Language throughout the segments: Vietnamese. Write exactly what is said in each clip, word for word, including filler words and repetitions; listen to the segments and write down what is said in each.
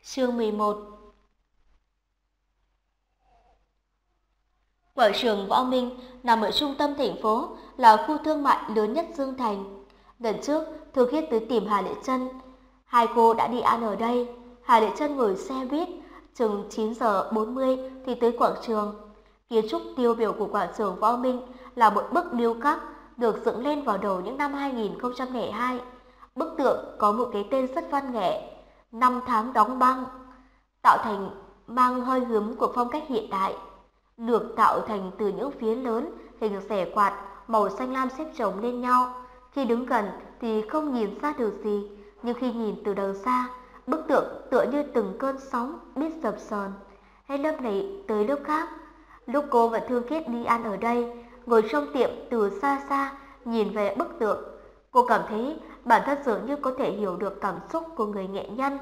Chương mười một. Quảng trường Võ Minh nằm ở trung tâm thành phố, là khu thương mại lớn nhất Dương Thành. Lần trước, Thư Khiết tới tìm Hà Lệ Trân. Hai cô đã đi ăn ở đây. Hà Lệ Trân ngồi xe buýt, chừng chín giờ bốn mươi thì tới quảng trường. Kiến trúc tiêu biểu của quảng trường Võ Minh là một bức điêu khắc được dựng lên vào đầu những năm hai nghìn không trăm lẻ hai. Bức tượng có một cái tên rất văn nghệ: năm tháng đóng băng, tạo thành mang hơi hướng của phong cách hiện đại, được tạo thành từ những phiến lớn hình rẻ quạt màu xanh lam xếp chồng lên nhau. Khi đứng gần thì không nhìn ra được gì, nhưng khi nhìn từ đằng xa, bức tượng tựa như từng cơn sóng biết dập dờn, hết lớp này tới lớp khác. Lúc cô và Thương Khiết đi ăn ở đây, ngồi trong tiệm từ xa xa nhìn về bức tượng, cô cảm thấy bản thân dường như có thể hiểu được cảm xúc của người nghệ nhân.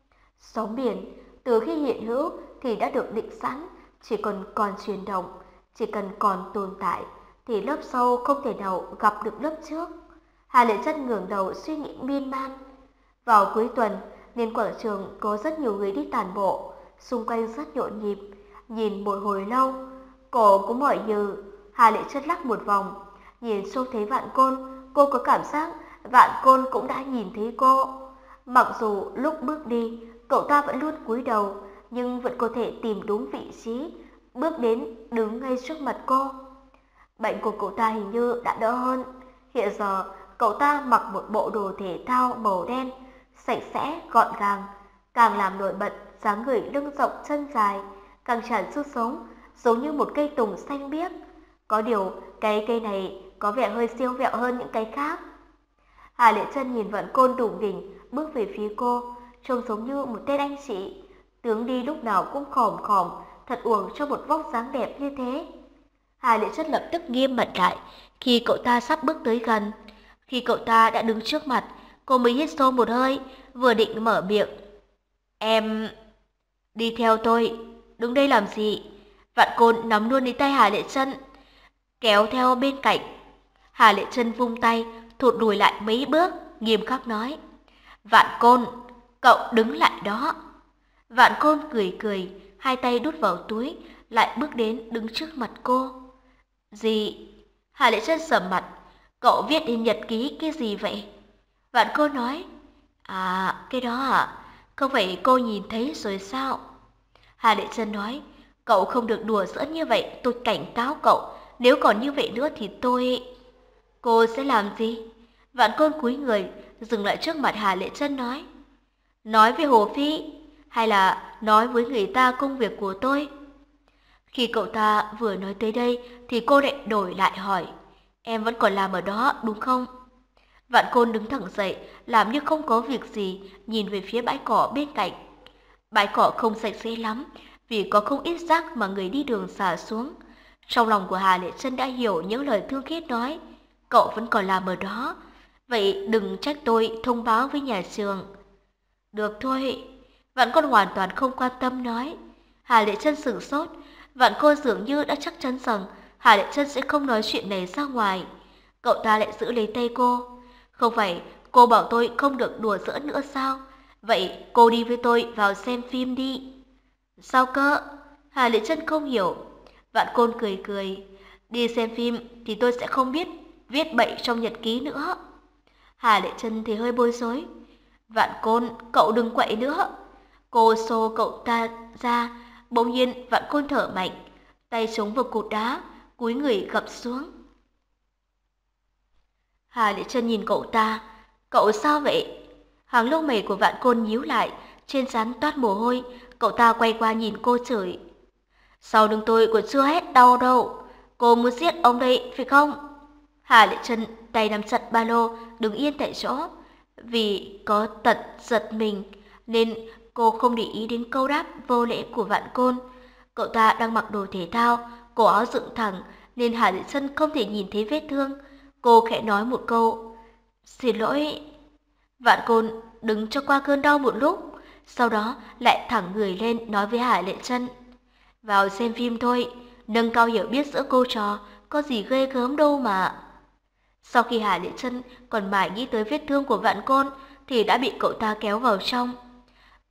Sóng biển từ khi hiện hữu thì đã được định sẵn, chỉ cần còn chuyển động, chỉ cần còn tồn tại thì lớp sau không thể nào gặp được lớp trước. Hà Lệ Trân ngẩng đầu suy nghĩ miên man. Vào cuối tuần nên quảng trường có rất nhiều người đi tản bộ, xung quanh rất nhộn nhịp. Nhìn một hồi lâu, cổ cũng mỏi nhừ. Hà Lệ Trân lắc một vòng, nhìn xông thấy Vạn Côn. Cô có cảm giác Vạn Côn cũng đã nhìn thấy cô. Mặc dù lúc bước đi, cậu ta vẫn luôn cúi đầu, nhưng vẫn có thể tìm đúng vị trí, bước đến đứng ngay trước mặt cô. Bệnh của cậu ta hình như đã đỡ hơn. Hiện giờ, cậu ta mặc một bộ đồ thể thao màu đen, sạch sẽ, gọn gàng, càng làm nổi bật dáng người lưng rộng chân dài, càng tràn sức sống, giống như một cây tùng xanh biếc. Có điều, cái cây này có vẻ hơi siêu vẹo hơn những cái khác. Hà Lệ Trân nhìn Vạn Côn đủng đỉnh bước về phía cô, trông giống như một tên anh chị. Tướng đi lúc nào cũng khòm khòm, thật uổng cho một vóc dáng đẹp như thế. Hà Lệ Trân lập tức nghiêm mặt lại khi cậu ta sắp bước tới gần. Khi cậu ta đã đứng trước mặt, cô mới hít sâu một hơi, vừa định mở miệng. Em... đi theo tôi, đứng đây làm gì? Vạn Côn nắm luôn lấy tay Hà Lệ Trân, kéo theo bên cạnh. Hà Lệ Trân vung tay, thụt lùi lại mấy bước, nghiêm khắc nói. Vạn Côn, cậu đứng lại đó. Vạn Côn cười cười, hai tay đút vào túi, lại bước đến đứng trước mặt cô. Gì? Hà Lệ Trân sầm mặt. Cậu viết in nhật ký cái gì vậy? Vạn Côn nói. À, cái đó à? Không phải cô nhìn thấy rồi sao? Hà Lệ Trân nói. Cậu không được đùa giỡn như vậy, tôi cảnh cáo cậu. Nếu còn như vậy nữa thì tôi... Cô sẽ làm gì? Vạn Côn cúi người, dừng lại trước mặt Hà Lệ Trân nói. Nói với Hồ Phi, hay là nói với người ta công việc của tôi? Khi cậu ta vừa nói tới đây thì cô lại đổi lại hỏi. Em vẫn còn làm ở đó đúng không? Vạn Côn đứng thẳng dậy, làm như không có việc gì, nhìn về phía bãi cỏ bên cạnh. Bãi cỏ không sạch sẽ lắm, vì có không ít rác mà người đi đường xả xuống. Trong lòng của Hà Lệ Trân đã hiểu những lời Thương Khiết nói. Cậu vẫn còn làm ở đó, vậy đừng trách tôi thông báo với nhà trường. Được thôi. Vạn Côn hoàn toàn không quan tâm nói. Hà Lệ Trân sửng sốt. Vạn Côn dường như đã chắc chắn rằng Hà Lệ Trân sẽ không nói chuyện này ra ngoài. Cậu ta lại giữ lấy tay cô. Không phải cô bảo tôi không được đùa giỡn nữa sao? Vậy cô đi với tôi vào xem phim đi. Sao cơ? Hà Lệ Trân không hiểu. Vạn Côn cười cười. Đi xem phim thì tôi sẽ không biết viết bậy trong nhật ký nữa. Hà Lệ Trân thì hơi bối rối. Vạn Côn, cậu đừng quậy nữa. Cô xô cậu ta ra. Bỗng nhiên Vạn Côn thở mạnh, tay chống vào cột đá, cúi người gập xuống. Hà Lệ Trân nhìn cậu ta. Cậu sao vậy? Hàng lông mày của Vạn Côn nhíu lại, trên trán toát mồ hôi. Cậu ta quay qua nhìn cô chửi. Sau lưng tôi còn chưa hết đau đâu. Cô muốn giết ông đây phải không? Hà Lệ Trân tay nắm chặt ba lô, đứng yên tại chỗ. Vì có tật giật mình nên cô không để ý đến câu đáp vô lễ của Vạn Côn. Cậu ta đang mặc đồ thể thao, cổ áo dựng thẳng nên Hà Lệ Trân không thể nhìn thấy vết thương. Cô khẽ nói một câu. Xin lỗi. Vạn Côn đứng cho qua cơn đau một lúc, sau đó lại thẳng người lên nói với Hà Lệ Trân. Vào xem phim thôi, nâng cao hiểu biết giữa cô trò, có gì ghê gớm đâu mà. Sau khi Hà Lệ Trân còn mãi nghĩ tới vết thương của Vạn Côn thì đã bị cậu ta kéo vào trong.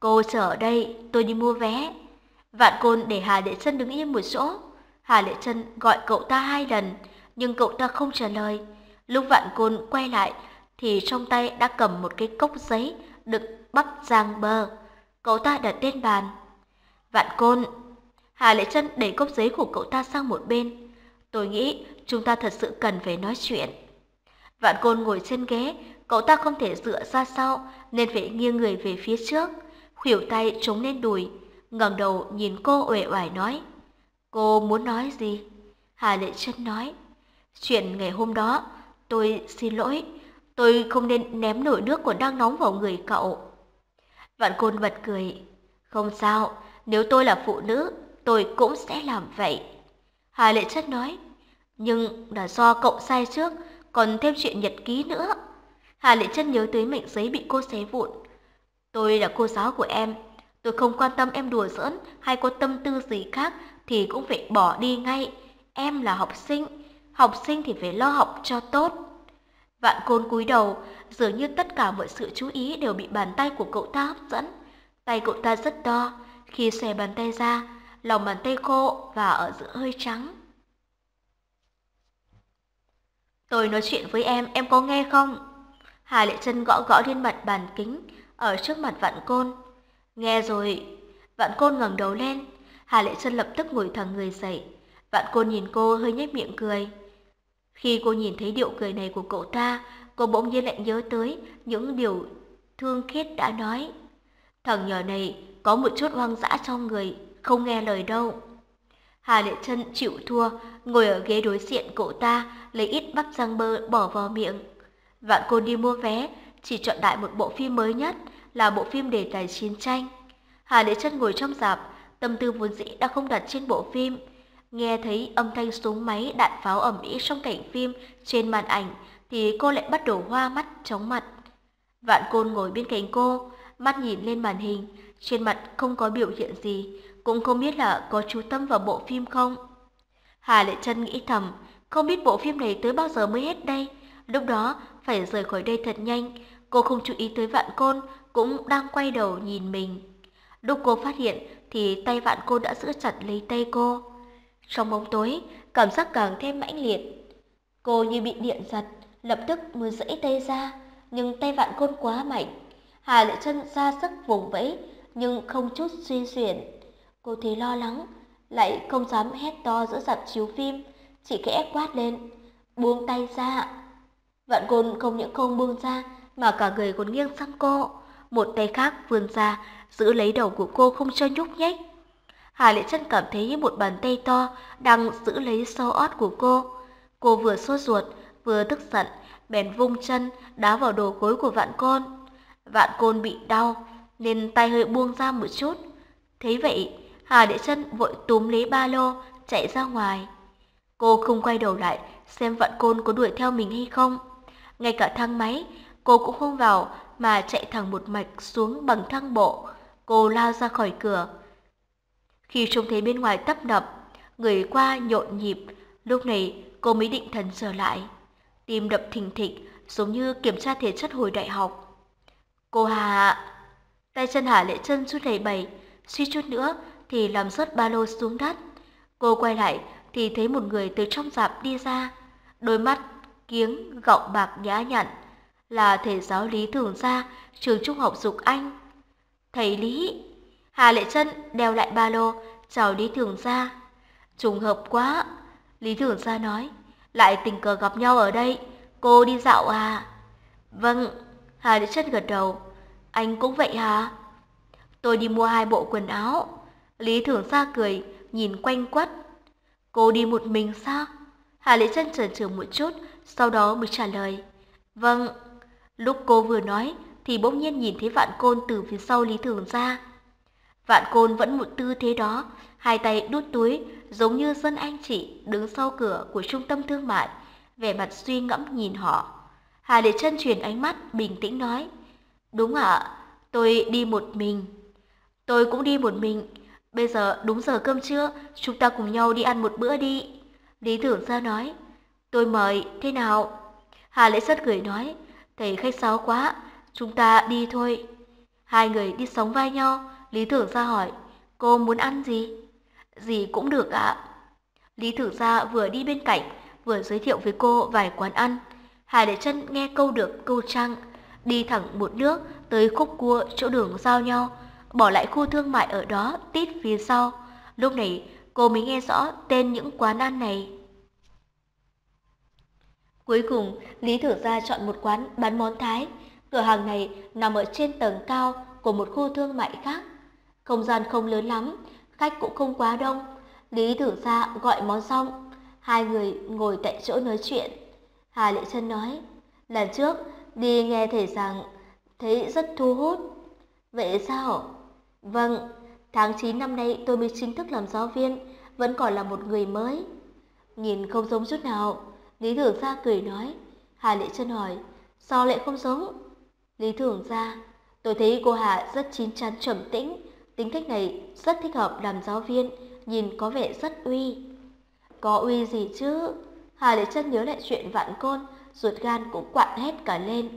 Cô chờ ở đây, tôi đi mua vé. Vạn Côn để Hà Lệ Trân đứng yên một chỗ. Hà Lệ Trân gọi cậu ta hai lần, nhưng cậu ta không trả lời. Lúc Vạn Côn quay lại, thì trong tay đã cầm một cái cốc giấy đựng bắp rang bơ. Cậu ta đặt lên bàn. Vạn Côn. Hà Lệ Trân đẩy cốc giấy của cậu ta sang một bên. Tôi nghĩ chúng ta thật sự cần phải nói chuyện. Vạn Côn ngồi trên ghế, cậu ta không thể dựa ra sau nên phải nghiêng người về phía trước, khuỷu tay chống lên đùi, ngẩng đầu nhìn cô uể oải nói: Cô muốn nói gì? Hà Lệ Trân nói: Chuyện ngày hôm đó, tôi xin lỗi, tôi không nên ném nồi nước còn đang nóng vào người cậu. Vạn Côn bật cười: Không sao, nếu tôi là phụ nữ, tôi cũng sẽ làm vậy. Hà Lệ Trân nói: Nhưng là do cậu sai trước, còn thêm chuyện nhật ký nữa. Hà Lệ Trân nhớ tới mảnh giấy bị cô xé vụn. Tôi là cô giáo của em, tôi không quan tâm em đùa giỡn hay có tâm tư gì khác thì cũng phải bỏ đi ngay. Em là học sinh, học sinh thì phải lo học cho tốt. Vạn Côn cúi đầu, dường như tất cả mọi sự chú ý đều bị bàn tay của cậu ta hấp dẫn. Tay cậu ta rất to, khi xòe bàn tay ra, lòng bàn tay khô và ở giữa hơi trắng. Tôi nói chuyện với em, em có nghe không? Hà Lệ Trân gõ gõ lên mặt bàn kính ở trước mặt Vạn Côn. Nghe rồi. Vạn Côn ngẩng đầu lên. Hà Lệ Trân lập tức ngồi thẳng người dậy. Vạn Côn nhìn cô hơi nhếch miệng cười. Khi cô nhìn thấy điệu cười này của cậu ta, cô bỗng nhiên lại nhớ tới những điều Thương Khiết đã nói. Thằng nhỏ này có một chút hoang dã trong người, không nghe lời đâu. Hà Lệ Trân chịu thua, ngồi ở ghế đối diện cậu ta, lấy ít bắp rang bơ bỏ vào miệng. Vạn Côn đi mua vé, chỉ chọn đại một bộ phim mới nhất, là bộ phim đề tài chiến tranh. Hà Lệ Trân ngồi trong rạp, tâm tư vốn dĩ đã không đặt trên bộ phim. Nghe thấy âm thanh súng máy đạn pháo ầm ĩ trong cảnh phim trên màn ảnh, thì cô lại bắt đầu hoa mắt chóng mặt. Vạn Côn ngồi bên cạnh cô, mắt nhìn lên màn hình, trên mặt không có biểu hiện gì, cũng không biết là có chú tâm vào bộ phim không. Hà Lệ Trân nghĩ thầm, không biết bộ phim này tới bao giờ mới hết đây, lúc đó phải rời khỏi đây thật nhanh. Cô không chú ý tới Vạn Côn cũng đang quay đầu nhìn mình. Lúc cô phát hiện thì tay Vạn Côn đã giữ chặt lấy tay cô. Trong bóng tối, cảm giác càng thêm mãnh liệt. Cô như bị điện giật, lập tức muốn giãy tay ra, nhưng tay Vạn Côn quá mạnh. Hà Lệ Trân ra sức vùng vẫy, nhưng không chút suy chuyển. Cô thấy lo lắng, lại không dám hét to giữa rạp chiếu phim, chỉ khẽ quát lên: Buông tay ra! Vạn Côn không những không buông ra, mà cả người còn nghiêng sang cô, một tay khác vươn ra giữ lấy đầu của cô không cho nhúc nhích. Hà Lệ Trân cảm thấy một bàn tay to đang giữ lấy sau ót của cô. Cô vừa sốt ruột vừa tức giận, bèn vung chân đá vào đầu gối của Vạn Côn. Vạn Côn bị đau nên tay hơi buông ra một chút. Thấy vậy, Hà Lệ Trân vội túm lấy ba lô chạy ra ngoài. Cô không quay đầu lại xem Vạn Côn có đuổi theo mình hay không. Ngay cả thang máy cô cũng không vào mà chạy thẳng một mạch xuống bằng thang bộ. Cô lao ra khỏi cửa. Khi trông thấy bên ngoài tấp nập, người qua nhộn nhịp, lúc này cô mới định thần trở lại. Tim đập thình thịch giống như kiểm tra thể chất hồi đại học. Cô Hà! Tay chân Hà Lệ Trân run lẩy bẩy, suy chút nữa thì làm rớt ba lô xuống đất. Cô quay lại thì thấy một người từ trong rạp đi ra, đôi mắt kiếng gọng bạc nhã nhặn, là thầy giáo Lý Thường Gia, trường trung học Dục Anh. Thầy Lý! Hà Lệ Trân đeo lại ba lô, chào Lý Thường Gia. Trùng hợp quá, Lý Thường Gia nói, lại tình cờ gặp nhau ở đây. Cô đi dạo à? Vâng, Hà Lệ Trân gật đầu. Anh cũng vậy hả? Tôi đi mua hai bộ quần áo. Lý Thường Gia cười, nhìn quanh quất. Cô đi một mình sao? Hà Lệ Trân chần chừ một chút, sau đó mới trả lời. Vâng. Lúc cô vừa nói thì bỗng nhiên nhìn thấy Vạn Côn từ phía sau Lý Thường Gia. Vạn Côn vẫn một tư thế đó, hai tay đút túi, giống như dân anh chị đứng sau cửa của trung tâm thương mại, vẻ mặt suy ngẫm nhìn họ. Hà Lệ Trân chuyển ánh mắt, bình tĩnh nói. Đúng ạ, tôi đi một mình. Tôi cũng đi một mình. Bây giờ đúng giờ cơm trưa, chúng ta cùng nhau đi ăn một bữa đi. Lý Thường Gia nói. Tôi mời, thế nào? Hà Lệ Trân cười nói. Thầy khách sáo quá, chúng ta đi thôi. Hai người đi sóng vai nhau, Lý Thưởng Gia hỏi, cô muốn ăn gì? Gì cũng được ạ. Lý Thưởng Gia vừa đi bên cạnh, vừa giới thiệu với cô vài quán ăn. Hà Lệ Trân nghe câu được câu trăng, đi thẳng một nước tới khúc cua chỗ đường giao nhau, bỏ lại khu thương mại ở đó tít phía sau. Lúc này cô mới nghe rõ tên những quán ăn này. Cuối cùng, Lý Thưởng Gia chọn một quán bán món Thái. Cửa hàng này nằm ở trên tầng cao của một khu thương mại khác. Không gian không lớn lắm, khách cũng không quá đông. Lý Thưởng Gia gọi món xong, hai người ngồi tại chỗ nói chuyện. Hà Lệ Trân nói, lần trước đi nghe thầy giảng thấy rất thu hút. Vậy sao? Vâng, tháng chín năm nay tôi mới chính thức làm giáo viên, vẫn còn là một người mới. Nhìn không giống chút nào. Lý Thưởng Gia cười nói. Hà Lệ Trân hỏi, sao lại không giống? Lý Thưởng Gia, tôi thấy cô Hà rất chín chắn trầm tĩnh, tính cách này rất thích hợp làm giáo viên, nhìn có vẻ rất uy. Có uy gì chứ? Hà Lệ Trân nhớ lại chuyện Vạn Côn, ruột gan cũng quặn hết cả lên.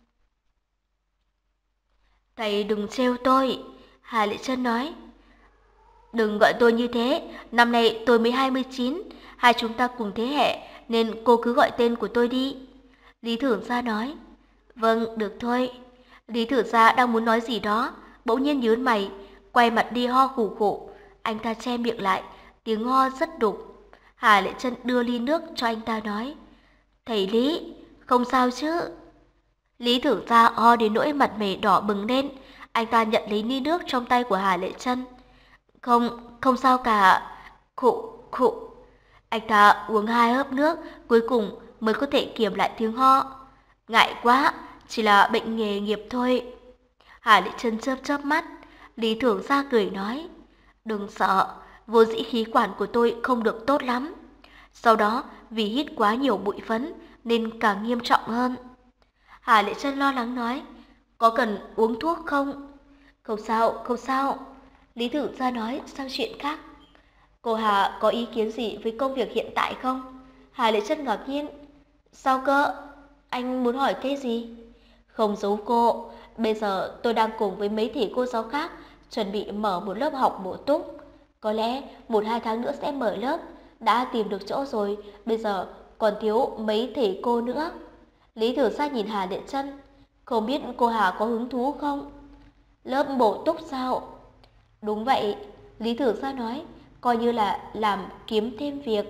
Thầy đừng trêu tôi, Hà Lệ Trân nói. Đừng gọi tôi như thế, năm nay tôi mới hai mươi chín, hai chúng ta cùng thế hệ, nên cô cứ gọi tên của tôi đi. Lý Thưởng Gia nói. Vâng, được thôi. Lý Thưởng Gia đang muốn nói gì đó, bỗng nhiên nhướng mày, quay mặt đi ho khủ khủ. Anh ta che miệng lại, tiếng ho rất đục. Hà Lệ Trân đưa ly nước cho anh ta nói. Thầy Lý, không sao chứ? Lý Thưởng Gia ho đến nỗi mặt mày đỏ bừng lên. Anh ta nhận lấy ly nước trong tay của Hà Lệ Trân. Không, không sao cả. Khụ, khụ. Anh ta uống hai hớp nước, cuối cùng mới có thể kiềm lại tiếng ho. Ngại quá, chỉ là bệnh nghề nghiệp thôi. Hà Lệ Trân chớp chớp mắt. Lý Thưởng Gia cười nói. Đừng sợ, vô dĩ khí quản của tôi không được tốt lắm. Sau đó, vì hít quá nhiều bụi phấn nên càng nghiêm trọng hơn. Hà Lệ Trân lo lắng nói. Có cần uống thuốc không? Không sao, không sao. Lý Thưởng Gia nói sang chuyện khác. Cô Hà có ý kiến gì với công việc hiện tại không? Hà Lệ Trân ngạc nhiên. Sao cơ? Anh muốn hỏi cái gì? Không giấu cô, bây giờ tôi đang cùng với mấy thầy cô giáo khác chuẩn bị mở một lớp học bổ túc. Có lẽ một hai tháng nữa sẽ mở lớp. Đã tìm được chỗ rồi, bây giờ còn thiếu mấy thầy cô nữa. Lý Thưởng Gia nhìn Hà Lệ Trân. Không biết cô Hà có hứng thú không? Lớp bổ túc sao? Đúng vậy, Lý Thưởng Gia nói, coi như là làm kiếm thêm việc.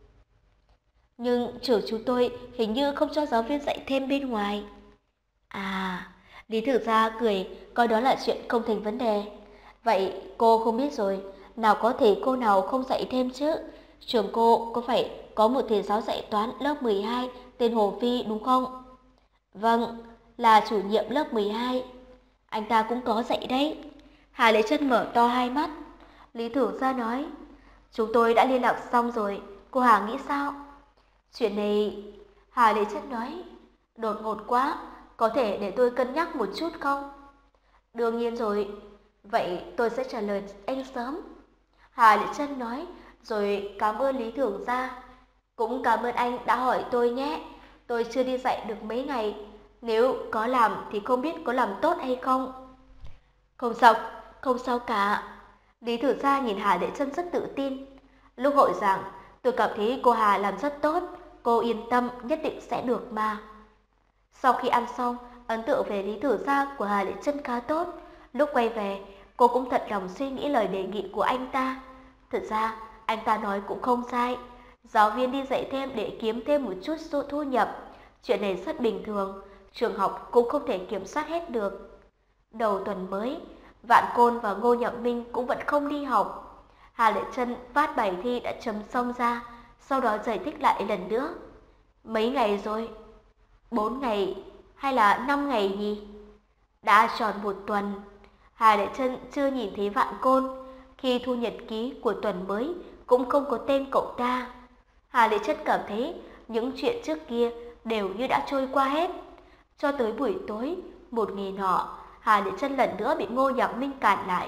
Nhưng trường chúng tôi hình như không cho giáo viên dạy thêm bên ngoài. À, Lý Thưởng Gia cười, coi đó là chuyện không thành vấn đề. Vậy cô không biết rồi, nào có thầy cô nào không dạy thêm chứ? Trường cô có phải có một thầy giáo dạy toán lớp mười hai tên Hồ Phi đúng không? Vâng, là chủ nhiệm lớp mười hai. Anh ta cũng có dạy đấy. Hà Lệ Trân mở to hai mắt. Lý Thưởng Gia nói, chúng tôi đã liên lạc xong rồi, cô Hà nghĩ sao? Chuyện này, Hà Lệ Trân nói, đột ngột quá, có thể để tôi cân nhắc một chút không? Đương nhiên rồi, vậy tôi sẽ trả lời anh sớm. Hà Lệ Trân nói, rồi cảm ơn Lý Thưởng Gia. Cũng cảm ơn anh đã hỏi tôi nhé, tôi chưa đi dạy được mấy ngày, nếu có làm thì không biết có làm tốt hay không. Không sao, không sao cả. Lý Thưởng Gia nhìn Hà Lệ Trân rất tự tin. Lúc hội giảng, tôi cảm thấy cô Hà làm rất tốt, cô yên tâm nhất định sẽ được mà. Sau khi ăn xong, ấn tượng về Lý Thưởng Gia của Hà Lệ Trân khá tốt. Lúc quay về, cô cũng thật lòng suy nghĩ lời đề nghị của anh ta. Thực ra, anh ta nói cũng không sai. Giáo viên đi dạy thêm để kiếm thêm một chút số thu nhập. Chuyện này rất bình thường, trường học cũng không thể kiểm soát hết được. Đầu tuần mới, Vạn Côn và Ngô Nhậm Minh cũng vẫn không đi học. Hà Lệ Trân phát bài thi đã chấm xong ra, sau đó giải thích lại lần nữa. Mấy ngày rồi? Bốn ngày hay là năm ngày nhỉ? Đã tròn một tuần. Hà Lệ Trân chưa nhìn thấy Vạn Côn. Khi thu nhật ký của tuần mới cũng không có tên cậu ta. Hà Lệ Trân cảm thấy những chuyện trước kia đều như đã trôi qua hết. Cho tới buổi tối, một ngày nọ, Hà Lệ Trân lần nữa bị Ngô Nhạc Minh cản lại.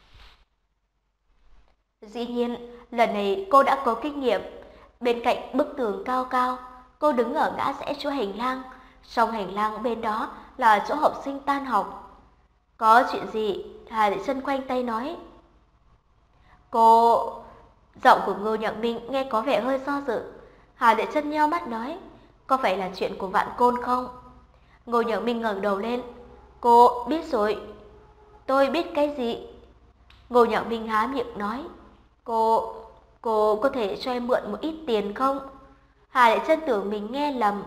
Dĩ nhiên, lần này cô đã có kinh nghiệm. Bên cạnh bức tường cao cao, cô đứng ở ngã rẽ chỗ hành lang. Trong hành lang bên đó là chỗ học sinh tan học. Có chuyện gì? Hà Lệ Trân khoanh tay nói. Cô... Giọng của Ngô Nhạc Minh nghe có vẻ hơi do dự. Hà Lệ Trân nheo mắt nói, có phải là chuyện của Vạn Côn không? Ngô Nhạc Minh ngẩng đầu lên. Cô biết rồi. Tôi biết cái gì? Ngô Nhạc Minh há miệng nói, Cô... Cô có thể cho em mượn một ít tiền không? Hà Lệ Trân tưởng mình nghe lầm.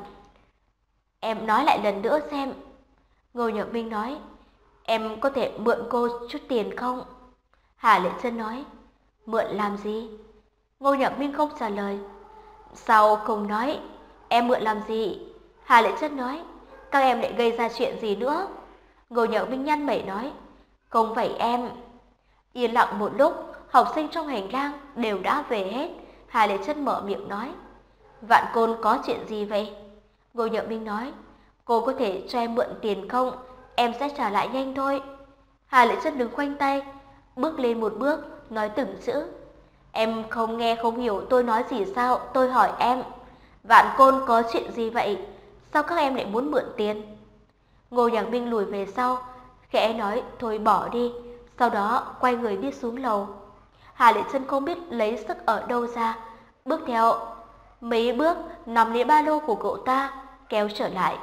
Em nói lại lần nữa xem. Ngô Nhạc Minh nói, em có thể mượn cô chút tiền không? Hà Lệ Trân nói, mượn làm gì? Ngô Nhạc Minh không trả lời. Sao không nói? Em mượn làm gì? Hà Lệ Trân nói, các em lại gây ra chuyện gì nữa? Ngô Nhạc Minh nhăn mày nói, không phải em. Yên lặng một lúc, học sinh trong hành lang đều đã về hết. Hà Lệ Trân mở miệng nói, Vạn Côn có chuyện gì vậy? Ngô Nhạc Minh nói, cô có thể cho em mượn tiền không? Em sẽ trả lại nhanh thôi. Hà Lệ Trân đứng khoanh tay, bước lên một bước, nói từng chữ. Em không nghe không hiểu tôi nói gì sao? Tôi hỏi em, Vạn Côn có chuyện gì vậy? Sao các em lại muốn mượn tiền? Ngô Nhạc Minh lùi về sau, khẽ nói thôi bỏ đi, sau đó quay người đi xuống lầu. Hà Lệ Trân không biết lấy sức ở đâu ra, bước theo mấy bước nắm lấy ba lô của cậu ta, kéo trở lại.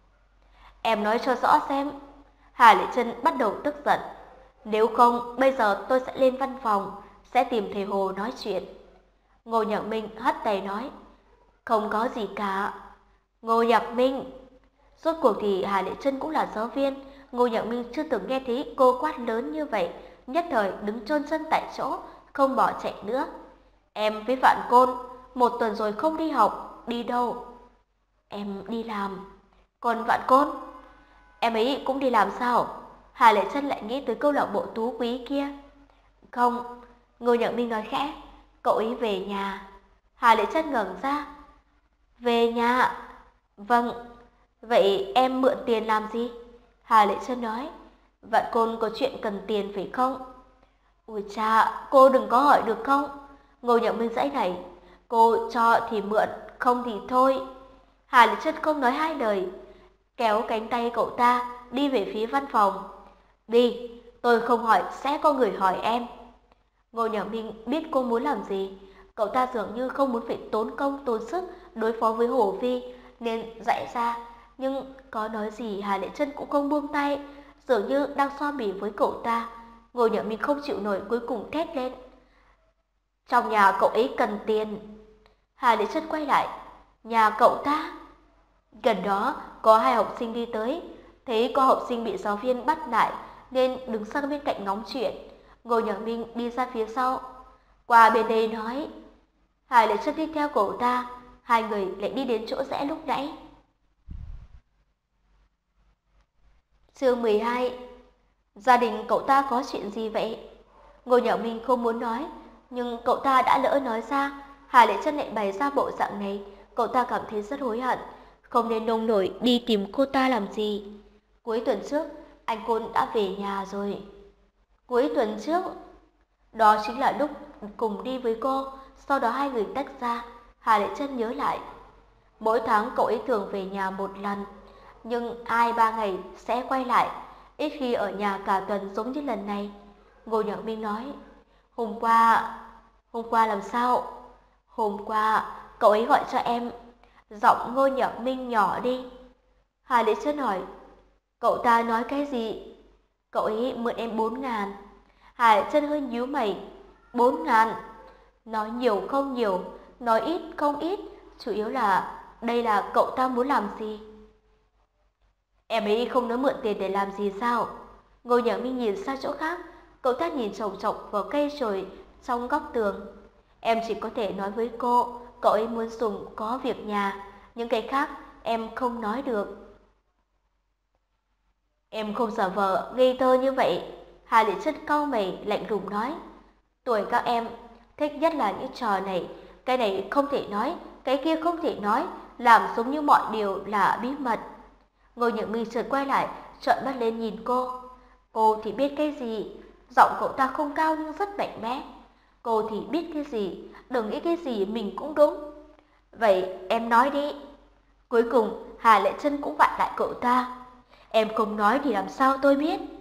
Em nói cho rõ xem. Hà Lệ Trân bắt đầu tức giận. Nếu không, bây giờ tôi sẽ lên văn phòng, sẽ tìm thầy Hồ nói chuyện. Ngô Nhạc Minh hất tay nói, không có gì cả. Ngô Nhạc Minh. Rốt cuộc thì Hà Lệ Trân cũng là giáo viên. Ngô Nhạc Minh chưa từng nghe thấy cô quát lớn như vậy, nhất thời đứng chôn chân tại chỗ, không bỏ chạy nữa. Em với Vạn Côn một tuần rồi không đi học, đi đâu? Em đi làm. Còn Vạn Côn? Em ấy cũng đi làm sao? Hà Lệ Trân lại nghĩ tới câu lạc bộ tú quý kia. Không. Ngô Nhạc Minh nói khẽ, cậu ấy về nhà. Hà Lệ Trân ngẩng ra. Về nhà? Vâng. Vậy em mượn tiền làm gì? Hà Lệ Trân nói, Vạn Côn có chuyện cần tiền phải không? Ôi cha, cô đừng có hỏi được không? Ngô Nhạc Minh giãy này, cô cho thì mượn, không thì thôi. Hà Lệ Trân không nói hai lời, kéo cánh tay cậu ta đi về phía văn phòng. Đi, tôi không hỏi sẽ có người hỏi em. Ngô Nhạc Minh biết cô muốn làm gì. Cậu ta dường như không muốn phải tốn công tốn sức đối phó với Hồ Vi nên dạy ra, nhưng có nói gì Hà Lệ Trân cũng không buông tay, dường như đang so bì với cậu ta. Ngô Nhạc Minh không chịu nổi, cuối cùng thét lên, trong nhà cậu ấy cần tiền. Hà Lệ Trân quay lại, nhà cậu ta? Gần đó có hai học sinh đi tới, thấy có học sinh bị giáo viên bắt lại nên đứng sang bên cạnh ngóng chuyện. Ngô Nhạc Minh đi ra phía sau, qua bên đây nói. Hà Lệ Trân đi theo cậu ta, hai người lại đi đến chỗ rẽ lúc nãy. Chương mười hai. Gia đình cậu ta có chuyện gì vậy? Ngô Nhạc Minh không muốn nói, nhưng cậu ta đã lỡ nói ra. Hà Lệ Trân lại bày ra bộ dạng này, cậu ta cảm thấy rất hối hận, không nên nông nổi đi tìm cô ta làm gì. Cuối tuần trước, anh Côn đã về nhà rồi. Cuối tuần trước? Đó chính là lúc cùng đi với cô, sau đó hai người tách ra. Hà Lệ Trân nhớ lại, mỗi tháng cậu ấy thường về nhà một lần, nhưng hai ba ngày sẽ quay lại, ít khi ở nhà cả tuần giống như lần này. Ngô Nhạc Minh nói, hôm qua... Hôm qua làm sao? Hôm qua cậu ấy gọi cho em. Giọng Ngô Nhạc Minh nhỏ đi. Hà Lệ Trân hỏi, cậu ta nói cái gì? Cậu ấy mượn em bốn ngàn. Hà Lệ Trân hơi nhíu mày. Bốn ngàn? Nói nhiều không nhiều, nói ít không ít, chủ yếu là đây là cậu ta muốn làm gì? Em ấy không nói mượn tiền để làm gì sao? Ngô Nhạc Minh nhìn sang chỗ khác, cậu ta nhìn chòng chọc vào cây chồi trong góc tường. Em chỉ có thể nói với cô, cậu ấy muốn dùng có việc nhà, những cái khác em không nói được. Em không giả vờ ngây thơ như vậy. Hà Lệ Trân cau mày lạnh lùng nói, tuổi các em thích nhất là những trò này, cái này không thể nói, cái kia không thể nói, làm giống như mọi điều là bí mật. Ngô Nhạc Minh chợt quay lại, trợn mắt lên nhìn cô. Cô thì biết cái gì? Giọng cậu ta không cao nhưng rất mạnh mẽ. Cô thì biết cái gì? Đừng nghĩ cái gì mình cũng đúng. Vậy em nói đi. Cuối cùng Hà Lệ Trân cũng vặn lại cậu ta. Em không nói thì làm sao tôi biết?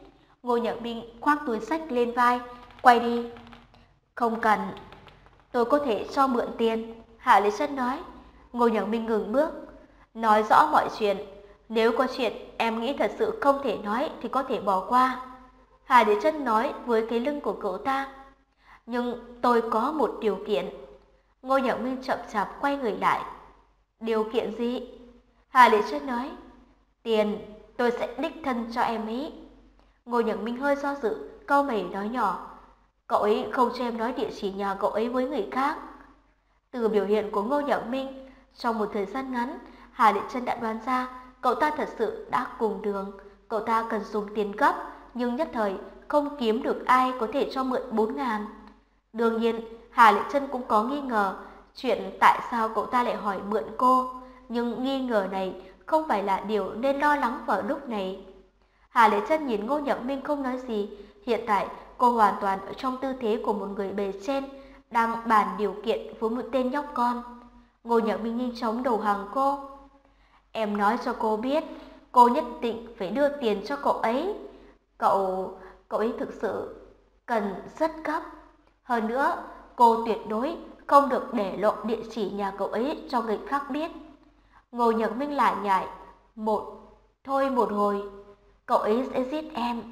Ngô Nhật Minh khoác túi xách lên vai, quay đi. Không cần, tôi có thể cho mượn tiền, Hạ Lý Trân nói. Ngô Nhật Minh ngừng bước, nói rõ mọi chuyện. Nếu có chuyện em nghĩ thật sự không thể nói thì có thể bỏ qua. Hạ Lý Trân nói với cái lưng của cậu ta. Nhưng tôi có một điều kiện. Ngô Nhật Minh chậm chạp quay người lại. Điều kiện gì? Hà Lý Trân nói. Tiền, tôi sẽ đích thân cho em ấy. Ngô Nhật Minh hơi do dự, cau mày nói nhỏ. Cậu ấy không cho em nói địa chỉ nhà cậu ấy với người khác. Từ biểu hiện của Ngô Nhật Minh, trong một thời gian ngắn, Hà Lý Trân đã đoán ra cậu ta thật sự đã cùng đường. Cậu ta cần dùng tiền gấp, nhưng nhất thời không kiếm được ai có thể cho mượn bốn ngàn. Đương nhiên, Hà Lý Trân cũng có nghi ngờ chuyện tại sao cậu ta lại hỏi mượn cô, nhưng nghi ngờ này không phải là điều nên lo lắng vào lúc này. Hà Lý Trân nhìn Ngô Nhật Minh không nói gì, hiện tại cô hoàn toàn ở trong tư thế của một người bề trên, đang bàn điều kiện với một tên nhóc con. Ngô Nhật Minh nhanh chóng đầu hàng cô. Em nói cho cô biết, cô nhất định phải đưa tiền cho cậu ấy. Cậu, cậu ấy thực sự cần rất gấp. Hơn nữa, cô tuyệt đối không được để lộ địa chỉ nhà cậu ấy cho người khác biết. Ngô Nhật Minh lại nhại. Một, thôi một hồi, cậu ấy sẽ giết em.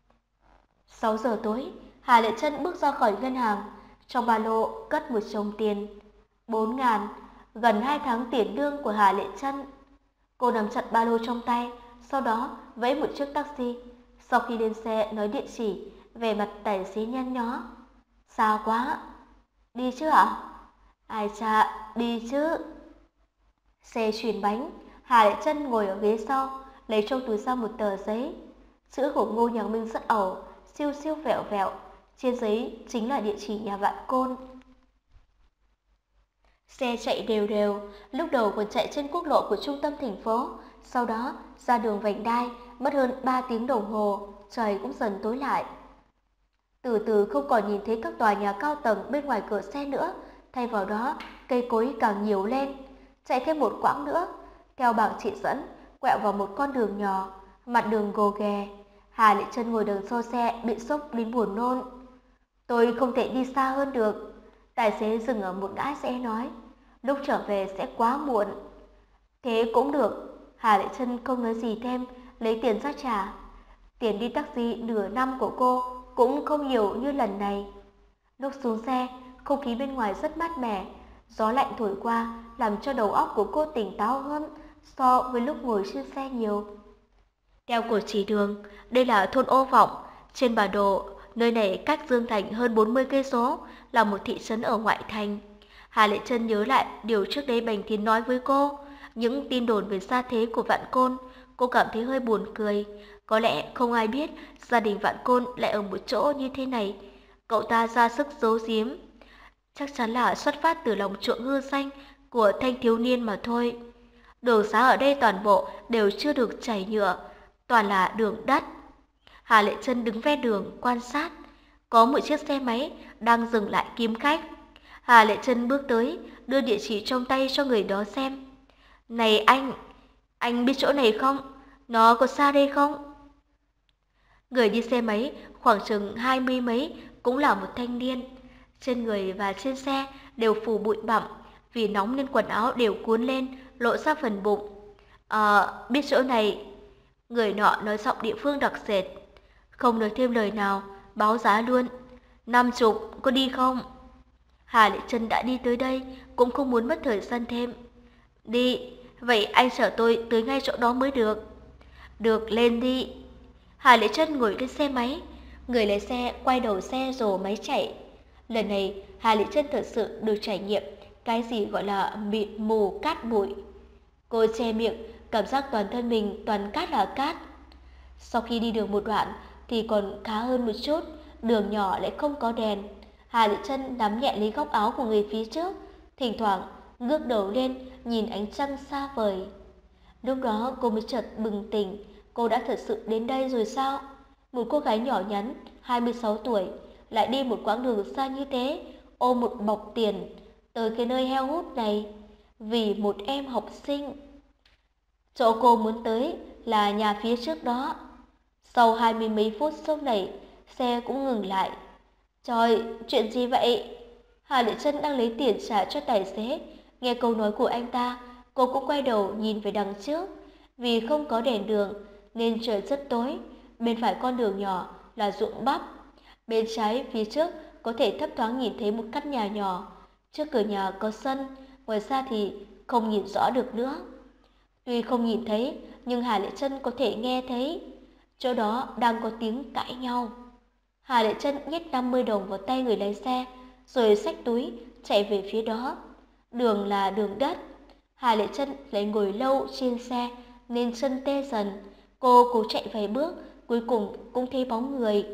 Sáu giờ tối, Hà Lệ Trân bước ra khỏi ngân hàng. Trong ba lô cất một chồng tiền. Bốn ngàn, gần hai tháng tiền lương của Hà Lệ Trân. Cô nắm chặt ba lô trong tay, sau đó vẫy một chiếc taxi. Sau khi lên xe nói địa chỉ, về mặt tài xế nhăn nhó. Xa quá. Đi chứ ạ? Ai cha, đi chứ. Xe chuyển bánh, Hà Lệ Trân ngồi ở ghế sau, lấy trong túi ra một tờ giấy. Chữ của Ngô Nhật Minh rất ẩu, siêu siêu vẹo vẹo. Trên giấy chính là địa chỉ nhà Vạn Côn. Xe chạy đều đều, lúc đầu còn chạy trên quốc lộ của trung tâm thành phố, sau đó ra đường vành đai, mất hơn ba tiếng đồng hồ, trời cũng dần tối lại. Từ từ không còn nhìn thấy các tòa nhà cao tầng bên ngoài cửa xe nữa, thay vào đó cây cối càng nhiều lên. Chạy thêm một quãng nữa, theo bảng chỉ dẫn, quẹo vào một con đường nhỏ, mặt đường gồ ghề. Hà Lệ Trân ngồi đằng sau xe bị sốc đến buồn nôn. Tôi không thể đi xa hơn được. Tài xế dừng ở một ngã xe nói, lúc trở về sẽ quá muộn. Thế cũng được. Hà Lệ Trân không nói gì thêm, lấy tiền ra trả. Tiền đi taxi nửa năm của cô cũng không nhiều như lần này. Lúc xuống xe, không khí bên ngoài rất mát mẻ, gió lạnh thổi qua làm cho đầu óc của cô tỉnh táo hơn so với lúc ngồi trên xe nhiều. Theo của chỉ đường, đây là thôn Ô Vọng, trên bản đồ nơi này cách Dương Thành hơn bốn mươi cây số, là một thị trấn ở ngoại thành. Hà Lệ Trân nhớ lại điều trước đây Bành Tiến nói với cô, những tin đồn về gia thế của Vạn Côn, cô cảm thấy hơi buồn cười. Có lẽ không ai biết gia đình Vạn Côn lại ở một chỗ như thế này. Cậu ta ra sức giấu giếm, chắc chắn là xuất phát từ lòng chuộng hư danh của thanh thiếu niên mà thôi. Đường xá ở đây toàn bộ đều chưa được chảy nhựa, toàn là đường đất. Hà Lệ Trân đứng ven đường quan sát, có một chiếc xe máy đang dừng lại kiếm khách. Hà Lệ Trân bước tới, đưa địa chỉ trong tay cho người đó xem. Này anh, anh biết chỗ này không? Nó có xa đây không? Người đi xe máy khoảng chừng hai mươi mấy cũng là một thanh niên. Trên người và trên xe đều phủ bụi bặm, vì nóng nên quần áo đều cuốn lên, lộ ra phần bụng. Ờ, biết chỗ này. Người nọ nói giọng địa phương đặc sệt, không nói thêm lời nào, báo giá luôn. Năm chục, có đi không? Hà Lệ Trân đã đi tới đây, cũng không muốn mất thời gian thêm. Đi, vậy anh chở tôi tới ngay chỗ đó mới được. Được, lên đi. Hà Lệ Trân ngồi lên xe máy, người lái xe quay đầu xe rồ máy chạy. Lần này Hà Lệ Trân thật sự được trải nghiệm cái gì gọi là mịt mù cát bụi. Cô che miệng, cảm giác toàn thân mình toàn cát là cát. Sau khi đi được một đoạn thì còn khá hơn một chút, đường nhỏ lại không có đèn. Hà Lệ Trân nắm nhẹ lấy góc áo của người phía trước, thỉnh thoảng ngước đầu lên nhìn ánh trăng xa vời. Lúc đó cô mới chợt bừng tỉnh, cô đã thật sự đến đây rồi sao? Một cô gái nhỏ nhắn, hai mươi sáu tuổi, lại đi một quãng đường xa như thế, ôm một bọc tiền, tới cái nơi heo hút này, vì một em học sinh. Chỗ cô muốn tới là nhà phía trước đó. Sau hai mươi mấy phút sốc nảy, xe cũng ngừng lại. Trời, chuyện gì vậy? Hà Lệ Trân đang lấy tiền trả cho tài xế. Nghe câu nói của anh ta, cô cũng quay đầu nhìn về đằng trước. Vì không có đèn đường nên trời rất tối. Bên phải con đường nhỏ là ruộng bắp. Bên trái phía trước có thể thấp thoáng nhìn thấy một căn nhà nhỏ. Trước cửa nhà có sân, ngoài ra thì không nhìn rõ được nữa. Tuy không nhìn thấy, nhưng Hà Lệ Trân có thể nghe thấy. Chỗ đó đang có tiếng cãi nhau. Hà Lệ Trân nhét năm mươi đồng vào tay người lái xe, rồi xách túi chạy về phía đó. Đường là đường đất. Hà Lệ Trân lại ngồi lâu trên xe nên chân tê dần. Cô cố chạy vài bước, cuối cùng cũng thấy bóng người.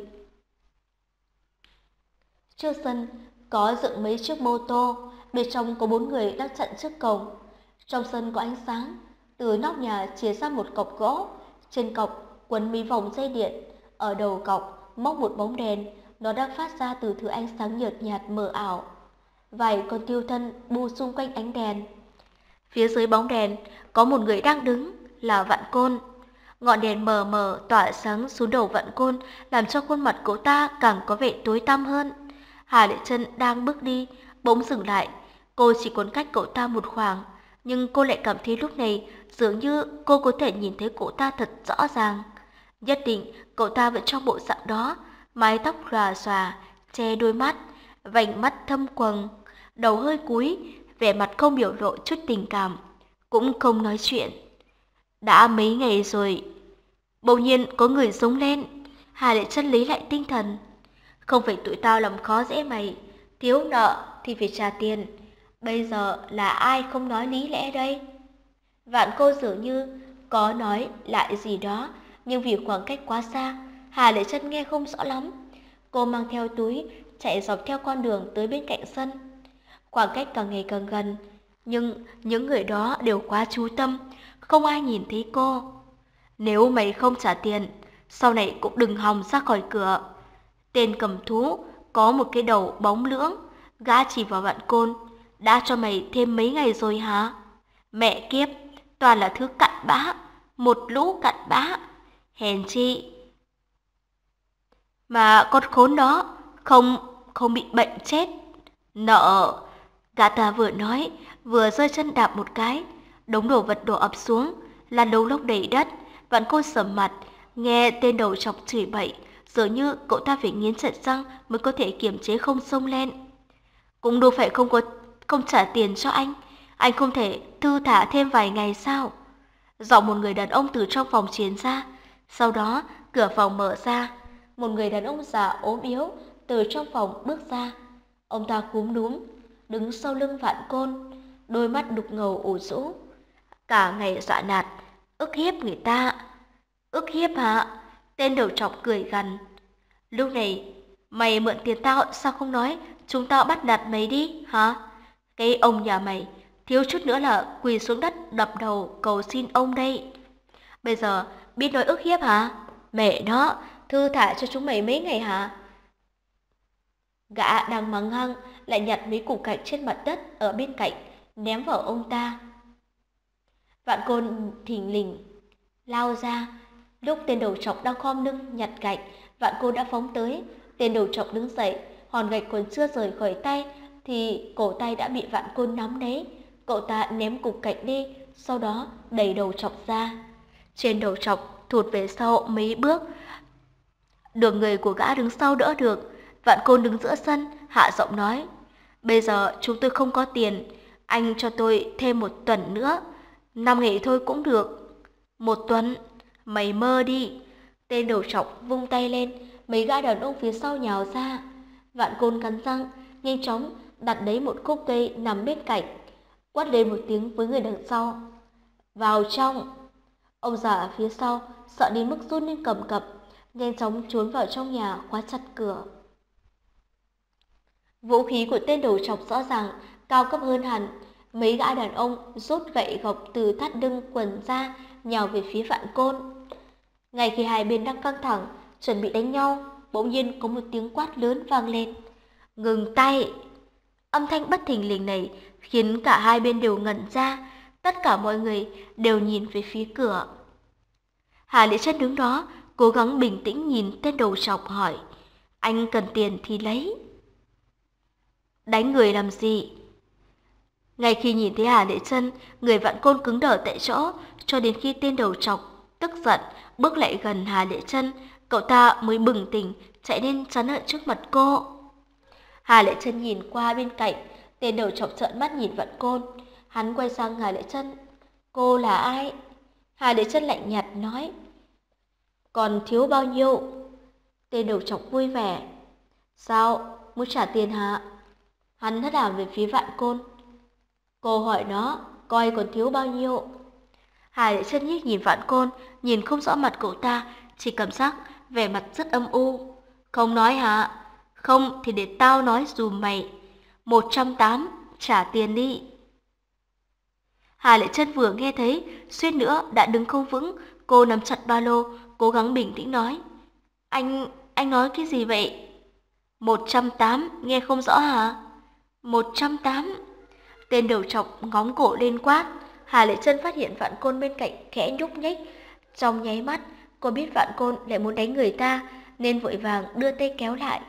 Trước sân có dựng mấy chiếc mô tô, bên trong có bốn người đang chặn trước cổng. Trong sân có ánh sáng, từ nóc nhà chìa ra một cọc gỗ, trên cọc quấn mấy vòng dây điện, ở đầu cọc móc một bóng đèn, nó đang phát ra từ thứ ánh sáng nhợt nhạt mờ ảo. Vài con tiêu thân bu xung quanh ánh đèn. Phía dưới bóng đèn có một người đang đứng, là Vạn Côn. Ngọn đèn mờ mờ tỏa sáng xuống đầu Vạn Côn, làm cho khuôn mặt cậu ta càng có vẻ tối tăm hơn. Hà Lệ Trân đang bước đi, bỗng dừng lại. Cô chỉ còn cách cậu ta một khoảng, nhưng cô lại cảm thấy lúc này dường như cô có thể nhìn thấy cậu ta thật rõ ràng. Nhất định cậu ta vẫn trong bộ dạng đó, mái tóc lòa xòa, che đôi mắt, vành mắt thâm quầng, đầu hơi cúi, vẻ mặt không biểu lộ chút tình cảm, cũng không nói chuyện. Đã mấy ngày rồi. Bỗng nhiên có người rống lên. Hà Lệ Trân lấy lại tinh thần. Không phải tụi tao làm khó dễ mày, thiếu nợ thì phải trả tiền. Bây giờ là ai không nói lý lẽ đây? Vạn Cô dường như có nói lại gì đó, nhưng vì khoảng cách quá xa, Hà Lệ Trân nghe không rõ lắm. Cô mang theo túi, chạy dọc theo con đường tới bên cạnh sân. Khoảng cách càng ngày càng gần, nhưng những người đó đều quá chú tâm, không ai nhìn thấy cô. Nếu mày không trả tiền, sau này cũng đừng hòng ra khỏi cửa. Tên cầm thú có một cái đầu bóng lưỡng, gã chỉ vào Vạn Côn. Đã cho mày thêm mấy ngày rồi hả? Mẹ kiếp, toàn là thứ cặn bã, một lũ cặn bã. Hèn chi mà con khốn đó không không bị bệnh chết. Nợ. Gã ta vừa nói, vừa giơ chân đạp một cái, đống đồ vật đổ ập xuống, lăn đầu lốc đầy đất. Vạn Côn sầm mặt, nghe tên đầu chọc chửi bậy, dường như cậu ta phải nghiến chặt răng mới có thể kiềm chế không xông lên. Cũng đâu phải không có không trả tiền cho anh, anh không thể thư thả thêm vài ngày sao? Giọng một người đàn ông từ trong phòng truyền ra, sau đó cửa phòng mở ra, một người đàn ông già ốm yếu từ trong phòng bước ra. Ông ta cúm núm, đứng sau lưng Vạn Côn, đôi mắt đục ngầu ủ rũ, cả ngày dọa nạt, ức hiếp người ta. Ức hiếp hả? Tên đầu trọc cười gằn. Lúc này, mày mượn tiền tao sao không nói, chúng tao bắt nạt mày đi, hả? Cái ông nhà mày, thiếu chút nữa là quỳ xuống đất đập đầu cầu xin ông đây. Bây giờ, biết nói ức hiếp hả? Mẹ nó, thư thả cho chúng mày mấy ngày hả? Gã đang mắng hăng, lại nhặt mấy củ gạch trên mặt đất ở bên cạnh, ném vào ông ta. Vạn Côn thình lình lao ra. Lúc tên đầu trọc đang khom lưng nhặt gạch, Vạn Côn đã phóng tới. Tên đầu trọc đứng dậy, hòn gạch còn chưa rời khỏi tay thì cổ tay đã bị Vạn Côn nắm lấy. Cậu ta ném cục gạch đi, sau đó đẩy đầu trọc ra. Trên đầu trọc thụt về sau mấy bước, được người của gã đứng sau đỡ được. Vạn Côn đứng giữa sân, hạ giọng nói: Bây giờ chúng tôi không có tiền, anh cho tôi thêm một tuần nữa, năm ngày thôi cũng được. Một tuần? Mày mơ đi. Tên đầu trọc vung tay lên, mấy gã đàn ông phía sau nhào ra. Vạn Côn cắn răng, nhanh chóng đặt lấy một khúc cây nằm bên cạnh, quát lên một tiếng với người đằng sau: Vào trong. Ông già ở phía sau sợ đến mức run lên cầm cập, nhanh chóng trốn vào trong nhà khóa chặt cửa. Vũ khí của tên đầu trọc rõ ràng cao cấp hơn hẳn. Mấy gã đàn ông rút gậy gộc từ thắt lưng quần ra, nhào về phía Vạn Côn. Ngay khi hai bên đang căng thẳng chuẩn bị đánh nhau, bỗng nhiên có một tiếng quát lớn vang lên: Ngừng tay! Âm thanh bất thình lình này khiến cả hai bên đều ngẩn ra. Tất cả mọi người đều nhìn về phía cửa. Hà Lệ Trân đứng đó, cố gắng bình tĩnh nhìn tên đầu trọc hỏi, anh cần tiền thì lấy. Đánh người làm gì? Ngay khi nhìn thấy Hà Lệ Trân, người Vạn Côn cứng đờ tại chỗ, cho đến khi tên đầu trọc tức giận bước lại gần Hà Lệ Trân, cậu ta mới bừng tỉnh chạy lên chắn ở trước mặt cô. Hà Lệ Trân nhìn qua bên cạnh, tên đầu trọc trợn mắt nhìn Vạn Côn. Hắn quay sang Hà Lệ Trân, cô là ai? Hà Lệ Trân lạnh nhạt nói, còn thiếu bao nhiêu? Tên đầu trọc vui vẻ, sao, muốn trả tiền hả? Hắn hất hàm về phía Vạn Côn. Cô hỏi nó, coi còn thiếu bao nhiêu? Hà Lệ Trân nhích nhìn Vạn Côn, nhìn không rõ mặt cậu ta, chỉ cảm giác vẻ mặt rất âm u. Không nói hả? Không thì để tao nói dùm mày. Một trăm tám, trả tiền đi. Hà Lệ Trân vừa nghe thấy, suýt nữa đã đứng không vững, cô nắm chặt ba lô, cố gắng bình tĩnh nói. Anh, anh nói cái gì vậy? Một trăm tám, nghe không rõ hả? Một trăm tám. Tên đầu trọc ngóng cổ lên quát. Hà Lệ Trân phát hiện Vạn Côn bên cạnh khẽ nhúc nhích. Trong nháy mắt, cô biết Vạn Côn lại muốn đánh người ta, nên vội vàng đưa tay kéo lại.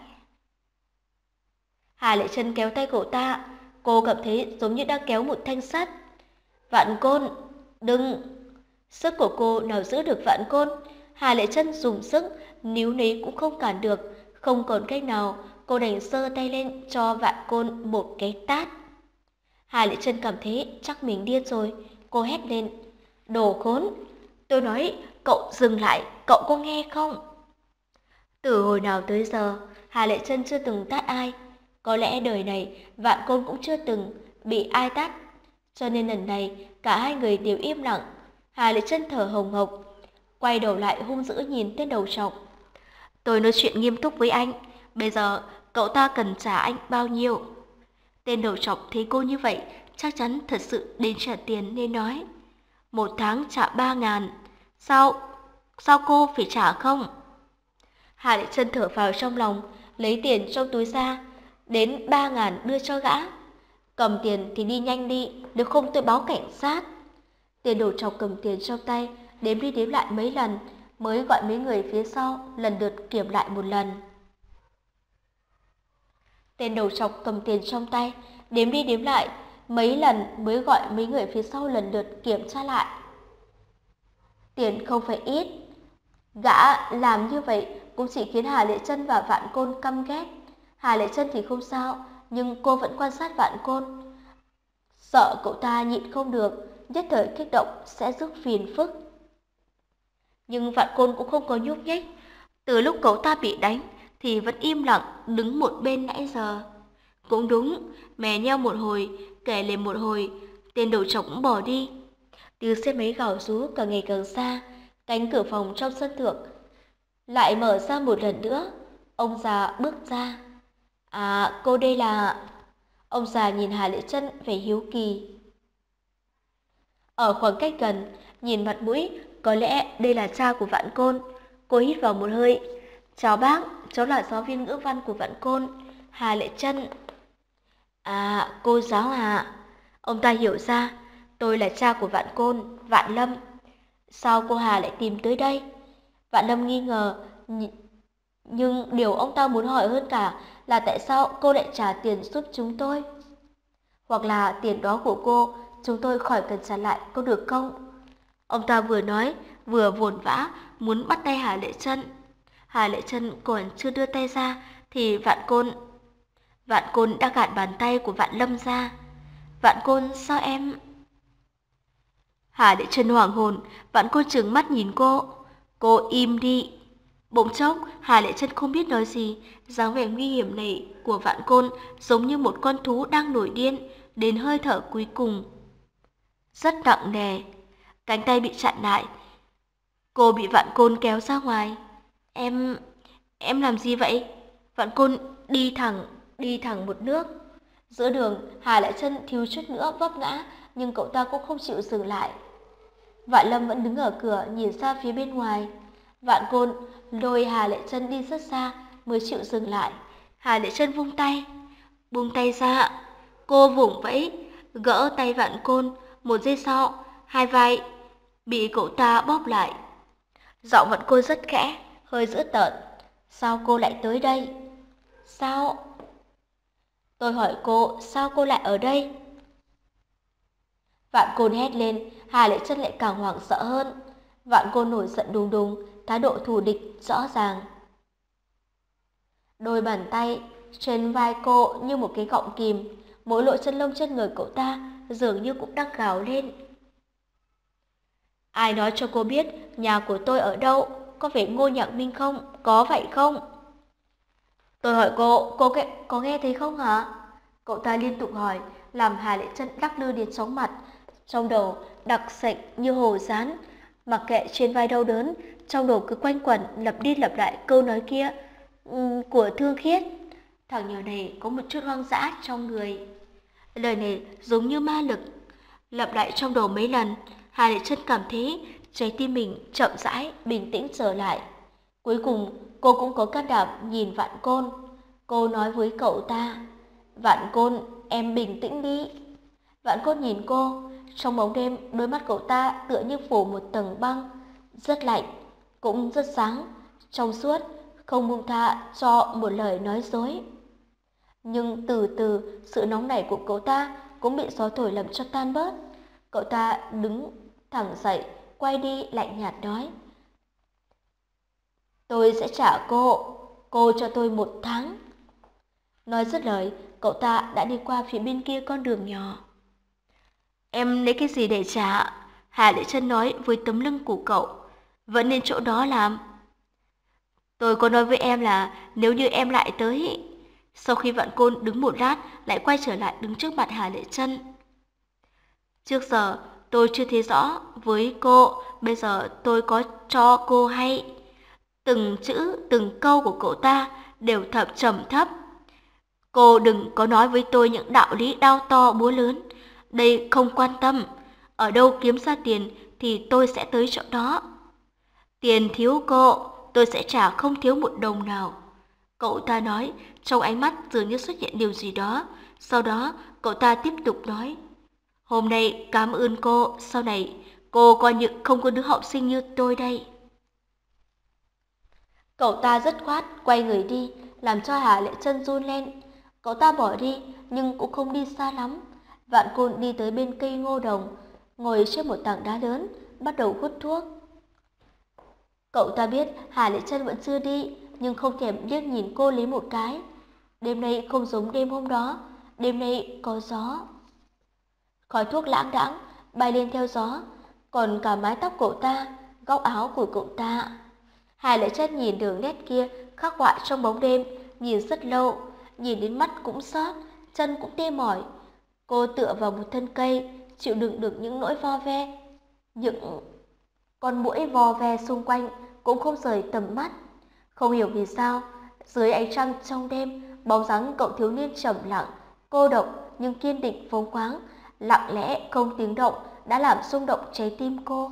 Hà Lệ Trân kéo tay cậu ta, cô cảm thấy giống như đang kéo một thanh sắt. Vạn Côn, đừng! Sức của cô nào giữ được Vạn Côn. Hà Lệ Trân dùng sức, níu nấy cũng không cản được. Không còn cách nào, cô đành giơ tay lên cho Vạn Côn một cái tát. Hà Lệ Trân cảm thấy chắc mình điên rồi, cô hét lên. Đồ khốn! Tôi nói, cậu dừng lại, cậu có nghe không? Từ hồi nào tới giờ, Hà Lệ Trân chưa từng tát ai. Có lẽ đời này, Vạn Côn cũng chưa từng bị ai tát. Cho nên lần này, cả hai người đều im lặng. Hà Lệ Trân thở hồng hộc, quay đầu lại hung dữ nhìn tên đầu trọc. Tôi nói chuyện nghiêm túc với anh, bây giờ cậu ta cần trả anh bao nhiêu? Tên đầu trọc thấy cô như vậy, chắc chắn thật sự đến trả tiền nên nói. Một tháng trả ba ngàn. Sao? Sao cô phải trả không? Hà Lệ Trân thở vào trong lòng, lấy tiền trong túi ra, đến ba ngàn đưa cho gã. Cầm tiền thì đi nhanh đi, nếu không tôi báo cảnh sát. Tên đầu trọc cầm tiền trong tay, đếm đi đếm lại mấy lần, mới gọi mấy người phía sau lần lượt kiểm lại một lần. Tên đầu trọc cầm tiền trong tay, đếm đi đếm lại mấy lần mới gọi mấy người phía sau lần lượt kiểm tra lại. Tiền không phải ít. Gã làm như vậy cũng chỉ khiến Hà Lệ Trân và Vạn Côn căm ghét. Hà Lệ Trân thì không sao, nhưng cô vẫn quan sát Vạn Côn. Sợ cậu ta nhịn không được, nhất thời kích động sẽ rước phiền phức. Nhưng Vạn Côn cũng không có nhúc nhích. Từ lúc cậu ta bị đánh thì vẫn im lặng đứng một bên nãy giờ. Cũng đúng, mè nheo một hồi, kể lên một hồi, tên đầu trọc cũng bỏ đi. Tiếng xe máy gào rú càng ngày càng xa, cánh cửa phòng trong sân thượng lại mở ra một lần nữa. Ông già bước ra. À, cô đây là... Ông già nhìn Hà Lệ Trân vẻ hiếu kỳ. Ở khoảng cách gần, nhìn mặt mũi, có lẽ đây là cha của Vạn Côn. Cô hít vào một hơi. Chào bác, cháu là giáo viên ngữ văn của Vạn Côn, Hà Lệ Trân. À, cô giáo à? Ông ta hiểu ra, tôi là cha của Vạn Côn, Vạn Lâm. Sao cô Hà lại tìm tới đây? Vạn Lâm nghi ngờ, nhưng điều ông ta muốn hỏi hơn cả là tại sao cô lại trả tiền giúp chúng tôi? Hoặc là tiền đó của cô, chúng tôi khỏi cần trả lại, có được không? Ông ta vừa nói, vừa vồn vã, muốn bắt tay Hà Lệ Trân. Hà Lệ Trân còn chưa đưa tay ra, thì Vạn Côn... Vạn Côn đã gạt bàn tay của Vạn Lâm ra. Vạn Côn, sao em... Hà Lệ Trân hoảng hồn, Vạn Côn trừng mắt nhìn cô. Cô im đi. Bỗng chốc, Hà Lệ Trân không biết nói gì, dáng vẻ nguy hiểm này của Vạn Côn giống như một con thú đang nổi điên, đến hơi thở cuối cùng. Rất nặng nề, cánh tay bị chặn lại. Cô bị Vạn Côn kéo ra ngoài. Em... em làm gì vậy? Vạn Côn đi thẳng, đi thẳng một nước. Giữa đường, Hà Lệ Trân thiếu chút nữa vấp ngã, nhưng cậu ta cũng không chịu dừng lại. Vạn Lâm vẫn đứng ở cửa nhìn ra phía bên ngoài. Vạn Côn lôi Hà Lệ Trân đi rất xa mới chịu dừng lại. Hà Lệ Trân vung tay, buông tay ra. Cô vùng vẫy, gỡ tay Vạn Côn. Một giây sau, hai vai bị cậu ta bóp lại. Giọng Vạn Côn rất khẽ, hơi dữ tợn. Sao cô lại tới đây? Sao? Tôi hỏi cô, sao cô lại ở đây? Vạn Côn hét lên, Hà Lệ Chân lại càng hoảng sợ hơn. Vạn Côn nổi giận đùng đùng, thái độ thù địch rõ ràng. Đôi bàn tay trên vai cô như một cái gọng kìm, mỗi lỗ chân lông trên người cậu ta dường như cũng đang gào lên. Ai nói cho cô biết nhà của tôi ở đâu? Có phải Ngô Nhạc Minh không? Có vậy không? Tôi hỏi cô, cô nghe, có nghe thấy không hả? Cậu ta liên tục hỏi, làm Hà Lệ Chân đắc lư đến chóng mặt, trong đầu đặc sạch như hồ dán. Mặc kệ trên vai đau đớn, trong đầu cứ quanh quẩn lặp đi lặp lại câu nói kia um, của Thương Khiết. Thằng nhỏ này có một chút hoang dã trong người. Lời này giống như ma lực, lặp lại trong đầu mấy lần. Hà Lệ Chân cảm thấy trái tim mình chậm rãi bình tĩnh trở lại. Cuối cùng cô cũng có can đảm nhìn Vạn Côn. Cô nói với cậu ta, Vạn Côn, em bình tĩnh đi. Vạn Côn nhìn cô, trong bóng đêm đôi mắt cậu ta tựa như phủ một tầng băng, rất lạnh, cũng rất sáng, trong suốt, không buông tha cho một lời nói dối. Nhưng từ từ sự nóng nảy của cậu ta cũng bị gió thổi làm cho tan bớt. Cậu ta đứng thẳng dậy, quay đi lạnh nhạt nói, tôi sẽ trả cô, cô cho tôi một tháng. Nói dứt lời, cậu ta đã đi qua phía bên kia con đường nhỏ. Em lấy cái gì để trả? Hà Lệ Chân nói với tấm lưng của cậu. Vẫn nên chỗ đó làm. Tôi có nói với em là nếu như em lại tới. Sau khi Vạn Côn đứng một lát, lại quay trở lại đứng trước mặt Hà Lệ Chân. Trước giờ tôi chưa thấy rõ với cô, bây giờ tôi có cho cô hay. Từng chữ, từng câu của cậu ta đều thật trầm thấp. Cô đừng có nói với tôi những đạo lý đao to búa lớn. Đây không quan tâm. Ở đâu kiếm ra tiền thì tôi sẽ tới chỗ đó. Tiền thiếu cô, tôi sẽ trả không thiếu một đồng nào. Cậu ta nói, trong ánh mắt dường như xuất hiện điều gì đó. Sau đó, cậu ta tiếp tục nói, hôm nay cảm ơn cô, sau này cô coi như không có đứa học sinh như tôi đây. Cậu ta dứt khoát quay người đi, làm cho Hà Lệ Chân run lên. Cậu ta bỏ đi, nhưng cũng không đi xa lắm. Vạn Côn đi tới bên cây ngô đồng, ngồi trên một tảng đá lớn, bắt đầu hút thuốc. Cậu ta biết Hà Lệ Chân vẫn chưa đi, nhưng không thèm liếc nhìn cô lấy một cái. Đêm nay không giống đêm hôm đó, đêm nay có gió. Khói thuốc lãng đãng bay lên theo gió, còn cả mái tóc cậu ta, góc áo của cậu ta. Hà Lệ Chân nhìn đường nét kia khắc họa trong bóng đêm, nhìn rất lâu, nhìn đến mắt cũng xót, chân cũng tê mỏi. Cô tựa vào một thân cây, chịu đựng được những nỗi vo ve. Những con muỗi vò ve xung quanh cũng không rời tầm mắt. Không hiểu vì sao, dưới ánh trăng trong đêm, bóng dáng cậu thiếu niên trầm lặng, cô độc nhưng kiên định phóng khoáng, lặng lẽ không tiếng động đã làm rung động trái tim cô.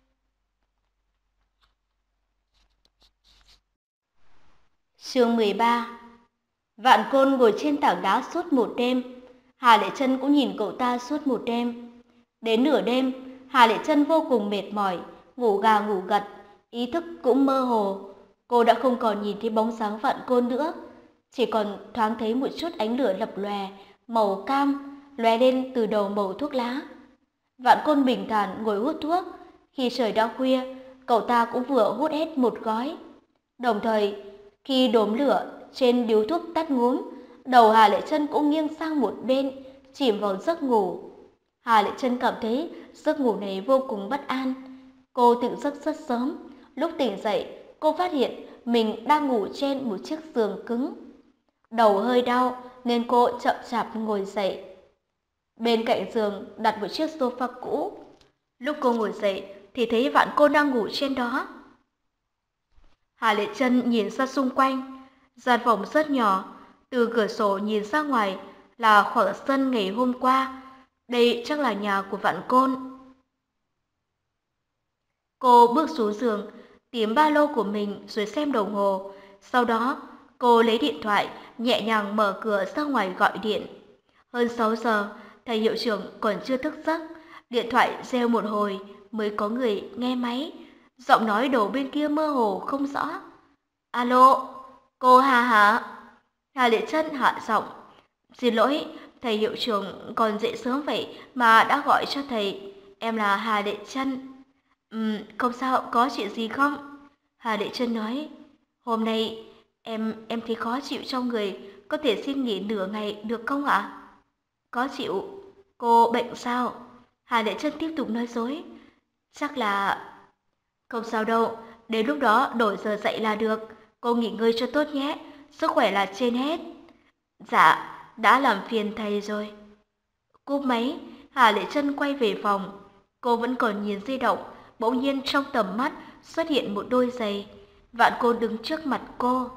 Chương mười ba. Vạn Côn ngồi trên tảng đá suốt một đêm, Hà Lệ Chân cũng nhìn cậu ta suốt một đêm. Đến nửa đêm, Hà Lệ Chân vô cùng mệt mỏi, ngủ gà ngủ gật, ý thức cũng mơ hồ. Cô đã không còn nhìn thấy bóng dáng Vạn Côn nữa, chỉ còn thoáng thấy một chút ánh lửa lập lòe, màu cam, lóe lên từ đầu mẩu thuốc lá. Vạn Côn bình thản ngồi hút thuốc, khi trời đã khuya, cậu ta cũng vừa hút hết một gói. Đồng thời, khi đốm lửa trên điếu thuốc tắt ngúm, đầu Hà Lệ Chân cũng nghiêng sang một bên, chìm vào giấc ngủ. Hà Lệ Chân cảm thấy giấc ngủ này vô cùng bất an. Cô tỉnh giấc rất sớm. Lúc tỉnh dậy, cô phát hiện mình đang ngủ trên một chiếc giường cứng. Đầu hơi đau nên cô chậm chạp ngồi dậy. Bên cạnh giường đặt một chiếc sofa cũ. Lúc cô ngồi dậy thì thấy Vạn Côn đang ngủ trên đó. Hà Lệ Chân nhìn ra xung quanh, gian phòng rất nhỏ, từ cửa sổ nhìn ra ngoài là khoảng sân ngày hôm qua. Đây chắc là nhà của Vạn Côn. Cô bước xuống giường, tìm ba lô của mình rồi xem đồng hồ. Sau đó, cô lấy điện thoại, nhẹ nhàng mở cửa ra ngoài gọi điện. Hơn sáu giờ, thầy hiệu trưởng còn chưa thức giấc. Điện thoại reo một hồi mới có người nghe máy. Giọng nói đầu bên kia mơ hồ không rõ. Alo, cô Hà hả? Hà Lệ Trân hạ giọng. Xin lỗi, thầy hiệu trưởng còn dậy sớm vậy mà đã gọi cho thầy. Em là Hà Lệ Trân. Ừm, không sao, có chuyện gì không? Hà Lệ Trân nói. Hôm nay em em thấy khó chịu trong người, có thể xin nghỉ nửa ngày được không ạ? Khó chịu? Cô bệnh sao? Hà Lệ Trân tiếp tục nói dối. Chắc là... Không sao đâu, đến lúc đó đổi giờ dậy là được. Cô nghỉ ngơi cho tốt nhé, sức khỏe là trên hết. Dạ, đã làm phiền thầy rồi. Cúp máy, Hà Lệ Trân quay về phòng. Cô vẫn còn nhìn di động, bỗng nhiên trong tầm mắt xuất hiện một đôi giày. Vạn Côn đứng trước mặt cô.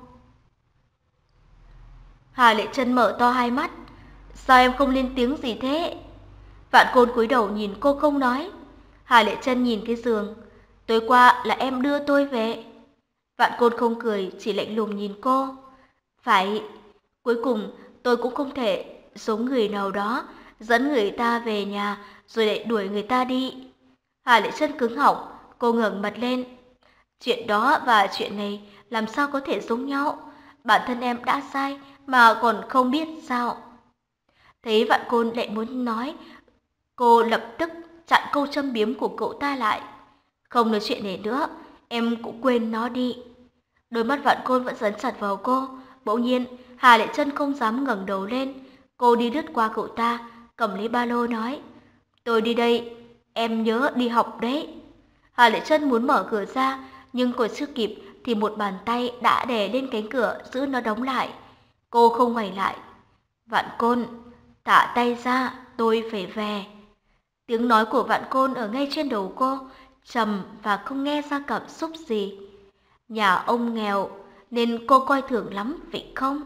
Hà Lệ Trân mở to hai mắt. Sao em không lên tiếng gì thế? Vạn Côn cúi đầu nhìn cô không nói. Hà Lệ Trân nhìn cái giường. Tối qua là em đưa tôi về. Vạn Côn không cười, chỉ lạnh lùng nhìn cô. Phải, cuối cùng tôi cũng không thể giống người nào đó dẫn người ta về nhà rồi lại đuổi người ta đi. Hà Lệ Trân cứng họng, cô ngẩng mặt lên. Chuyện đó và chuyện này làm sao có thể giống nhau? Bản thân em đã sai mà còn không biết sao? Thấy Vạn Côn lại muốn nói, cô lập tức chặn câu châm biếm của cậu ta lại. Không nói chuyện này nữa, em cũng quên nó đi. Đôi mắt Vạn Côn vẫn dán chặt vào cô. Bỗng nhiên, Hà Lệ Trân không dám ngẩng đầu lên. Cô đi lướt qua cậu ta, cầm lấy ba lô nói. Tôi đi đây, em nhớ đi học đấy. Hà Lệ Trân muốn mở cửa ra, nhưng còn chưa kịp thì một bàn tay đã đè lên cánh cửa giữ nó đóng lại. Cô không ngoảnh lại. Vạn Côn, thả tay ra, tôi phải về. Tiếng nói của Vạn Côn ở ngay trên đầu cô, trầm và không nghe ra cảm xúc gì. Nhà ông nghèo nên cô coi thường lắm vậy không?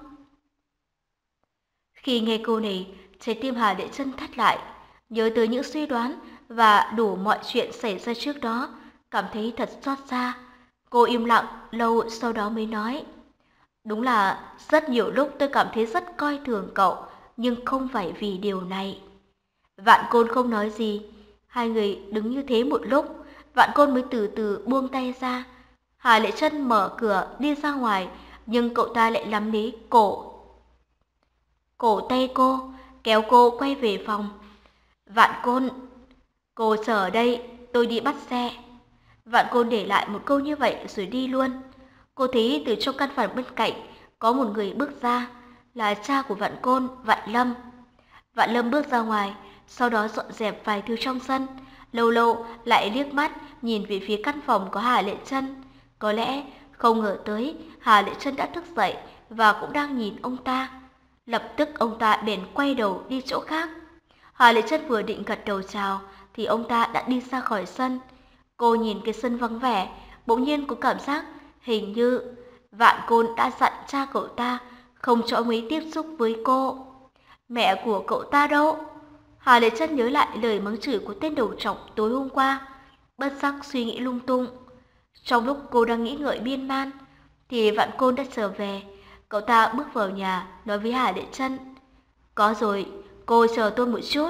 Khi nghe câu này, trái tim Hà Lệ Trân thắt lại, nhớ tới những suy đoán và đủ mọi chuyện xảy ra trước đó, cảm thấy thật xót xa. Cô im lặng lâu sau đó mới nói. Đúng là rất nhiều lúc tôi cảm thấy rất coi thường cậu, nhưng không phải vì điều này. Vạn Côn không nói gì. Hai người đứng như thế một lúc, Vạn Côn mới từ từ buông tay ra. Hà Lệ Trân mở cửa đi ra ngoài, nhưng cậu ta lại nắm lấy cổ. Cổ tay cô, kéo cô quay về phòng. Vạn Côn, cô chờ ở đây, tôi đi bắt xe. Vạn Côn để lại một câu như vậy rồi đi luôn. Cô thấy từ trong căn phòng bên cạnh có một người bước ra, là cha của Vạn Côn, Vạn Lâm. Vạn Lâm bước ra ngoài, sau đó dọn dẹp vài thứ trong sân, lâu lâu lại liếc mắt nhìn về phía căn phòng có Hà Lệ Trân. Có lẽ không ngờ tới Hà Lệ Trân đã thức dậy và cũng đang nhìn ông ta. Lập tức ông ta bèn quay đầu đi chỗ khác. Hà Lệ Trân vừa định gật đầu chào thì ông ta đã đi ra khỏi sân. Cô nhìn cái sân vắng vẻ, bỗng nhiên có cảm giác hình như Vạn Côn đã dặn cha cậu ta không cho ông ấy tiếp xúc với cô. Mẹ của cậu ta đâu? Hà Lệ Trân nhớ lại lời mắng chửi của tên đầu trọc tối hôm qua, bất giác suy nghĩ lung tung. Trong lúc cô đang nghĩ ngợi miên man, thì Vạn Côn đã trở về. Cậu ta bước vào nhà, nói với Hà Lệ Trân. Có rồi, cô chờ tôi một chút.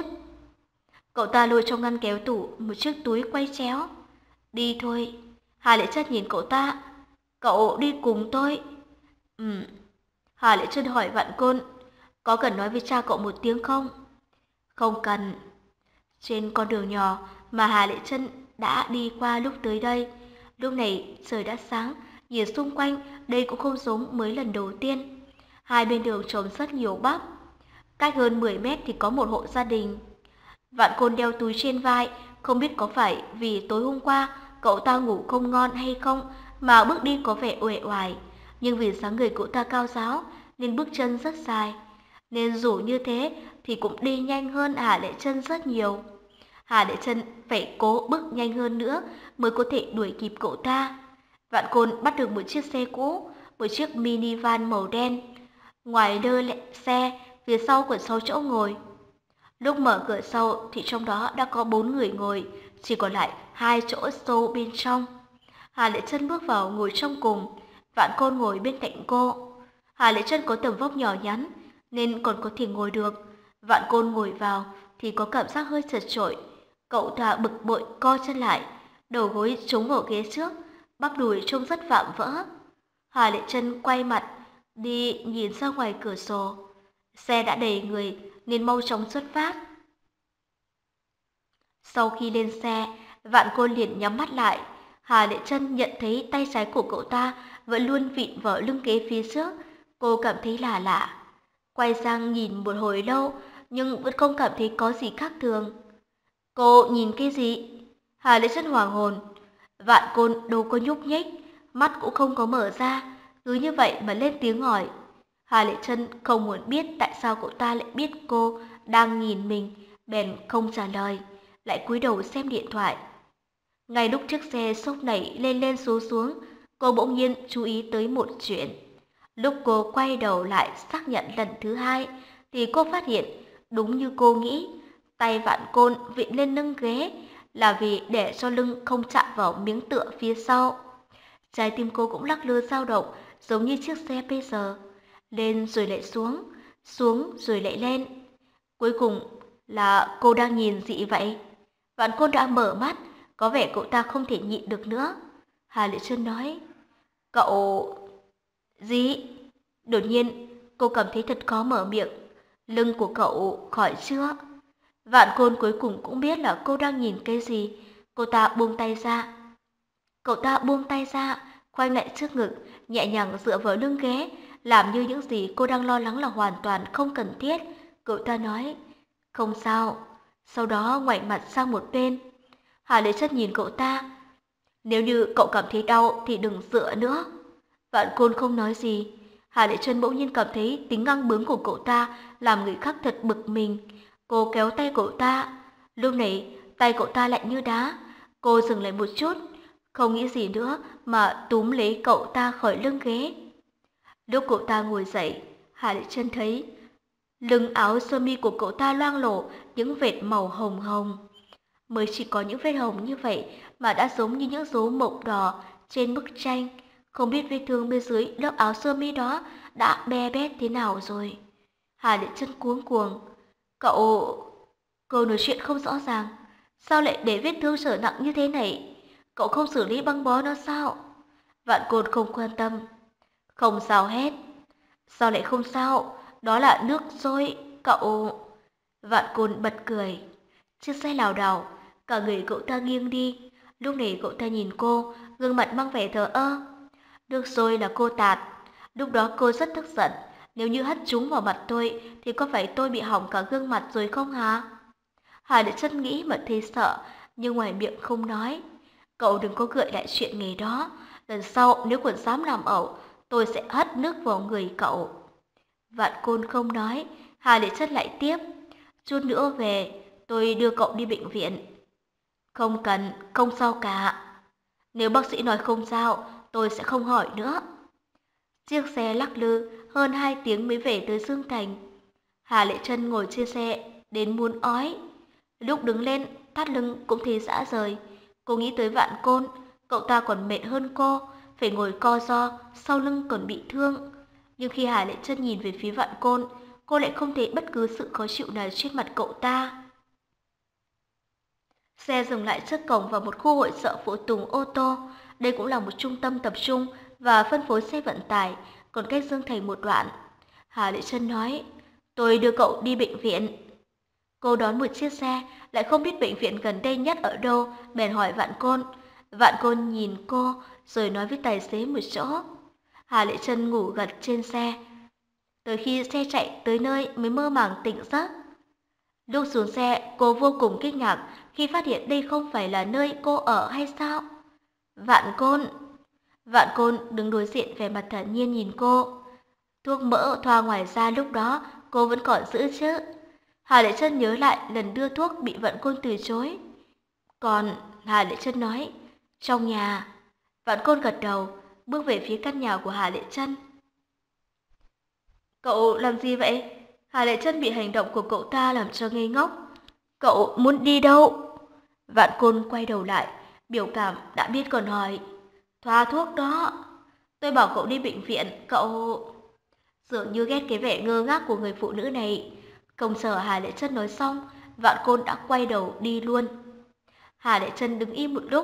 Cậu ta lôi trong ngăn kéo tủ một chiếc túi quay chéo. Đi thôi. Hà Lệ Trân nhìn cậu ta. Cậu đi cùng tôi. Ừm. Hà Lệ Trân hỏi Vạn Côn. Có cần nói với cha cậu một tiếng không? Không cần. Trên con đường nhỏ mà Hà Lệ Trân đã đi qua lúc tới đây, lúc này trời đã sáng, nhìn xung quanh đây cũng không giống mới lần đầu tiên. Hai bên đường trồng rất nhiều bắp. Cách hơn mười mét thì có một hộ gia đình. Vạn Côn đeo túi trên vai, không biết có phải vì tối hôm qua cậu ta ngủ không ngon hay không mà bước đi có vẻ uể oải, nhưng vì dáng người cậu ta cao ráo nên bước chân rất dài, nên dù như thế thì cũng đi nhanh hơn Hà Lệ Trân rất nhiều. Hà Lệ Trân phải cố bước nhanh hơn nữa mới có thể đuổi kịp cậu ta. Vạn Côn bắt được một chiếc xe cũ, một chiếc minivan màu đen. Ngoài đơ xe, phía sau còn sáu chỗ ngồi. Lúc mở cửa sau thì trong đó đã có bốn người ngồi, chỉ còn lại hai chỗ xô bên trong. Hà Lệ Trân bước vào ngồi trong cùng, Vạn Côn ngồi bên cạnh cô. Hà Lệ Trân có tầm vóc nhỏ nhắn nên còn có thể ngồi được. Vạn Côn ngồi vào thì có cảm giác hơi chật chội. Cậu ta bực bội co chân lại. đầu gối trúng vào ghế trước, bắp đùi trông rất vạm vỡ. Hà Lệ Trân quay mặt đi nhìn ra ngoài cửa sổ. Xe đã đầy người nên mau chóng xuất phát. Sau khi lên xe, Vạn Côn liền nhắm mắt lại. Hà Lệ Trân nhận thấy tay trái của cậu ta vẫn luôn vịn vào lưng ghế phía trước. Cô cảm thấy lạ lạ. Quay sang nhìn một hồi lâu nhưng vẫn không cảm thấy có gì khác thường. Cô nhìn cái gì? Hà Lệ Trân hoảng hồn. Vạn Côn đâu có nhúc nhích, mắt cũng không có mở ra, cứ như vậy mà lên tiếng hỏi. Hà Lệ Trân không muốn biết tại sao cậu ta lại biết cô đang nhìn mình, bèn không trả lời, lại cúi đầu xem điện thoại. Ngay lúc chiếc xe sốc nảy lên lên xuống xuống, cô bỗng nhiên chú ý tới một chuyện. Lúc cô quay đầu lại xác nhận lần thứ hai, thì cô phát hiện, đúng như cô nghĩ, tay Vạn Côn vịn lên lưng ghế là vì để cho lưng không chạm vào miếng tựa phía sau. Trái tim cô cũng lắc lư dao động, giống như chiếc xe bây giờ. Lên rồi lại xuống, xuống rồi lại lên. Cuối cùng là cô đang nhìn gì vậy? Vạn Côn đã mở mắt, có vẻ cậu ta không thể nhịn được nữa. Hà Lệ Trân nói, cậu... Gì? Đột nhiên, cô cảm thấy thật khó mở miệng. Lưng của cậu khỏi chưa? Vạn Côn cuối cùng cũng biết là cô đang nhìn cái gì. Cô ta buông tay ra. Cậu ta buông tay ra, khoanh lại trước ngực, nhẹ nhàng dựa vào lưng ghế, làm như những gì cô đang lo lắng là hoàn toàn không cần thiết. Cậu ta nói, không sao. Sau đó ngoảnh mặt sang một bên. Hà Lệ Trân nhìn cậu ta. Nếu như cậu cảm thấy đau thì đừng dựa nữa. Vạn Côn không nói gì. Hà Lệ Trân bỗng nhiên cảm thấy tính ngang bướng của cậu ta làm người khác thật bực mình. Cô kéo tay cậu ta. Lúc này tay cậu ta lạnh như đá. Cô dừng lại một chút, không nghĩ gì nữa mà túm lấy cậu ta khỏi lưng ghế. Lúc cậu ta ngồi dậy, Hà Lệ Trân thấy lưng áo sơ mi của cậu ta loang lổ những vệt màu hồng hồng. Mới chỉ có những vết hồng như vậy mà đã giống như những dấu mộng đỏ trên bức tranh. Không biết vết thương bên dưới lớp áo sơ mi đó đã be bét thế nào rồi. Hà Lệ Trân cuống cuồng. Cậu... Cô nói chuyện không rõ ràng. Sao lại để vết thương trở nặng như thế này? Cậu không xử lý băng bó nó sao? Vạn Côn không quan tâm. Không sao hết. Sao lại không sao? Đó là nước sôi, cậu... Vạn Côn bật cười. Chiếc xe lảo đảo, cả người cậu ta nghiêng đi. Lúc này cậu ta nhìn cô, gương mặt mang vẻ thờ ơ. Nước sôi là cô tạt. Lúc đó cô rất tức giận. Nếu như hất chúng vào mặt tôi, thì có phải tôi bị hỏng cả gương mặt rồi không hả? Hà Lệ Trân nghĩ mà thấy sợ, nhưng ngoài miệng không nói. Cậu đừng có gợi lại chuyện ngày đó. Lần sau nếu còn dám làm ẩu, tôi sẽ hất nước vào người cậu. Vạn Côn không nói. Hà Lệ Trân lại tiếp. Chút nữa về, tôi đưa cậu đi bệnh viện. Không cần, không sao cả. Nếu bác sĩ nói không sao, tôi sẽ không hỏi nữa. Chiếc xe lắc lư hơn hai tiếng mới về tới Dương Thành. Hà Lệ Trân ngồi trên xe đến muốn ói. Lúc đứng lên, thắt lưng cũng thấy rã rời. Cô nghĩ tới Vạn Côn, cậu ta còn mệt hơn cô, phải ngồi co ro, sau lưng còn bị thương. Nhưng khi Hà Lệ Trân nhìn về phía Vạn Côn, cô lại không thấy bất cứ sự khó chịu nào trên mặt cậu ta. Xe dừng lại trước cổng vào một khu hội chợ phụ tùng ô tô. Đây cũng là một trung tâm tập trung và phân phối xe vận tải, còn cách Dương Thành một đoạn. Hà Lệ Trân nói, tôi đưa cậu đi bệnh viện. Cô đón một chiếc xe, lại không biết bệnh viện gần đây nhất ở đâu, bèn hỏi Vạn Côn. Vạn Côn nhìn cô, rồi nói với tài xế một chỗ. Hà Lệ Trân ngủ gật trên xe. Tới khi xe chạy tới nơi mới mơ màng tỉnh giấc. Lúc xuống xe, cô vô cùng kinh ngạc khi phát hiện đây không phải là nơi cô ở hay sao? Vạn Côn. Vạn Côn đứng đối diện vẻ mặt thản nhiên nhìn cô. Thuốc mỡ thoa ngoài da lúc đó cô vẫn còn giữ chứ? Hà Lệ Trân nhớ lại lần đưa thuốc bị Vạn Côn từ chối. Còn Hà Lệ Trân nói, trong nhà. Vạn Côn gật đầu, bước về phía căn nhà của Hà Lệ Trân. Cậu làm gì vậy? Hà Lệ Trân bị hành động của cậu ta làm cho ngây ngốc. Cậu muốn đi đâu? Vạn Côn quay đầu lại, biểu cảm đã biết còn hỏi. Thoa thuốc đó. Tôi bảo cậu đi bệnh viện, cậu... Dường như ghét cái vẻ ngơ ngác của người phụ nữ này. Không chờ Hà Lệ Trân nói xong, Vạn Côn đã quay đầu đi luôn. Hà Lệ Trân đứng im một lúc,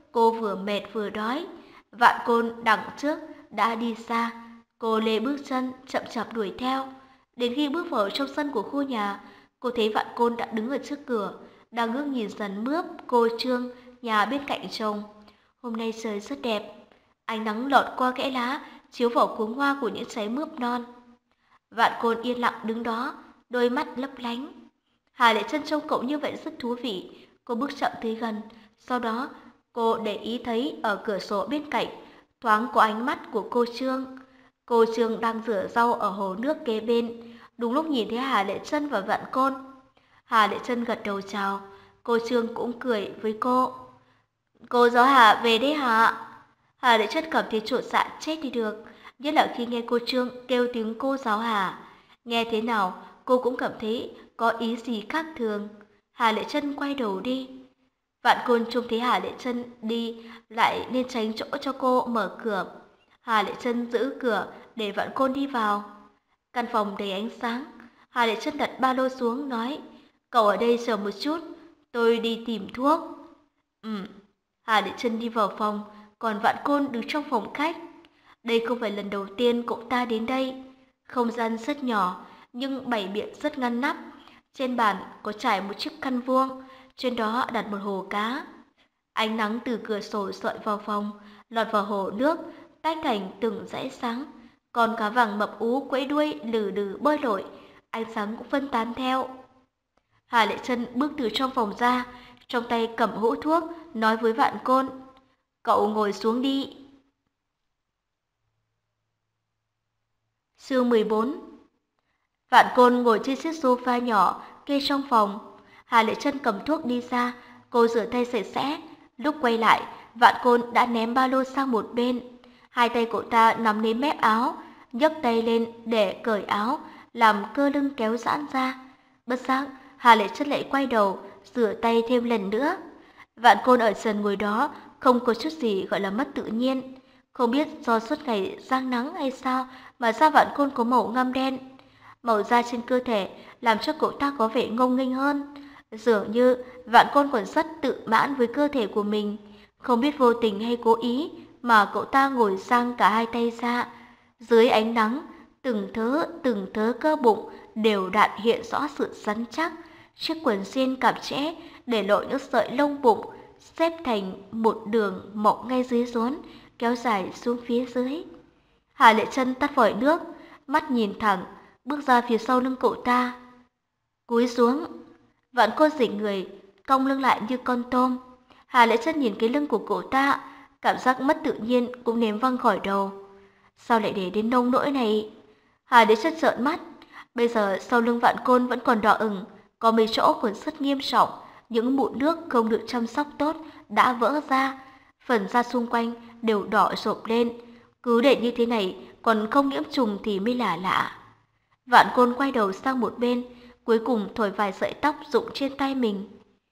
cô vừa mệt vừa đói. Vạn Côn đằng trước đã đi xa, cô lê bước chân chậm chạp đuổi theo. Đến khi bước vào trong sân của khu nhà, cô thấy Vạn Côn đã đứng ở trước cửa, đang ngước nhìn dần mướp cô Trương nhà bên cạnh chồng. Hôm nay trời rất đẹp, ánh nắng lọt qua kẽ lá, chiếu vào cuống hoa của những trái mướp non. Vạn Côn yên lặng đứng đó, đôi mắt lấp lánh. Hà Lệ Chân trông cậu như vậy rất thú vị, cô bước chậm tới gần, sau đó cô để ý thấy ở cửa sổ bên cạnh thoáng có ánh mắt của cô Trương. Cô Trương đang rửa rau ở hồ nước kế bên, đúng lúc nhìn thấy Hà Lệ Chân và Vạn Côn. Hà Lệ Chân gật đầu chào, cô Trương cũng cười với cô. Cô giáo Hà về đấy hả? Hà Lệ Chân cảm thấy chột dạ chết đi được, nhất là khi nghe cô Trương kêu tiếng cô giáo Hà. Nghe thế nào cô cũng cảm thấy có ý gì khác thường. Hà Lệ Chân quay đầu đi. Vạn Côn trông thấy Hà Lệ Chân đi lại nên tránh chỗ cho cô mở cửa. Hà Lệ Chân giữ cửa để Vạn Côn đi vào. Căn phòng đầy ánh sáng. Hà Lệ Chân đặt ba lô xuống nói, cậu ở đây chờ một chút, tôi đi tìm thuốc. Ừ. Hà Lệ Chân đi vào phòng, còn Vạn Côn đứng trong phòng khách. Đây không phải lần đầu tiên cậu ta đến đây. Không gian rất nhỏ, nhưng bày biện rất ngăn nắp. Trên bàn có trải một chiếc khăn vuông, trên đó đặt một hồ cá. Ánh nắng từ cửa sổ sọi vào phòng, lọt vào hồ nước, tách thành từng dãy sáng. Con cá vàng mập ú quẫy đuôi lừ đừ bơi lội, ánh sáng cũng phân tán theo. Hà Lệ Chân bước từ trong phòng ra, trong tay cầm hũ thuốc, nói với Vạn Côn, cậu ngồi xuống đi. Chương mười bốn. Vạn Côn ngồi trên chiếc sofa nhỏ kê trong phòng. Hà Lệ Chân cầm thuốc đi ra, cô rửa tay sạch sẽ. Lúc quay lại, Vạn Côn đã ném ba lô sang một bên. Hai tay cậu ta nắm lấy mép áo, nhấc tay lên để cởi áo, làm cơ lưng kéo giãn ra. Bất giác, Hà Lệ Chân lại quay đầu, rửa tay thêm lần nữa. Vạn Côn ở trần ngồi đó, không có chút gì gọi là mất tự nhiên. Không biết do suốt ngày giang nắng hay sao mà da Vạn Côn có màu ngăm đen. Màu da trên cơ thể làm cho cậu ta có vẻ ngông nghênh hơn. Dường như Vạn Côn còn rất tự mãn với cơ thể của mình. Không biết vô tình hay cố ý mà cậu ta ngồi sang cả hai tay ra. Dưới ánh nắng, từng thớ từng thớ cơ bụng đều đặn hiện rõ sự rắn chắc. Chiếc quần jean cạp chẽ để lộ những sợi lông bụng xếp thành một đường mộng ngay dưới rốn, kéo dài xuống phía dưới. Hà Lệ Chân tắt vòi nước, mắt nhìn thẳng, bước ra phía sau lưng cậu ta. Cúi xuống, Vạn Côn dịch người, cong lưng lại như con tôm. Hà Lệ Chân nhìn cái lưng của cậu ta, cảm giác mất tự nhiên cũng ném văng khỏi đầu. Sao lại để đến nông nỗi này? Hà Lệ Chân trợn mắt, bây giờ sau lưng Vạn Côn vẫn còn đỏ ửng, có mấy chỗ còn rất nghiêm trọng, những mụn nước không được chăm sóc tốt đã vỡ ra, phần da xung quanh đều đỏ rộp lên. Cứ để như thế này còn không nhiễm trùng thì mới là lạ. Vạn Côn quay đầu sang một bên, cuối cùng thổi vài sợi tóc rụng trên tay mình.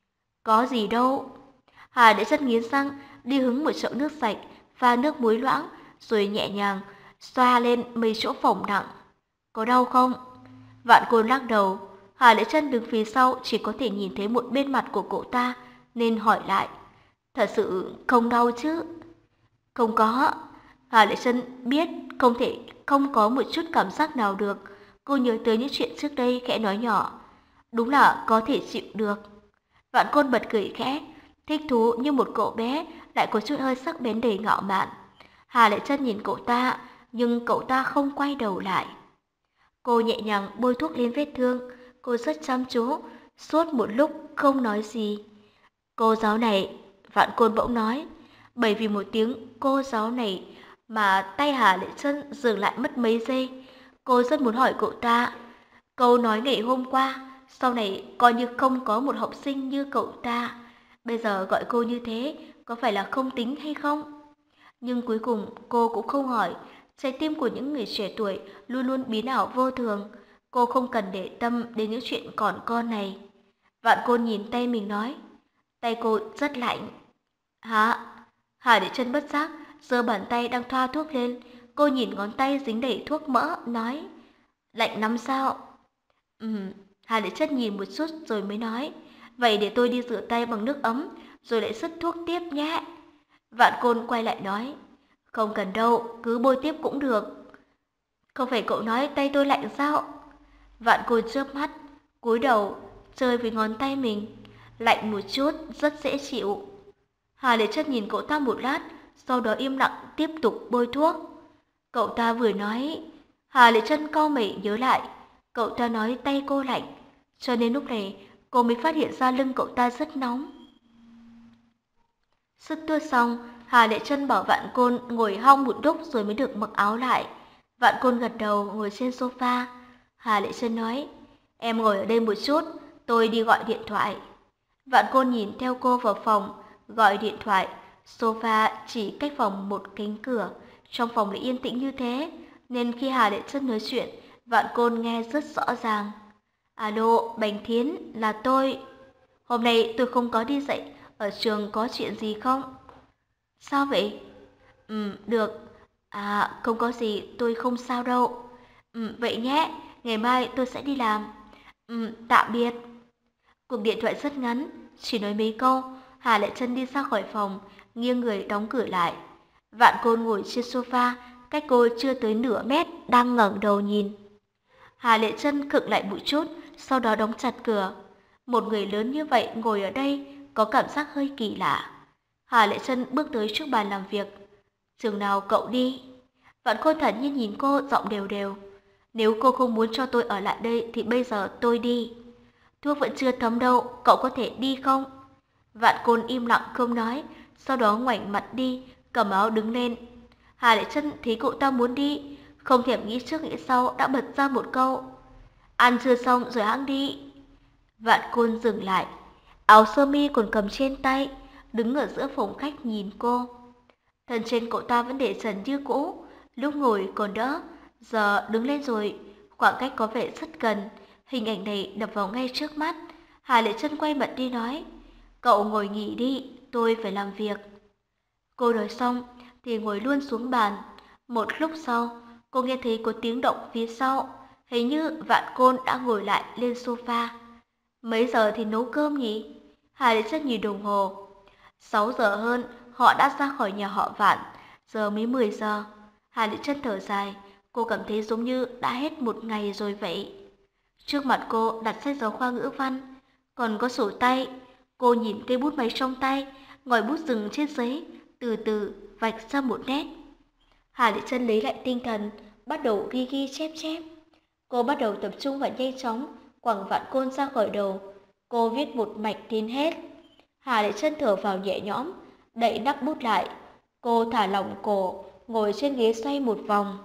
Có gì đâu. Hà Lệ Chân nghiến răng, đi hứng một chậu nước sạch, pha nước muối loãng, rồi nhẹ nhàng xoa lên mấy chỗ phỏng nặng. Có đau không? Vạn Côn lắc đầu. Hà Lệ Chân đứng phía sau chỉ có thể nhìn thấy một bên mặt của cậu ta, nên hỏi lại. Thật sự không đau chứ? Không có. Hà Lệ Chân biết không thể không có một chút cảm giác nào được. Cô nhớ tới những chuyện trước đây, khẽ nói nhỏ. Đúng là có thể chịu được. Vạn Côn bật cười khẽ, thích thú như một cậu bé, lại có chút hơi sắc bén đầy ngạo mạn. Hà Lệ Chân nhìn cậu ta, nhưng cậu ta không quay đầu lại. Cô nhẹ nhàng bôi thuốc lên vết thương, cô rất chăm chú, suốt một lúc không nói gì. Cô giáo này, Vạn Côn bỗng nói, bởi vì một tiếng cô giáo này mà tay Hà Lệ Chân dừng lại mất mấy giây. Cô rất muốn hỏi cậu ta, câu nói ngày hôm qua, sau này coi như không có một học sinh như cậu ta. Bây giờ gọi cô như thế, có phải là không tính hay không? Nhưng cuối cùng cô cũng không hỏi, trái tim của những người trẻ tuổi luôn luôn biến ảo vô thường. Cô không cần để tâm đến những chuyện còn con này. Vạn Côn nhìn tay mình nói, tay cô rất lạnh. Hả? Hà Lệ Chân bất giác giơ bàn tay đang thoa thuốc lên. Cô nhìn ngón tay dính đầy thuốc mỡ, nói, lạnh lắm sao? Ừm, Hà Lệ Chân nhìn một chút rồi mới nói, vậy để tôi đi rửa tay bằng nước ấm, rồi lại xức thuốc tiếp nhé. Vạn Côn quay lại nói, không cần đâu, cứ bôi tiếp cũng được. Không phải cậu nói tay tôi lạnh sao? Vạn Côn chớp mắt, cúi đầu, chơi với ngón tay mình. Lạnh một chút, rất dễ chịu. Hà Lệ Chân nhìn cậu ta một lát, sau đó im lặng tiếp tục bôi thuốc. Cậu ta vừa nói, Hà Lệ Chân cau mày nhớ lại, cậu ta nói tay cô lạnh, cho nên lúc này cô mới phát hiện ra lưng cậu ta rất nóng. Sức tuốt xong, Hà Lệ Chân bảo Vạn Côn ngồi hong một lúc rồi mới được mặc áo lại. Vạn Côn gật đầu ngồi trên sofa. Hà Lệ Chân nói, em ngồi ở đây một chút, tôi đi gọi điện thoại. Vạn Côn nhìn theo cô vào phòng, gọi điện thoại. Sofa chỉ cách phòng một cánh cửa, trong phòng lại yên tĩnh như thế, nên khi Hà Lệ Chân nói chuyện, Vạn Côn nghe rất rõ ràng. Alo, Bành Thiến, là tôi. Hôm nay tôi không có đi dạy, ở trường có chuyện gì không? Sao vậy? Ừ, được. À, không có gì, tôi không sao đâu. Ừ, vậy nhé, ngày mai tôi sẽ đi làm. Ừ, tạm biệt. Cuộc điện thoại rất ngắn, chỉ nói mấy câu, Hà Lệ Chân đi ra khỏi phòng, nghiêng người đóng cửa lại. Vạn Côn ngồi trên sofa, cách cô chưa tới nửa mét, đang ngẩng đầu nhìn. Hà Lệ Chân khựng lại một chút, sau đó đóng chặt cửa. Một người lớn như vậy ngồi ở đây, có cảm giác hơi kỳ lạ. Hà Lệ Chân bước tới trước bàn làm việc. Chừng nào cậu đi? Vạn Côn thản nhiên nhìn cô, giọng đều đều. Nếu cô không muốn cho tôi ở lại đây thì bây giờ tôi đi. Thuốc vẫn chưa thấm đâu, cậu có thể đi không? Vạn Côn im lặng không nói, sau đó ngoảnh mặt đi, cầm áo đứng lên. Hà Lệ Chân thấy cậu ta muốn đi, không thèm nghĩ trước nghĩ sau đã bật ra một câu. Ăn chưa xong rồi hãng đi. Vạn Côn dừng lại, áo sơ mi còn cầm trên tay, đứng ở giữa phòng khách nhìn cô. Thân trên cậu ta vẫn để trần như cũ, lúc ngồi còn đỡ, giờ đứng lên rồi, khoảng cách có vẻ rất gần, hình ảnh này đập vào ngay trước mắt. Hà Lệ Chân quay mặt đi nói, cậu ngồi nghỉ đi, tôi phải làm việc. Cô nói xong thì ngồi luôn xuống bàn. Một lúc sau, cô nghe thấy có tiếng động phía sau, hình như Vạn Côn đã ngồi lại lên sofa. Mấy giờ thì nấu cơm nhỉ? Hà Lệ Chân nhìn đồng hồ. Sáu giờ hơn, họ đã ra khỏi nhà họ Vạn, giờ mới mười giờ. Hà Lệ Chân thở dài, cô cảm thấy giống như đã hết một ngày rồi vậy. Trước mặt cô đặt sách giáo khoa ngữ văn, còn có sổ tay. Cô nhìn cây bút máy trong tay, ngòi bút dừng trên giấy, từ từ vạch ra một nét. Hà Lệ Chân lấy lại tinh thần, bắt đầu ghi ghi chép chép. Cô bắt đầu tập trung và nhanh chóng quẳng Vạn Côn ra khỏi đầu. Cô viết một mạch đến hết. Hà Lệ Chân thở vào nhẹ nhõm, đậy nắp bút lại. Cô thả lỏng cổ, ngồi trên ghế xoay một vòng.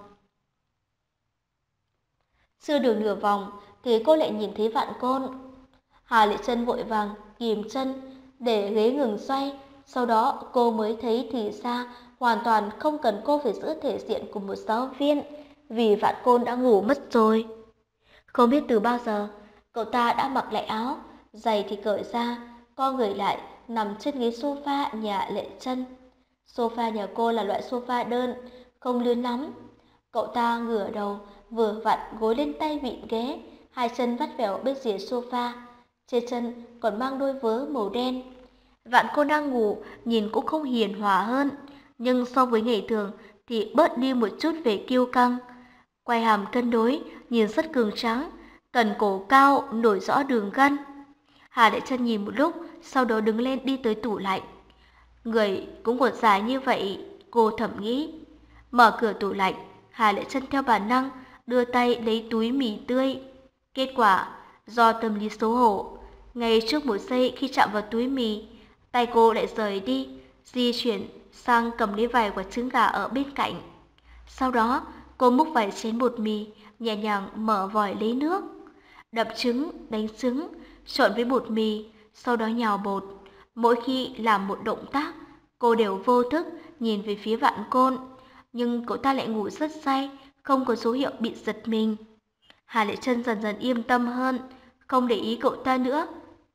Chưa được nửa vòng thì cô lại nhìn thấy Vạn Côn. Hà Lệ Chân vội vàng kìm chân để ghế ngừng xoay, sau đó cô mới thấy thì ra hoàn toàn không cần cô phải giữ thể diện của một giáo viên, vì Vạn Côn đã ngủ mất rồi. Không biết từ bao giờ, cậu ta đã mặc lại áo, giày thì cởi ra, co người lại, nằm trên ghế sofa nhà Lệ Chân. Sofa nhà cô là loại sofa đơn, không lớn lắm. Cậu ta ngửa đầu, vừa vặn gối lên tay vịn ghế, hai chân vắt vẻo bên rìa sofa, trên chân còn mang đôi vớ màu đen. Vạn Cô đang ngủ, nhìn cũng không hiền hòa hơn, nhưng so với ngày thường thì bớt đi một chút về kiêu căng. Quai hàm cân đối, nhìn rất cường tráng, cần cổ cao, nổi rõ đường gân. Hà Lệ Chân nhìn một lúc, sau đó đứng lên đi tới tủ lạnh. Người cũng còn dài như vậy, cô thầm nghĩ. Mở cửa tủ lạnh, Hà Lệ Chân theo bản năng đưa tay lấy túi mì tươi. Kết quả, do tâm lý xấu hổ, ngay trước một giây khi chạm vào túi mì, tay cô lại rời đi, di chuyển sang cầm lấy vài quả trứng gà ở bên cạnh. Sau đó, cô múc vài chén bột mì, nhẹ nhàng mở vòi lấy nước, đập trứng, đánh trứng, trộn với bột mì, sau đó nhào bột. Mỗi khi làm một động tác, cô đều vô thức nhìn về phía Vạn Côn, nhưng cậu ta lại ngủ rất say, không có dấu hiệu bị giật mình. Hà Lệ Chân dần dần yên tâm hơn, không để ý cậu ta nữa,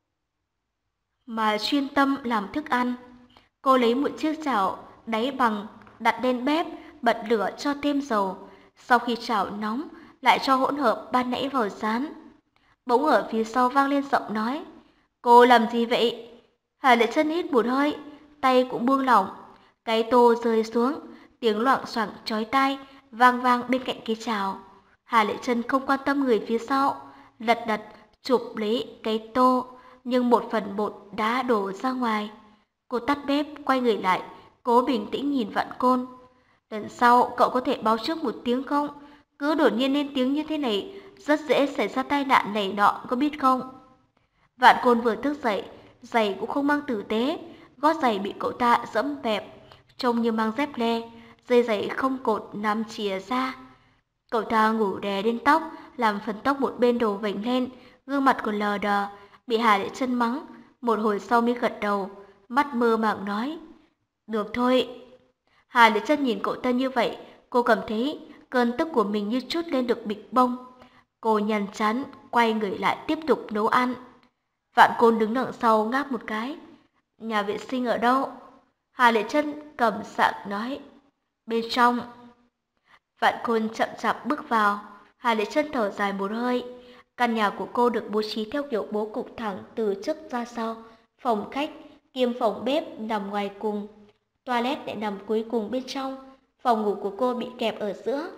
mà chuyên tâm làm thức ăn. Cô lấy một chiếc chảo đáy bằng, đặt lên bếp, bật lửa cho thêm dầu. Sau khi chảo nóng, lại cho hỗn hợp ban nãy vào rán. Bỗng ở phía sau vang lên giọng nói, cô làm gì vậy? Hà Lệ Chân hít một hơi, tay cũng buông lỏng. Cái tô rơi xuống, tiếng loảng xoảng chói tai vang vang bên cạnh cái chảo. Hà Lệ Trân không quan tâm người phía sau, lật đật chụp lấy cái tô, nhưng một phần bột đã đổ ra ngoài. Cô tắt bếp, quay người lại, cố bình tĩnh nhìn Vạn Côn. Lần sau cậu có thể báo trước một tiếng không? Cứ đột nhiên lên tiếng như thế này, rất dễ xảy ra tai nạn này nọ, có biết không? Vạn Côn vừa thức dậy, giày cũng không mang tử tế, gót giày bị cậu ta dẫm bẹp, trông như mang dép lê, dây giày không cột nằm chìa ra. Cậu ta ngủ đè lên tóc, làm phần tóc một bên đổ vểnh lên, gương mặt còn lờ đờ, bị Hà Lệ Trân mắng, một hồi sau mới gật đầu, mắt mơ màng nói: "Được thôi." Hà Lệ Trân nhìn cậu ta như vậy, cô cảm thấy cơn tức của mình như trút lên được bịch bông. Cô nhăn chán, quay người lại tiếp tục nấu ăn. Vạn Côn đứng đằng sau ngáp một cái. "Nhà vệ sinh ở đâu?" Hà Lệ Trân cầm sạn nói: "Bên trong." Vạn Côn chậm chạp bước vào. Hà Lệ Trân thở dài một hơi. Căn nhà của cô được bố trí theo kiểu bố cục thẳng từ trước ra sau. Phòng khách kiêm phòng bếp nằm ngoài cùng, toilet lại nằm cuối cùng bên trong. Phòng ngủ của cô bị kẹp ở giữa.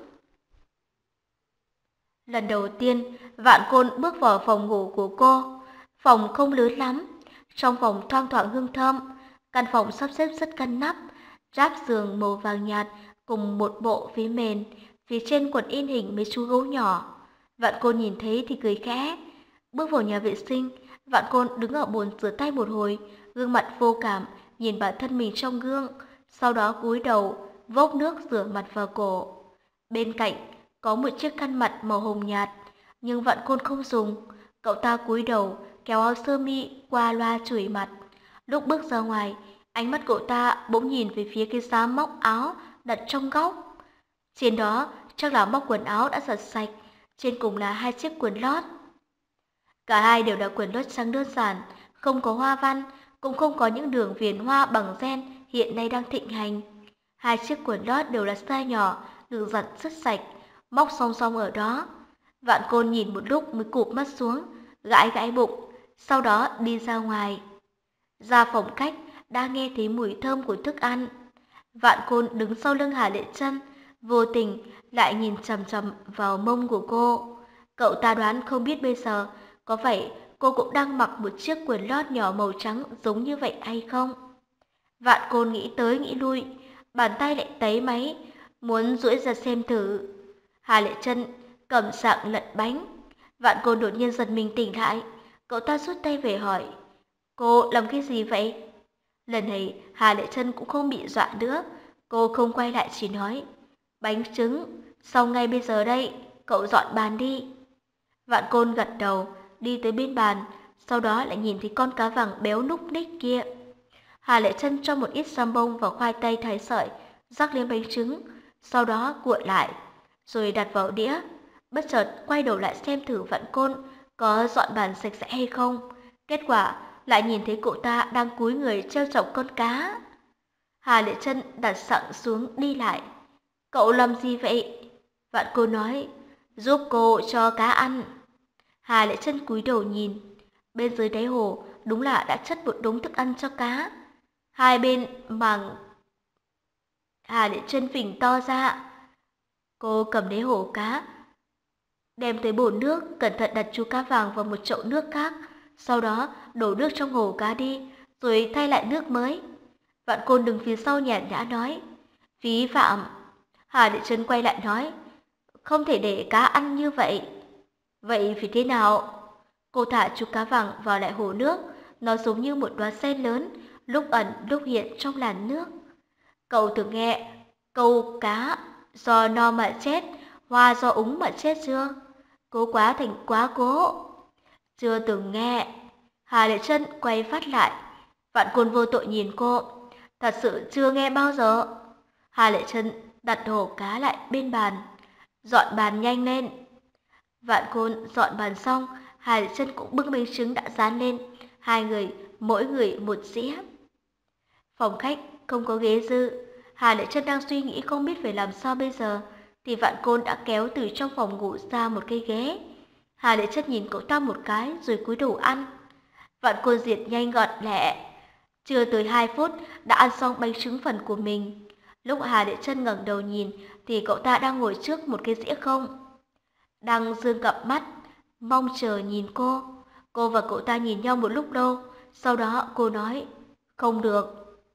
Lần đầu tiên, Vạn Côn bước vào phòng ngủ của cô. Phòng không lớn lắm, trong phòng thoang thoảng hương thơm. Căn phòng sắp xếp rất ngăn nắp, ráp giường màu vàng nhạt cùng một bộ ví mền, phía trên quần in hình mấy chú gấu nhỏ. Vạn Côn nhìn thấy thì cười khẽ. Bước vào nhà vệ sinh, Vạn Côn đứng ở bồn rửa tay một hồi, gương mặt vô cảm nhìn bản thân mình trong gương, sau đó cúi đầu vốc nước rửa mặt vào cổ. Bên cạnh có một chiếc khăn mặt màu hồng nhạt, nhưng Vạn Côn không dùng. Cậu ta cúi đầu kéo áo sơ mi qua loa chùi mặt. Lúc bước ra ngoài, ánh mắt cậu ta bỗng nhìn về phía cái giá móc áo đặt trong góc. Trên đó chắc là móc quần áo đã giặt sạch, trên cùng là hai chiếc quần lót. Cả hai đều là quần lót trắng đơn giản, không có hoa văn, cũng không có những đường viền hoa bằng ren hiện nay đang thịnh hành. Hai chiếc quần lót đều là size nhỏ, được giặt rất sạch, móc song song ở đó. Vạn Côn nhìn một lúc mới cụp mắt xuống, gãi gãi bụng, sau đó đi ra ngoài. Ra phòng khách, đã nghe thấy mùi thơm của thức ăn. Vạn Côn đứng sau lưng Hà Lệ Trân, vô tình lại nhìn chằm chằm vào mông của cô. Cậu ta đoán không biết bây giờ có phải cô cũng đang mặc một chiếc quần lót nhỏ màu trắng giống như vậy hay không. Vạn Côn nghĩ tới nghĩ lui, bàn tay lại táy máy, muốn duỗi ra xem thử. Hà Lệ Trân cầm sạng lật bánh. Vạn Côn đột nhiên giật mình tỉnh lại, cậu ta rút tay về hỏi: "Cô làm cái gì vậy?" Lần này Hà Lệ Trân cũng không bị dọa nữa, cô không quay lại chỉ nói: "Bánh trứng, xong ngay bây giờ đây, cậu dọn bàn đi." Vạn Côn gật đầu, đi tới bên bàn, sau đó lại nhìn thấy con cá vàng béo núc ních kia. Hà Lệ Trân cho một ít giam bông và khoai tây thái sợi, rắc lên bánh trứng, sau đó cuộn lại, rồi đặt vào đĩa. Bất chợt quay đầu lại xem thử Vạn Côn có dọn bàn sạch sẽ hay không. Kết quả lại nhìn thấy cậu ta đang cúi người trêu chọc con cá. Hà Lệ Trân đặt sặng xuống đi lại. "Cậu làm gì vậy?" Vạn Côn nói: "Giúp cô cho cá ăn." Hà Lệ Trân cúi đầu nhìn. Bên dưới đáy hồ đúng là đã chất một đống thức ăn cho cá. Hai bên màng Hà Lệ Trân phình to ra. Cô cầm lấy hồ cá, đem tới bồn nước, cẩn thận đặt chú cá vàng vào một chậu nước khác, sau đó đổ nước trong hồ cá đi, rồi thay lại nước mới. Vạn Côn đứng phía sau nhàn nhã nói: "Phí phạm." Hà Lệ Trân quay lại nói: "Không thể để cá ăn như vậy." "Vậy phải thế nào?" Cô thả chú cá vàng vào lại hồ nước, nó giống như một đóa sen lớn, lúc ẩn lúc hiện trong làn nước. "Cậu từng nghe câu cá do no mà chết, hoa do úng mà chết chưa? Cố quá thành quá cố." "Chưa từng nghe." Hà Lệ Trân quay phát lại. Vạn Côn vô tội nhìn cô: "Thật sự chưa nghe bao giờ." Hà Lệ Trân đặt hồ cá lại bên bàn: "Dọn bàn nhanh lên." Vạn Côn dọn bàn xong, Hà Lệ Trân cũng bưng bánh trứng đã rán lên, hai người mỗi người một dĩa. Phòng khách không có ghế dư. Hà Lệ Trân đang suy nghĩ không biết phải làm sao bây giờ, thì Vạn Côn đã kéo từ trong phòng ngủ ra một cái ghế. Hà Lệ Trân nhìn cậu ta một cái rồi cúi đầu ăn. Vạn Côn diệt nhanh gọn lẹ, Chưa tới hai phút đã ăn xong bánh trứng phần của mình. Lúc Hà Lệ Trân ngẩng đầu nhìn thì cậu ta đang ngồi trước một cái dĩa không, đang dương cặp mắt, mong chờ nhìn cô. Cô và cậu ta nhìn nhau một lúc lâu, sau đó cô nói, không được.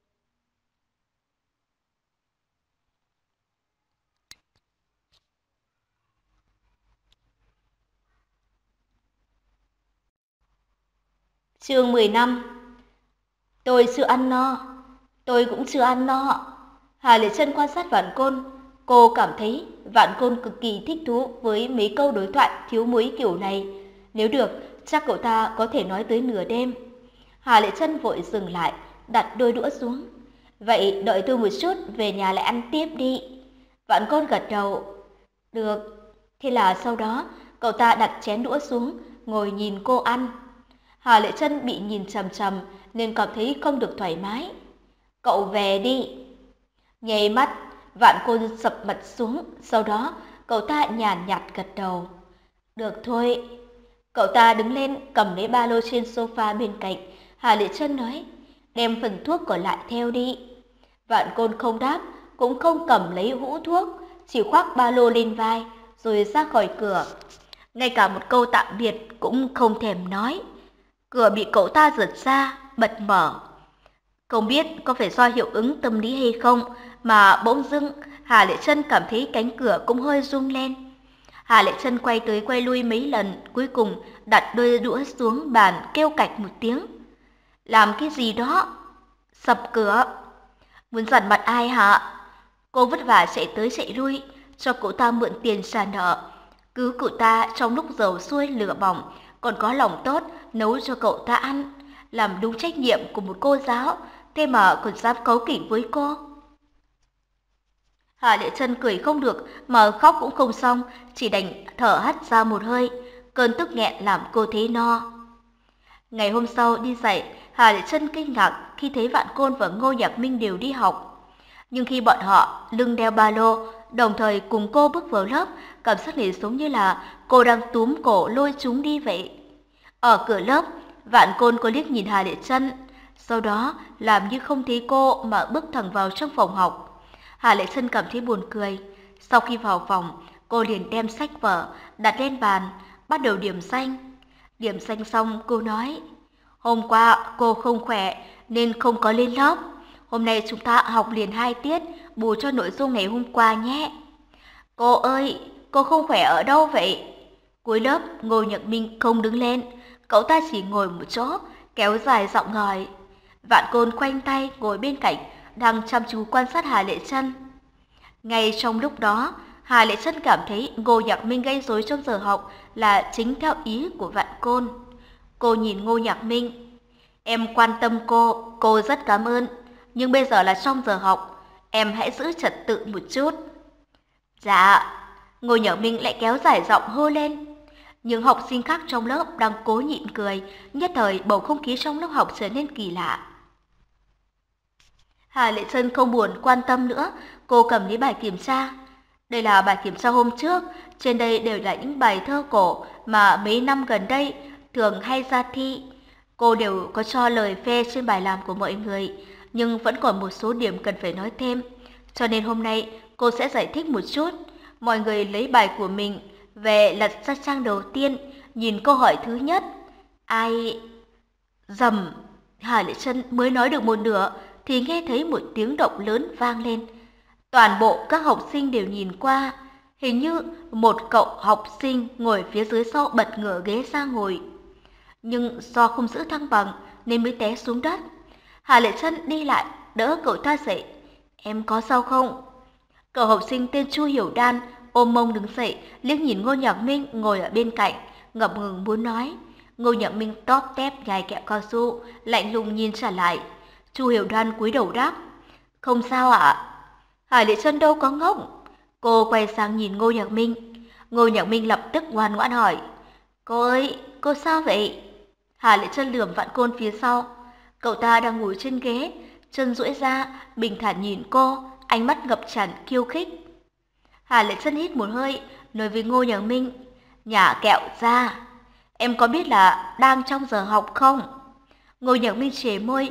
Chương mười lăm. Tôi chưa ăn no, tôi cũng chưa ăn no. Hà Lệ Trân quan sát Vạn Côn, cô cảm thấy Vạn Côn cực kỳ thích thú với mấy câu đối thoại thiếu muối kiểu này. Nếu được, chắc cậu ta có thể nói tới nửa đêm. Hà Lệ Trân vội dừng lại, đặt đôi đũa xuống. Vậy đợi tôi một chút, về nhà lại ăn tiếp đi. Vạn Côn gật đầu. Được. Thế là sau đó, cậu ta đặt chén đũa xuống, ngồi nhìn cô ăn. Hà Lệ Trân bị nhìn chằm chằm nên cảm thấy không được thoải mái. Cậu về đi. Nháy mắt, Vạn Côn sập mặt xuống, sau đó cậu ta nhàn nhạt gật đầu. Được thôi. Cậu ta đứng lên cầm lấy ba lô trên sofa bên cạnh. Hà Lệ Trân nói, đem phần thuốc còn lại theo đi. Vạn Côn không đáp, cũng không cầm lấy hũ thuốc, chỉ khoác ba lô lên vai rồi ra khỏi cửa. Ngay cả một câu tạm biệt cũng không thèm nói. Cửa bị cậu ta giật ra, bật mở. Không biết có phải do hiệu ứng tâm lý hay không mà bỗng dưng Hà Lệ Trân cảm thấy cánh cửa cũng hơi rung lên. Hà Lệ Trân quay tới quay lui mấy lần, cuối cùng đặt đôi đũa xuống bàn kêu cạch một tiếng. Làm cái gì đó? Sập cửa. Muốn giận mặt ai hả? Cô vất vả chạy tới chạy lui, cho cậu ta mượn tiền trả nợ. Cứu cậu ta trong lúc dầu sôi lửa bỏng, còn có lòng tốt nấu cho cậu ta ăn, làm đúng trách nhiệm của một cô giáo, thế mà còn dám cáu kỉnh với cô. Hà Lệ Trân cười không được mà khóc cũng không xong, chỉ đành thở hắt ra một hơi, cơn tức nghẹn làm cô thấy no. Ngày hôm sau đi dạy, Hà Lệ Trân kinh ngạc khi thấy Vạn Côn và Ngô Nhạc Minh đều đi học. Nhưng khi bọn họ lưng đeo ba lô, đồng thời cùng cô bước vào lớp, cảm giác này giống như là cô đang túm cổ lôi chúng đi vậy. Ở cửa lớp, Vạn Côn có liếc nhìn Hà Lệ Trân, sau đó làm như không thấy cô mà bước thẳng vào trong phòng học. Hà Lệ Trân cảm thấy buồn cười. Sau khi vào phòng, cô liền đem sách vở đặt lên bàn, bắt đầu điểm danh. Điểm danh xong cô nói, hôm qua cô không khỏe nên không có lên lớp. Hôm nay chúng ta học liền hai tiết, bù cho nội dung ngày hôm qua nhé. Cô ơi, cô không khỏe ở đâu vậy? Cuối lớp, Ngô Nhật Minh không đứng lên, cậu ta chỉ ngồi một chỗ, kéo dài giọng ngòi. Vạn Côn khoanh tay ngồi bên cạnh, đang chăm chú quan sát Hà Lệ Trân. Ngay trong lúc đó, Hà Lệ Trân cảm thấy Ngô Nhạc Minh gây rối trong giờ học là chính theo ý của Vạn Côn. Cô nhìn Ngô Nhạc Minh. Em quan tâm cô, cô rất cảm ơn. Nhưng bây giờ là trong giờ học, em hãy giữ trật tự một chút. Dạ. Ngô Nhạc Minh lại kéo dài giọng hô lên. Những học sinh khác trong lớp đang cố nhịn cười, nhất thời bầu không khí trong lớp học trở nên kỳ lạ. Hà Lệ Trân không buồn quan tâm nữa, cô cầm lấy bài kiểm tra. Đây là bài kiểm tra hôm trước, trên đây đều là những bài thơ cổ mà mấy năm gần đây thường hay ra thi. Cô đều có cho lời phê trên bài làm của mọi người, nhưng vẫn còn một số điểm cần phải nói thêm. Cho nên hôm nay cô sẽ giải thích một chút. Mọi người lấy bài của mình về lật ra trang đầu tiên, nhìn câu hỏi thứ nhất. Ai... Rầm. Hà Lệ Trân mới nói được một nửa thì nghe thấy một tiếng động lớn vang lên. Toàn bộ các học sinh đều nhìn qua. Hình như một cậu học sinh ngồi phía dưới sau bật ngửa ghế ra ngồi. Nhưng do không giữ thăng bằng nên mới té xuống đất. Hà Lệ Trân đi lại đỡ cậu ta dậy. Em có sao không? Cậu học sinh tên Chu Hiểu Đan ôm mông đứng dậy, liếc nhìn Ngô Nhạc Minh ngồi ở bên cạnh, ngập ngừng muốn nói. Ngô Nhạc Minh tóp tép nhai kẹo cao su, lạnh lùng nhìn trả lại. Chu Hiểu Đan cúi đầu đáp, không sao ạ. Hà Lệ Trân đâu có ngốc. Cô quay sang nhìn Ngô Nhạc Minh. Ngô Nhạc Minh lập tức ngoan ngoãn hỏi, cô ơi, cô sao vậy? Hà Lệ Trân lườm Vạn Côn phía sau. Cậu ta đang ngồi trên ghế, chân duỗi ra, bình thản nhìn cô, ánh mắt ngập tràn khiêu khích. Hà Lệ Trân hít một hơi, nói với Ngô Nhạc Minh, nhả kẹo ra. Em có biết là đang trong giờ học không? Ngô Nhạc Minh chề môi,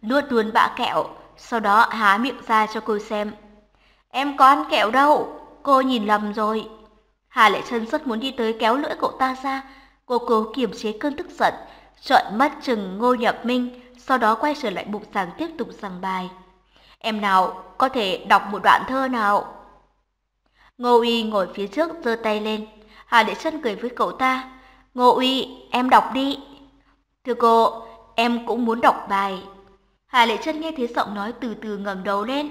nuốt luôn bã kẹo, sau đó há miệng ra cho cô xem. Em có ăn kẹo đâu, cô nhìn lầm rồi. Hà Lệ Trân rất muốn đi tới kéo lưỡi cậu ta ra. Cô cố kiềm chế cơn tức giận, trợn mắt chừng Ngô Nhật Minh, sau đó quay trở lại bục giảng tiếp tục giảng bài. Em nào, có thể đọc một đoạn thơ nào? Ngô Uy ngồi phía trước giơ tay lên. Hà Lệ Trân cười với cậu ta. Ngô Uy, em đọc đi. Thưa cô, em cũng muốn đọc bài. Hà Lệ Trân nghe thấy giọng nói từ từ ngẩng đầu lên.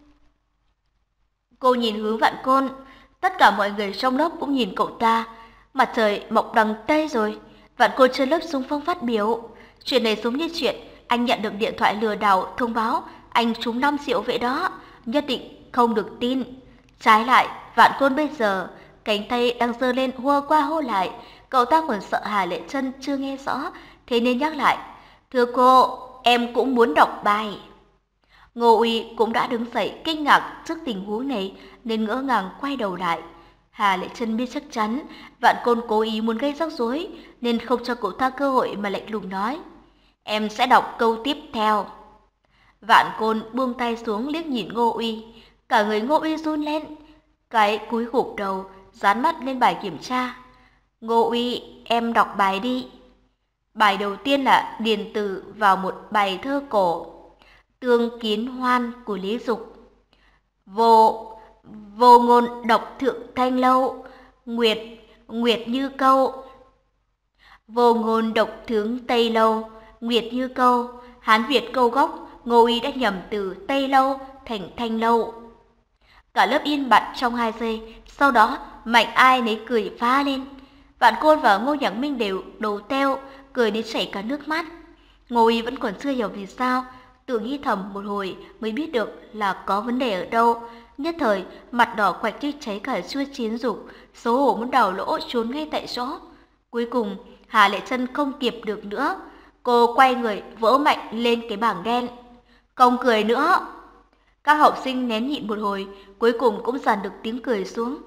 Cô nhìn hướng Vạn Côn, tất cả mọi người trong lớp cũng nhìn cậu ta. Mặt trời mọc đằng Tây rồi. Vạn Côn trên lớp xung phong phát biểu. Chuyện này giống như chuyện anh nhận được điện thoại lừa đảo thông báo anh trúng năm triệu vậy đó. Nhất định không được tin. Trái lại, Vạn Côn bây giờ cánh tay đang giơ lên hô qua hô lại. Cậu ta còn sợ Hà Lệ Trân chưa nghe rõ, thế nên nhắc lại. Thưa cô, em cũng muốn đọc bài. Ngô Uy cũng đã đứng dậy kinh ngạc trước tình huống này nên ngỡ ngàng quay đầu lại. Hà Lệ Trân biết chắc chắn Vạn Côn cố ý muốn gây rắc rối nên không cho cậu ta cơ hội mà lạnh lùng nói. Em sẽ đọc câu tiếp theo. Vạn Côn buông tay xuống liếc nhìn Ngô Uy. Cả người Ngô Uy run lên. Cái cúi gục đầu, dán mắt lên bài kiểm tra. Ngô Uy, em đọc bài đi. Bài đầu tiên là điền từ vào một bài thơ cổ. Tương Kiến Hoan của Lý Dục. Vô, vô ngôn độc thượng thanh lâu, nguyệt, nguyệt như câu. Vô ngôn độc tướng Tây lâu, nguyệt như câu. Hán Việt câu gốc, Ngô Uy đã nhầm từ Tây lâu thành Thanh lâu. Cả lớp yên bặt trong hai giây, sau đó mạnh ai nấy cười phá lên. Vạn Côn và Ngô Nhạc Minh đều đầu teo, cười đến chảy cả nước mắt. Ngô Uy vẫn còn chưa hiểu vì sao, tự nghĩ thầm một hồi mới biết được là có vấn đề ở đâu. Nhất thời, mặt đỏ quạch như cháy cả chuôi chiến dục, xấu hổ muốn đào lỗ trốn ngay tại chỗ. Cuối cùng, Hà Lệ Trân không kịp được nữa. Cô quay người vỗ mạnh lên cái bảng đen. Không cười nữa. Các học sinh nén nhịn một hồi, cuối cùng cũng dàn được tiếng cười xuống.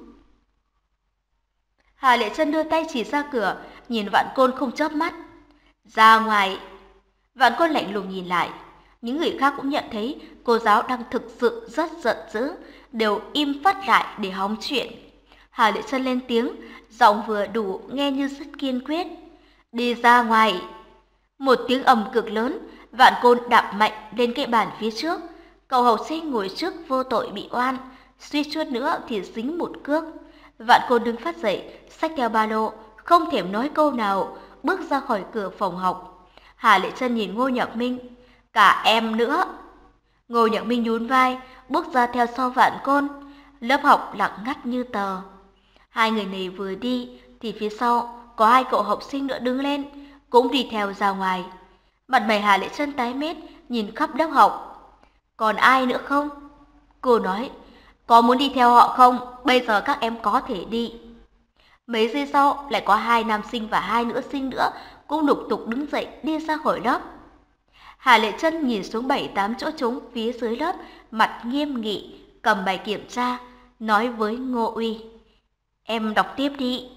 Hà Lệ Trân đưa tay chỉ ra cửa, nhìn Vạn Côn không chớp mắt. Ra ngoài. Vạn Côn lạnh lùng nhìn lại. Những người khác cũng nhận thấy cô giáo đang thực sự rất giận dữ, đều im phắt lại để hóng chuyện. Hà Lệ Trân lên tiếng, giọng vừa đủ nghe như rất kiên quyết. Đi ra ngoài. Một tiếng ầm cực lớn, Vạn Côn đạp mạnh lên cái bàn phía trước. Cậu học sinh ngồi trước vô tội bị oan, suýt chút nữa thì dính một cước. Vạn Côn đứng phát dậy, xách theo ba lô, không thèm nói câu nào, bước ra khỏi cửa phòng học. Hà Lệ Trân nhìn Ngô Nhạc Minh. Cả em nữa. Ngô Nhạc Minh nhún vai, bước ra theo sau Vạn Côn. Lớp học lặng ngắt như tờ. Hai người này vừa đi thì phía sau có hai cậu học sinh nữa đứng lên, cũng đi theo ra ngoài. Mặt mày Hà Lệ Trân tái mét, nhìn khắp lớp học. Còn ai nữa không? Cô nói, có muốn đi theo họ không? Bây giờ các em có thể đi. Mấy giây sau lại có hai nam sinh và hai nữ sinh nữa cũng lục tục đứng dậy đi ra khỏi lớp. Hà Lệ Trân nhìn xuống bảy tám chỗ trống phía dưới lớp, mặt nghiêm nghị, cầm bài kiểm tra, nói với Ngô Uy. Em đọc tiếp đi.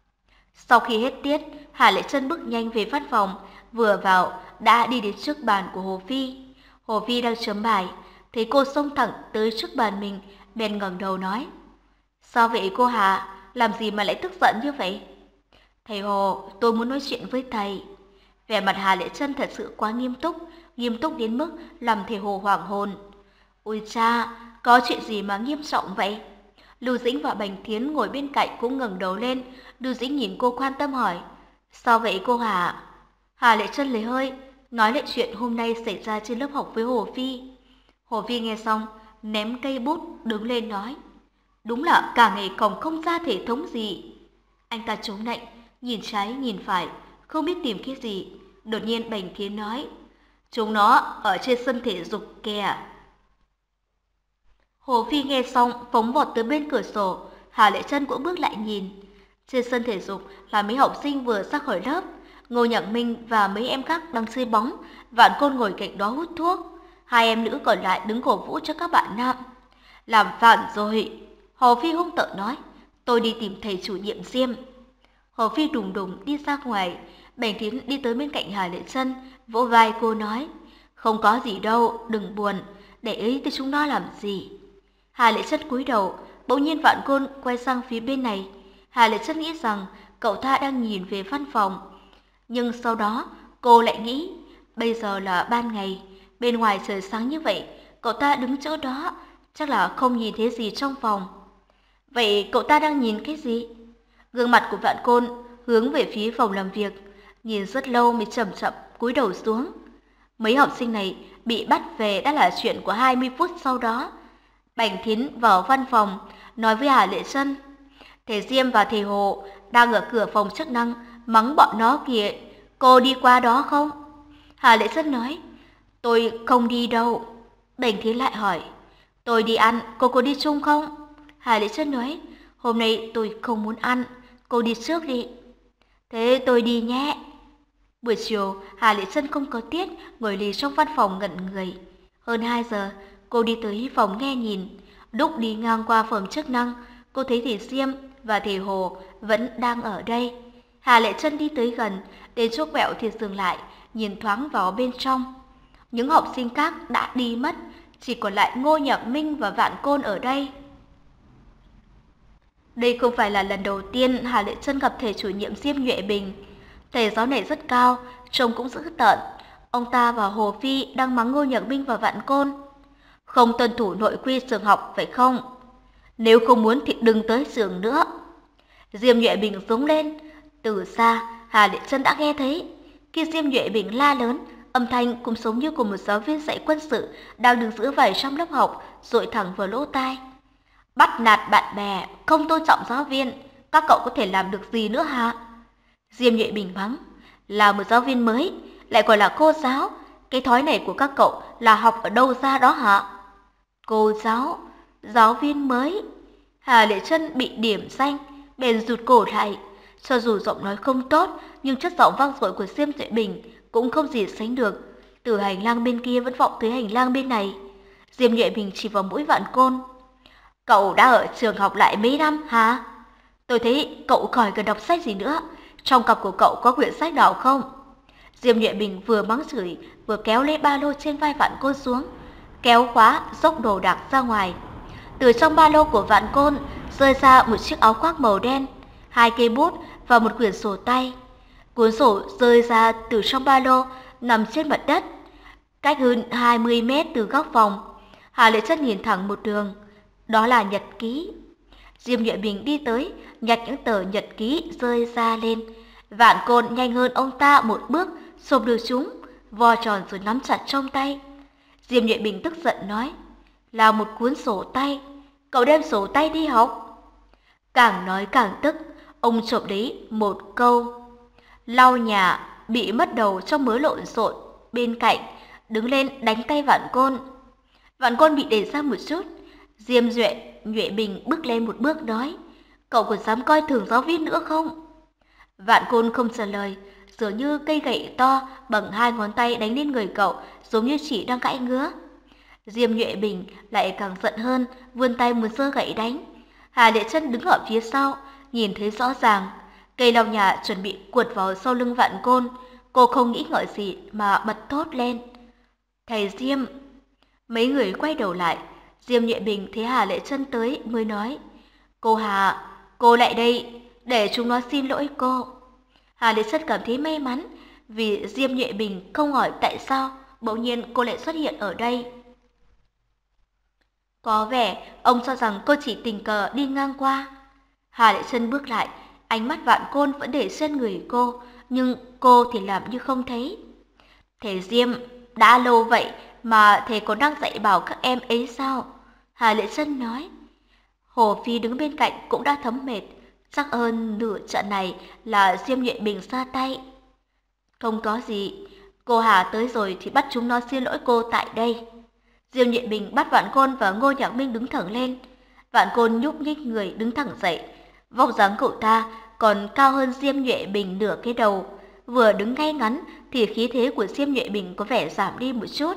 Sau khi hết tiết, Hà Lệ Trân bước nhanh về văn phòng, vừa vào đã đi đến trước bàn của Hồ Phi. Hồ Phi đang chấm bài, thấy cô xông thẳng tới trước bàn mình, bèn ngẩng đầu nói. Sao vậy cô Hà, làm gì mà lại tức giận như vậy? Thầy Hồ, tôi muốn nói chuyện với thầy. Vẻ mặt Hà Lệ Trân thật sự quá nghiêm túc, nghiêm túc đến mức làm thầy Hồ hoảng hồn. Ôi cha, có chuyện gì mà nghiêm trọng vậy? Lưu Dĩnh và Bành Thiến ngồi bên cạnh cũng ngẩng đầu lên. Lưu Dĩnh nhìn cô quan tâm hỏi. Sao vậy cô Hà? Hà Lệ Trân lấy hơi, nói lại chuyện hôm nay xảy ra trên lớp học với Hồ Phi. Hồ Phi nghe xong, ném cây bút, đứng lên nói. Đúng là cả ngày còng không ra thể thống gì. Anh ta chống nạnh, nhìn trái nhìn phải, không biết tìm cái gì. Đột nhiên Bành Thiến nói. Chúng nó ở trên sân thể dục kìa. Hồ Phi nghe xong phóng vọt tới bên cửa sổ. Hà Lệ Trân cũng bước lại nhìn. Trên sân thể dục là mấy học sinh vừa ra khỏi lớp. Ngô Nhạc Minh và mấy em khác đang chơi bóng. Vạn Côn ngồi cạnh đó hút thuốc. Hai em nữ còn lại đứng cổ vũ cho các bạn nam. Làm phản rồi. Hồ Phi hung tợn nói. Tôi đi tìm thầy chủ nhiệm Diêm. Hồ Phi đùng đùng đi ra ngoài. Bành Thiến đi tới bên cạnh Hà Lệ Trân, vỗ vai cô nói. Không có gì đâu, đừng buồn, để ý tới chúng nó làm gì. Hà Lệ Chân cúi đầu, bỗng nhiên Vạn Côn quay sang phía bên này. Hà Lệ Chân nghĩ rằng cậu ta đang nhìn về văn phòng. Nhưng sau đó, cô lại nghĩ, bây giờ là ban ngày, bên ngoài trời sáng như vậy, cậu ta đứng chỗ đó, chắc là không nhìn thấy gì trong phòng. Vậy cậu ta đang nhìn cái gì? Gương mặt của Vạn Côn hướng về phía phòng làm việc, nhìn rất lâu mới chậm chậm cúi đầu xuống. Mấy học sinh này bị bắt về đã là chuyện của hai mươi phút sau đó. Bành Thiến vào văn phòng, nói với Hà Lệ Chân, thầy Diêm và thầy Hồ đang ở cửa phòng chức năng, mắng bọn nó kìa, cô đi qua đó không? Hà Lệ Chân nói, tôi không đi đâu. Bành Thiến lại hỏi, tôi đi ăn, cô có đi chung không? Hà Lệ Chân nói, hôm nay tôi không muốn ăn, cô đi trước đi. Thế tôi đi nhé. Buổi chiều, Hà Lệ Chân không có tiết, ngồi lì trong văn phòng ngẩn người. Hơn hai giờ, cô đi tới phòng nghe nhìn. Lúc đi ngang qua phòng chức năng, cô thấy thầy Diêm và thầy Hồ vẫn đang ở đây. Hà Lệ Chân đi tới gần, đến chỗ quẹo thì dừng lại, nhìn thoáng vào bên trong. Những học sinh khác đã đi mất, chỉ còn lại Ngô Nhạc Minh và Vạn Côn ở đây. Đây không phải là lần đầu tiên Hà Lệ Chân gặp thầy chủ nhiệm Diêm Nhuệ Bình. Thầy giáo này rất cao, trông cũng dữ tợn. Ông ta và Hồ Phi đang mắng Ngô Nhạc Minh và Vạn Côn. Không tuân thủ nội quy trường học phải không? Nếu không muốn thì đừng tới trường nữa. Diêm Nhuệ Bình rống lên. Từ xa, Hà Lệ Chân đã nghe thấy. Khi Diêm Nhuệ Bình la lớn, âm thanh cũng giống như của một giáo viên dạy quân sự đang đứng giữa vài trăm lớp học, dội thẳng vào lỗ tai. Bắt nạt bạn bè, không tôn trọng giáo viên, các cậu có thể làm được gì nữa hả? Diêm Nhuệ Bình mắng, là một giáo viên mới, lại còn là cô giáo, cái thói này của các cậu là học ở đâu ra đó hả? Cô giáo, giáo viên mới. Hà Lệ Chân bị điểm danh, bèn rụt cổ lại. Cho dù giọng nói không tốt, nhưng chất giọng vang dội của Diêm Nhuệ Bình cũng không gì sánh được. Từ hành lang bên kia vẫn vọng tới hành lang bên này. Diêm Nhuệ Bình chỉ vào mũi Vạn Côn. Cậu đã ở trường học lại mấy năm hả? Tôi thấy cậu khỏi cần đọc sách gì nữa. Trong cặp của cậu có quyển sách nào không? Diêm Nhuệ Bình vừa mắng chửi, vừa kéo lấy ba lô trên vai Vạn Côn xuống, kéo khóa, dốc đồ đạc ra ngoài. Từ trong ba lô của Vạn Côn rơi ra một chiếc áo khoác màu đen, hai cây bút và một quyển sổ tay. Cuốn sổ rơi ra từ trong ba lô, nằm trên mặt đất, cách hơn hai mươi mét từ góc phòng. Hà Lệ Chân nhìn thẳng một đường. Đó là nhật ký. Diêm Nhuệ Bình đi tới, nhặt những tờ nhật ký rơi ra lên. Vạn Côn nhanh hơn ông ta một bước, xộp được chúng, vo tròn rồi nắm chặt trong tay. Diêm Nhuệ Bình tức giận nói, là một cuốn sổ tay, cậu đem sổ tay đi học. Càng nói càng tức, ông chộp lấy một câu. Lau nhà bị mất đầu trong mớ lộn xộn bên cạnh, đứng lên đánh tay Vạn Côn. Vạn Côn bị đẩy ra một chút. Diêm Duệ, Nhuệ Bình bước lên một bước nói, cậu còn dám coi thường giáo viên nữa không? Vạn Côn không trả lời, dường như cây gậy to bằng hai ngón tay đánh lên người cậu, giống như chỉ đang cãi ngứa. Diêm Nhuệ Bình lại càng giận hơn, vươn tay muốn giơ gậy đánh. Hà Lệ Chân đứng ở phía sau, nhìn thấy rõ ràng, cây lau nhà chuẩn bị quật vào sau lưng Vạn Côn. Cô không nghĩ ngợi gì mà bật thốt lên, thầy Diêm. Mấy người quay đầu lại. Diêm Nhuệ Bình thấy Hà Lệ Chân tới mới nói, cô Hà, cô lại đây, để chúng nó xin lỗi cô. Hà Lệ Chân cảm thấy may mắn vì Diêm Nhuệ Bình không hỏi tại sao bỗng nhiên cô lại xuất hiện ở đây. Có vẻ ông cho rằng cô chỉ tình cờ đi ngang qua. Hà Lệ Chân bước lại, ánh mắt Vạn Côn vẫn để trên người cô, nhưng cô thì làm như không thấy. Thầy Diêm, đã lâu vậy mà thầy còn đang dạy bảo các em ấy sao? Hà Lệ Chân nói. Hồ Phi đứng bên cạnh cũng đã thấm mệt, chắc hơn nửa trận này là Diêm Nhuệ Bình ra tay. Không có gì, cô Hà tới rồi thì bắt chúng nó xin lỗi cô tại đây. Diêm Nhuệ Bình bắt Vạn Côn và Ngô Nhạc Minh đứng thẳng lên. Vạn Côn nhúc nhích người đứng thẳng dậy, vóc dáng cậu ta còn cao hơn Diêm Nhuệ Bình nửa cái đầu. Vừa đứng ngay ngắn thì khí thế của Diêm Nhuệ Bình có vẻ giảm đi một chút.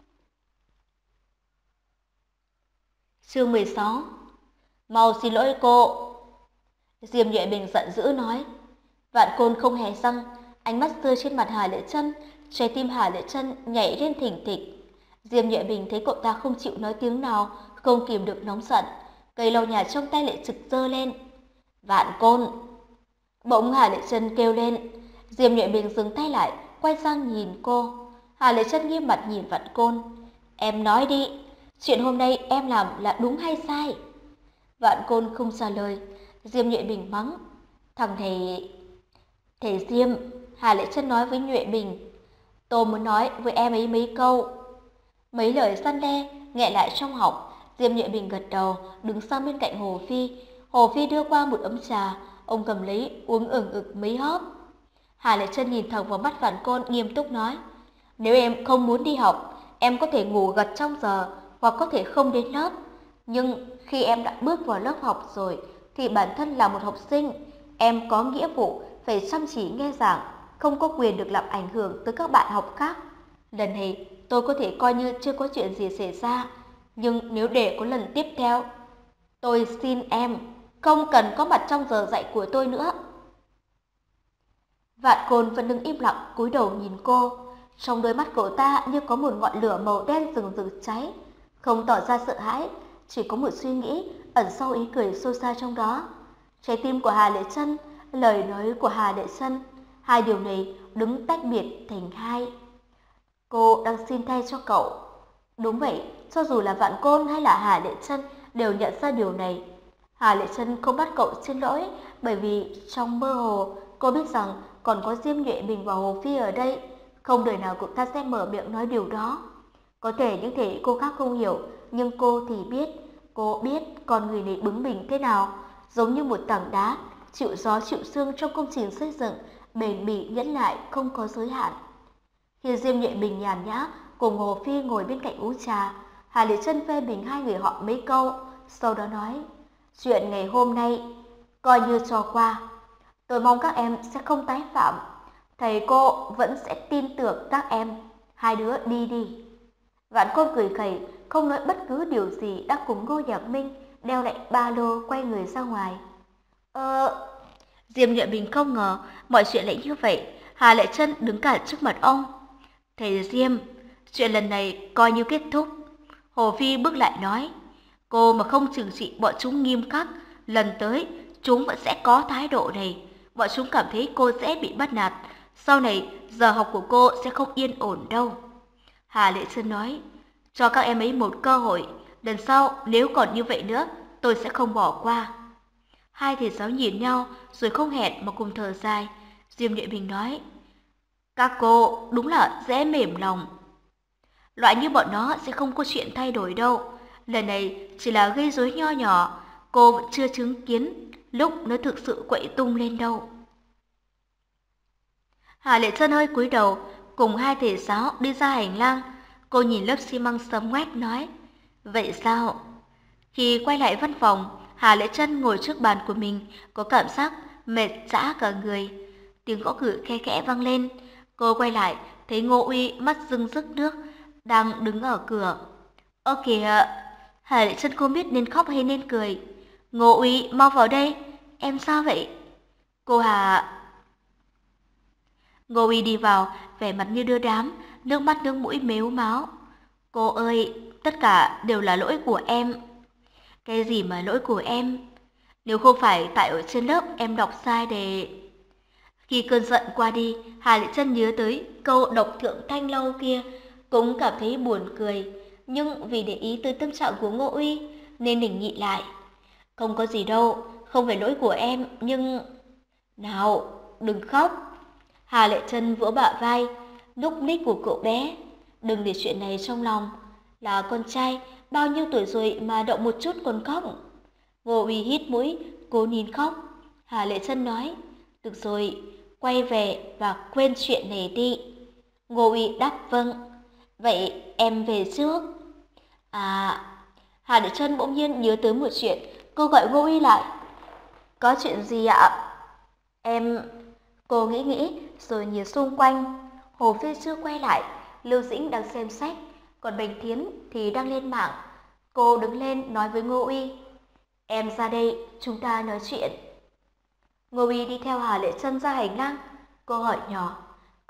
Chương mười sáu. Mau xin lỗi cô. Diêm Nhuệ Bình giận dữ nói. Vạn Côn không hề răng, ánh mắt rơi trên mặt Hà Lệ Chân, trái tim Hà Lệ Trân nhảy lên thình thịch. Diêm Nhuệ Bình thấy cậu ta không chịu nói tiếng nào, không kìm được nóng giận, cây lau nhà trong tay lại trực giơ lên. Vạn Côn! Bỗng Hà Lệ Trân kêu lên. Diêm Nhuệ Bình dừng tay lại, quay sang nhìn cô. Hà Lệ Trân nghiêm mặt nhìn Vạn Côn. Em nói đi, chuyện hôm nay em làm là đúng hay sai? Vạn Côn không trả lời. Diêm Nhuệ Bình mắng. Thằng thầy... Thầy Diêm, Hà Lệ Trân nói với Nhuệ Bình. Tôi muốn nói với em ấy mấy câu. Mấy lời răn đe nghẹn lại trong họng. Diêm Nhuệ Bình gật đầu, đứng sang bên cạnh Hồ Phi. Hồ Phi đưa qua một ấm trà, ông cầm lấy uống ửng ực mấy hớp. Hà Lệ Trân nhìn thẳng vào mắt Vạn Côn, nghiêm túc nói. Nếu em không muốn đi học, em có thể ngủ gật trong giờ, hoặc có thể không đến lớp. Nhưng khi em đã bước vào lớp học rồi, thì bản thân là một học sinh, em có nghĩa vụ phải chăm chỉ nghe giảng, không có quyền được làm ảnh hưởng tới các bạn học khác. Lần này tôi có thể coi như chưa có chuyện gì xảy ra, nhưng nếu để có lần tiếp theo, tôi xin em không cần có mặt trong giờ dạy của tôi nữa. Vạn Côn vẫn đứng im lặng cúi đầu nhìn cô. Trong đôi mắt cậu ta như có một ngọn lửa màu đen rừng rực cháy, không tỏ ra sợ hãi, chỉ có một suy nghĩ ẩn sau ý cười sâu xa trong đó. Trái tim của Hà Lệ Trân, lời nói của Hà Lệ Trân, hai điều này đứng tách biệt thành hai. Cô đang xin thay cho cậu. Đúng vậy, cho dù là Vạn Côn hay là Hà Lệ Trân đều nhận ra điều này. Hà Lệ Trân không bắt cậu xin lỗi, bởi vì trong mơ hồ cô biết rằng còn có Diêm Nhuệ Bình và Hồ Phi ở đây, không đời nào cậu ta sẽ mở miệng nói điều đó. Có thể những thể cô khác không hiểu, nhưng cô thì biết. Cô biết con người này bướng bỉnh thế nào, giống như một tảng đá chịu gió chịu sương trong công trình xây dựng, bền bỉ nhẫn nại không có giới hạn. Khi Diêm Nhuệ Bình nhàn nhã cùng Hồ Phi ngồi bên cạnh uống trà, Hà Lệ Trân phê bình hai người họ mấy câu, sau đó nói: chuyện ngày hôm nay coi như trò qua, tôi mong các em sẽ không tái phạm. Thầy cô vẫn sẽ tin tưởng các em. Hai đứa đi đi. Vạn Côn cười khẩy, không nói bất cứ điều gì, đã cùng Ngô Nhạc Minh đeo lại ba lô quay người ra ngoài. Ờ... Diêm Nhuệ Bình không ngờ mọi chuyện lại như vậy. Hà Lệ Trân đứng cả trước mặt ông. Thầy Diêm, chuyện lần này coi như kết thúc. Hồ Phi bước lại nói. Cô mà không trừng trị bọn chúng nghiêm khắc, lần tới chúng vẫn sẽ có thái độ này. Bọn chúng cảm thấy cô dễ bị bắt nạt, sau này giờ học của cô sẽ không yên ổn đâu. Hà Lệ Trân nói. Cho các em ấy một cơ hội, lần sau nếu còn như vậy nữa, tôi sẽ không bỏ qua. Hai thầy giáo nhìn nhau rồi không hẹn mà cùng thở dài. Diêm Nhuệ Bình nói. Các cô đúng là dễ mềm lòng. Loại như bọn nó sẽ không có chuyện thay đổi đâu. Lần này chỉ là gây rối nho nhỏ, cô vẫn chưa chứng kiến lúc nó thực sự quậy tung lên đâu. Hà Lệ Trân hơi cúi đầu, cùng hai thầy giáo đi ra hành lang. Cô nhìn lớp xi măng sẫm quét nói. Vậy sao? Khi quay lại văn phòng, Hà Lệ Trân ngồi trước bàn của mình, có cảm giác mệt rã cả người. Tiếng gõ cửa khe khẽ vang lên. Cô quay lại, thấy Ngô Uy mắt rưng rức nước, đang đứng ở cửa. Ơ kìa! Hà Lệ Trân không biết nên khóc hay nên cười. Ngô Uy, mau vào đây. Em sao vậy? Cô Hà... Ngô Uy đi vào, vẻ mặt như đưa đám, nước mắt nước mũi mếu máo. Cô ơi, tất cả đều là lỗi của em. Cái gì mà lỗi của em? Nếu không phải tại ở trên lớp em đọc sai đề... Khi cơn giận qua đi, Hà Lệ Trân nhớ tới câu độc thượng thanh lâu kia, cũng cảm thấy buồn cười. Nhưng vì để ý tới tâm trạng của Ngô Uy, nên mình nhịn lại. Không có gì đâu, không phải lỗi của em, nhưng... Nào, đừng khóc. Hà Lệ Trân vỗ bả vai, núc ních của cậu bé. Đừng để chuyện này trong lòng. Là con trai, bao nhiêu tuổi rồi mà động một chút còn khóc. Ngô Uy hít mũi, cố nín khóc. Hà Lệ Trân nói. Được rồi, quay về và quên chuyện này đi. Ngô Uy đáp vâng. Vậy em về trước. À... Hà Lệ Trân bỗng nhiên nhớ tới một chuyện. Cô gọi Ngô Uy lại. Có chuyện gì ạ? Em... Cô nghĩ nghĩ rồi nhìn xung quanh. Hồ Phi chưa quay lại, Lưu Dĩnh đang xem sách, còn Bành Thiến thì đang lên mạng. Cô đứng lên nói với Ngô Uy. Em ra đây, chúng ta nói chuyện. Ngô Uy đi theo Hà Lệ Trân ra hành lang. Cô hỏi nhỏ.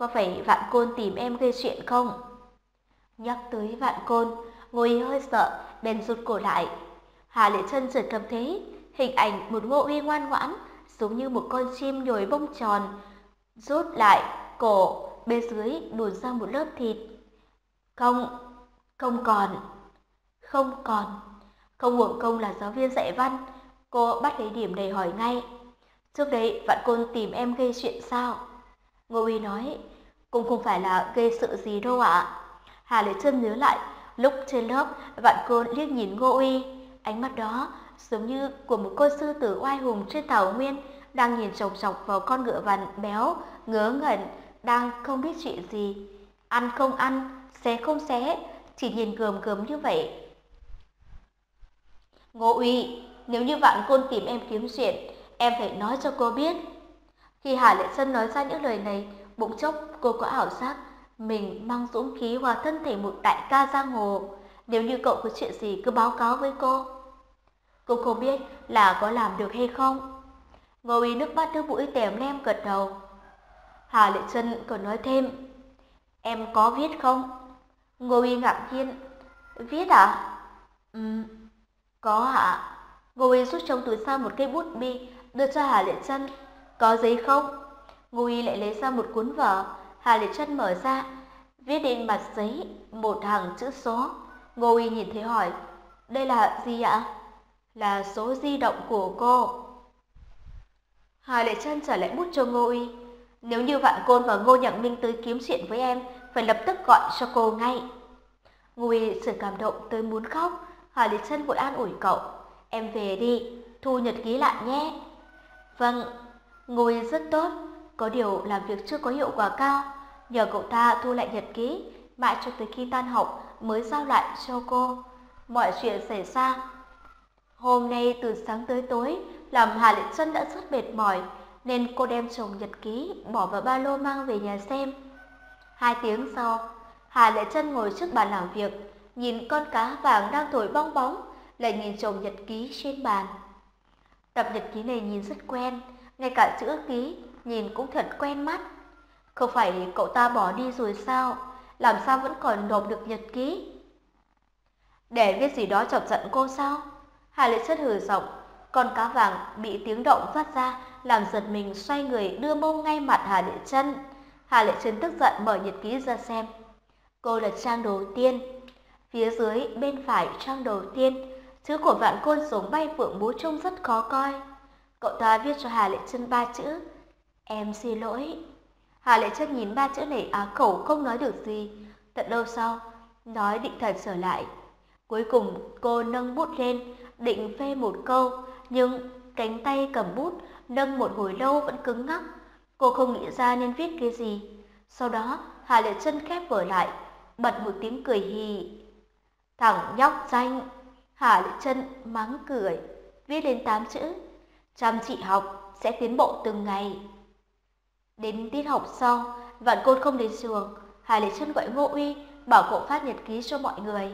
có phải Vạn Côn tìm em gây chuyện không? Nhắc tới Vạn Côn, Ngô Uy hơi sợ, bèn rụt cổ lại. Hà Lệ Trân chợt cảm thấy hình ảnh một Ngô Uy ngoan ngoãn, giống như một con chim nhồi bông tròn, rút lại cổ, bên dưới đùn ra một lớp thịt. Không, không còn, không còn. Không uổng công là giáo viên dạy văn, cô bắt lấy điểm này hỏi ngay. Trước đây Vạn Côn tìm em gây chuyện sao? Ngô Uy nói, cũng không phải là gây sự gì đâu ạ. Hà Lệ Trân nhớ lại, lúc trên lớp, Vạn Côn liếc nhìn Ngô Uy, ánh mắt đó giống như của một con sư tử oai hùng trên thảo nguyên, đang nhìn chòng chọc vào con ngựa vằn béo, ngớ ngẩn, đang không biết chuyện gì. Ăn không ăn, xé không xé, chỉ nhìn gườm gườm như vậy. Ngô Uy, nếu như Vạn Côn tìm em kiếm chuyện, em phải nói cho cô biết. Khi Hà Lệ Trân nói ra những lời này, bỗng chốc cô có ảo giác mình mang dũng khí hòa thân thành một đại ca giang hồ. Nếu như cậu có chuyện gì cứ báo cáo với cô. Cô không biết là có làm được hay không. Ngô Uy nước mắt nước mũi tèm lem gật đầu. Hà Lệ Trân còn nói thêm, em có viết không? Ngô Uy ngạc nhiên, viết à? Ừm, có ạ. Ngô Uy rút trong túi ra một cây bút bi đưa cho Hà Lệ Trân. Có giấy không? Ngô Uy lại lấy ra một cuốn vở. Hà Lệ Trân mở ra, viết lên mặt giấy một hàng chữ số. Ngô Uy nhìn thấy hỏi, đây là gì ạ? Là số di động của cô. Hà Lệ Trân trả lại bút cho Ngô Uy. Nếu như Vạn Côn và Ngô Nhạc Minh tới kiếm chuyện với em, phải lập tức gọi cho cô ngay. Ngô Uy sự cảm động tới muốn khóc. Hà Lệ Trân vội an ủi cậu, em về đi, thu nhật ký lại nhé. Vâng. Ngô Uy rất tốt, có điều làm việc chưa có hiệu quả cao. Nhờ cậu ta thu lại nhật ký, mãi cho tới khi tan học mới giao lại cho cô. Mọi chuyện xảy ra hôm nay từ sáng tới tối làm Hà Lệ Trân đã rất mệt mỏi, nên cô đem chồng nhật ký bỏ vào ba lô mang về nhà xem. Hai tiếng sau, Hà Lệ Trân ngồi trước bàn làm việc, nhìn con cá vàng đang thổi bong bóng, lại nhìn chồng nhật ký trên bàn. Tập nhật ký này nhìn rất quen, ngay cả chữ ký nhìn cũng thật quen mắt. Không phải cậu ta bỏ đi rồi sao? Làm sao vẫn còn nộp được nhật ký? Để viết gì đó chọc giận cô sao? Hà Lệ Trân hừ giọng, con cá vàng bị tiếng động phát ra làm giật mình, xoay người đưa mông ngay mặt Hà Lệ Trân. Hà Lệ Trân tức giận mở nhật ký ra xem. Cô là trang đầu tiên. Phía dưới bên phải trang đầu tiên, chữ của Vạn Côn giống bay phượng múa trông rất khó coi. Cậu ta viết cho Hà Lệ Trân ba chữ, em xin lỗi. Hà Lệ Trân nhìn ba chữ này á khẩu không nói được gì. Thật lâu sau, nói định thần trở lại. Cuối cùng cô nâng bút lên, định phê một câu, nhưng cánh tay cầm bút nâng một hồi lâu vẫn cứng ngắc. Cô không nghĩ ra nên viết cái gì. Sau đó Hà Lệ Trân khép vở lại, bật một tiếng cười hì. Thằng nhóc danh. Hà Lệ Trân mắng cười, viết lên tám chữ, chăm chỉ học sẽ tiến bộ từng ngày. Đến tiết học sau, Vạn Côn không đến trường. Hà Lệ Trân gọi Ngô Uy bảo cậu phát nhật ký cho mọi người.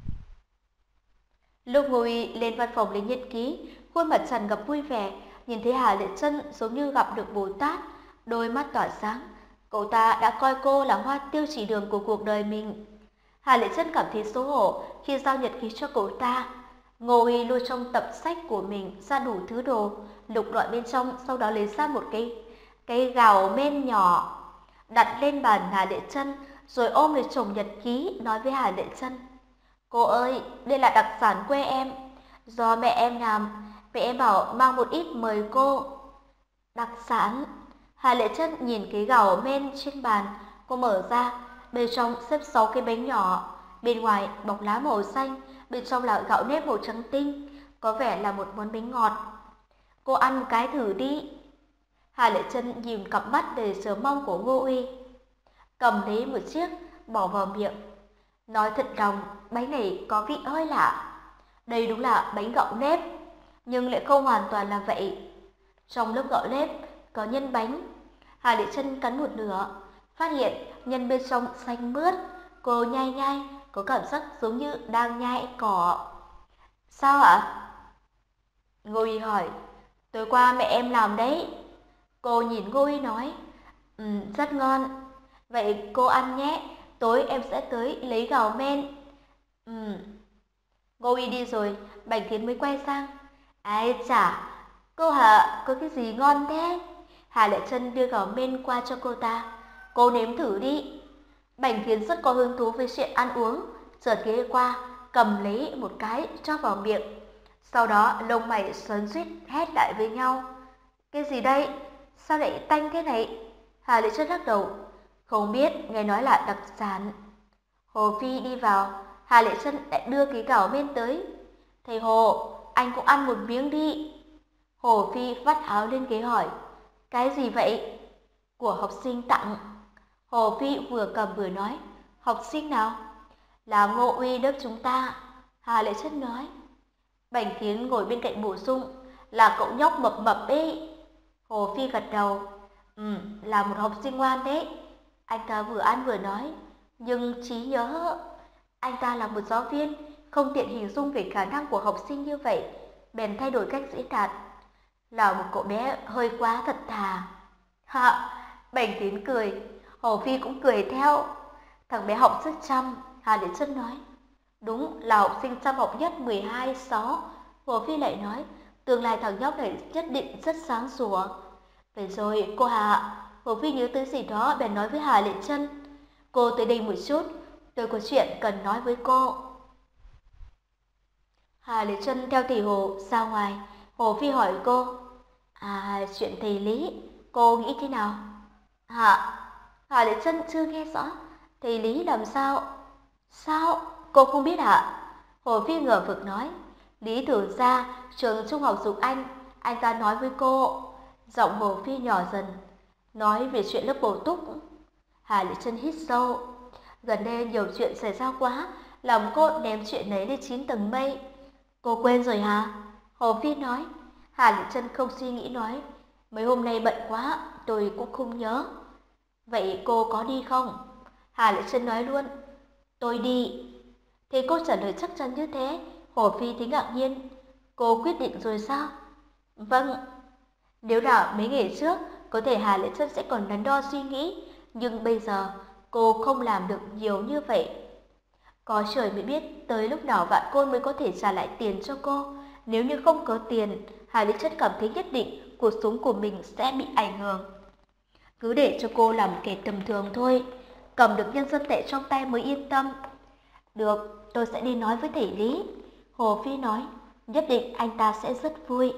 Lúc Ngô Uy lên văn phòng lấy nhật ký, khuôn mặt tràn ngập vui vẻ, nhìn thấy Hà Lệ Trân giống như gặp được Bồ Tát, đôi mắt tỏa sáng. Cậu ta đã coi cô là hoa tiêu chỉ đường của cuộc đời mình. Hà Lệ Trân cảm thấy xấu hổ khi giao nhật ký cho cậu ta. Ngô Uy lôi trong tập sách của mình ra đủ thứ đồ, lục lọi bên trong, sau đó lấy ra một cái cái gào men nhỏ, đặt lên bàn Hà Lệ Trân, rồi ôm lấy chồng nhật ký, nói với Hà Lệ Trân, cô ơi, đây là đặc sản quê em, do mẹ em làm, mẹ em bảo mang một ít mời cô. Đặc sản? Hà Lệ Trân nhìn cái gào men trên bàn, cô mở ra, bên trong xếp sáu cái bánh nhỏ, bên ngoài bọc lá màu xanh, bên trong là gạo nếp màu trắng tinh, có vẻ là một món bánh ngọt. Cô ăn một cái thử đi. Hà Lệ Trân nhìn cặp mắt đầy chờ mong của Ngô Uy, cầm lấy một chiếc bỏ vào miệng. Nói thật lòng, bánh này có vị hơi lạ. Đây đúng là bánh gạo nếp, nhưng lại không hoàn toàn là vậy. Trong lớp gạo nếp có nhân bánh. Hà Lệ Trân cắn một nửa, phát hiện nhân bên trong xanh mướt. Cô nhai nhai, có cảm giác giống như đang nhai cỏ. Sao ạ? Ngô Uy hỏi. Tối qua mẹ em làm đấy. Cô nhìn Ngô Uy nói, um, rất ngon. Vậy cô ăn nhé, tối em sẽ tới lấy gạo men. Ừm. Ngô Uy đi rồi, Bành Tiến mới quay sang. Ai chả, cô Hạ có cái gì ngon thế? Hà Lệ Trân đưa gạo men qua cho cô ta. Cô nếm thử đi. Bành Tiến rất có hứng thú với chuyện ăn uống, chợt ghé qua, cầm lấy một cái cho vào miệng. Sau đó lông mày xoắn xuýt hét lại với nhau. Cái gì đây? Sao lại tanh thế này? Hà Lệ Trân lắc đầu. Không biết, nghe nói là đặc sản. Hồ Phi đi vào, Hà Lệ Trân lại đưa cái gạo men tới. Thầy Hồ, anh cũng ăn một miếng đi. Hồ Phi vắt áo lên ghế hỏi. Cái gì vậy? Của học sinh tặng. Hồ Phi vừa cầm vừa nói. Học sinh nào? Là Ngô Uy lớp chúng ta. Hà Lệ Trân nói. Bành Tiến ngồi bên cạnh bổ sung. Là cậu nhóc mập mập ấy. Hồ Phi gật đầu. Ừ, là một học sinh ngoan đấy. Anh ta vừa ăn vừa nói. Nhưng trí nhớ, anh ta là một giáo viên, không tiện hình dung về khả năng của học sinh như vậy, bèn thay đổi cách diễn đạt. Là một cậu bé hơi quá thật thà. Hạ, Bành Tiến cười, Hồ Phi cũng cười theo. Thằng bé học rất chăm, Hà Lệ Trân nói. Đúng là học sinh chăm học nhất mười hai sáu. Hồ Phi lại nói, tương lai thằng nhóc này nhất định rất sáng sủa. Vậy rồi, cô Hà. Hồ Phi nhớ tới gì đó bèn nói với Hà Lệ Trân. Cô tới đây một chút, tôi có chuyện cần nói với cô. Hà Lệ Trân theo thầy Hồ ra ngoài. Hồ Phi hỏi cô. À, chuyện thầy Lý, cô nghĩ thế nào? Hà, Hà Lệ Trân chưa nghe rõ. Thầy Lý làm sao? Sao? Cô không biết hả? Hồ Phi ngờ vực nói. Lý Thường Gia, trường trung học Dục Anh, anh ta nói với cô. Giọng Hồ Phi nhỏ dần. Nói về chuyện lớp bổ túc. Hà Lệ Trân hít sâu. Gần đây nhiều chuyện xảy ra quá, lòng cô ném chuyện ấy lên chín tầng mây. Cô quên rồi hả? Hồ Phi nói. Hà Lệ Trân không suy nghĩ nói. Mấy hôm nay bận quá, tôi cũng không nhớ. Vậy cô có đi không? Hà Lệ Trân nói luôn. Tôi đi. Thế cô trả lời chắc chắn như thế. Hồ Phi thấy ngạc nhiên. Cô quyết định rồi sao? Vâng. Nếu là mấy ngày trước, có thể Hà Lệ Trân sẽ còn đắn đo suy nghĩ. Nhưng bây giờ, cô không làm được nhiều như vậy. Có trời mới biết tới lúc nào Vạn Côn mới có thể trả lại tiền cho cô. Nếu như không có tiền, Hà Lý Trân cảm thấy nhất định cuộc sống của mình sẽ bị ảnh hưởng. Cứ để cho cô làm kẻ tầm thường thôi, cầm được nhân dân tệ trong tay mới yên tâm. Được, tôi sẽ đi nói với thầy Lý. Hồ Phi nói, nhất định anh ta sẽ rất vui.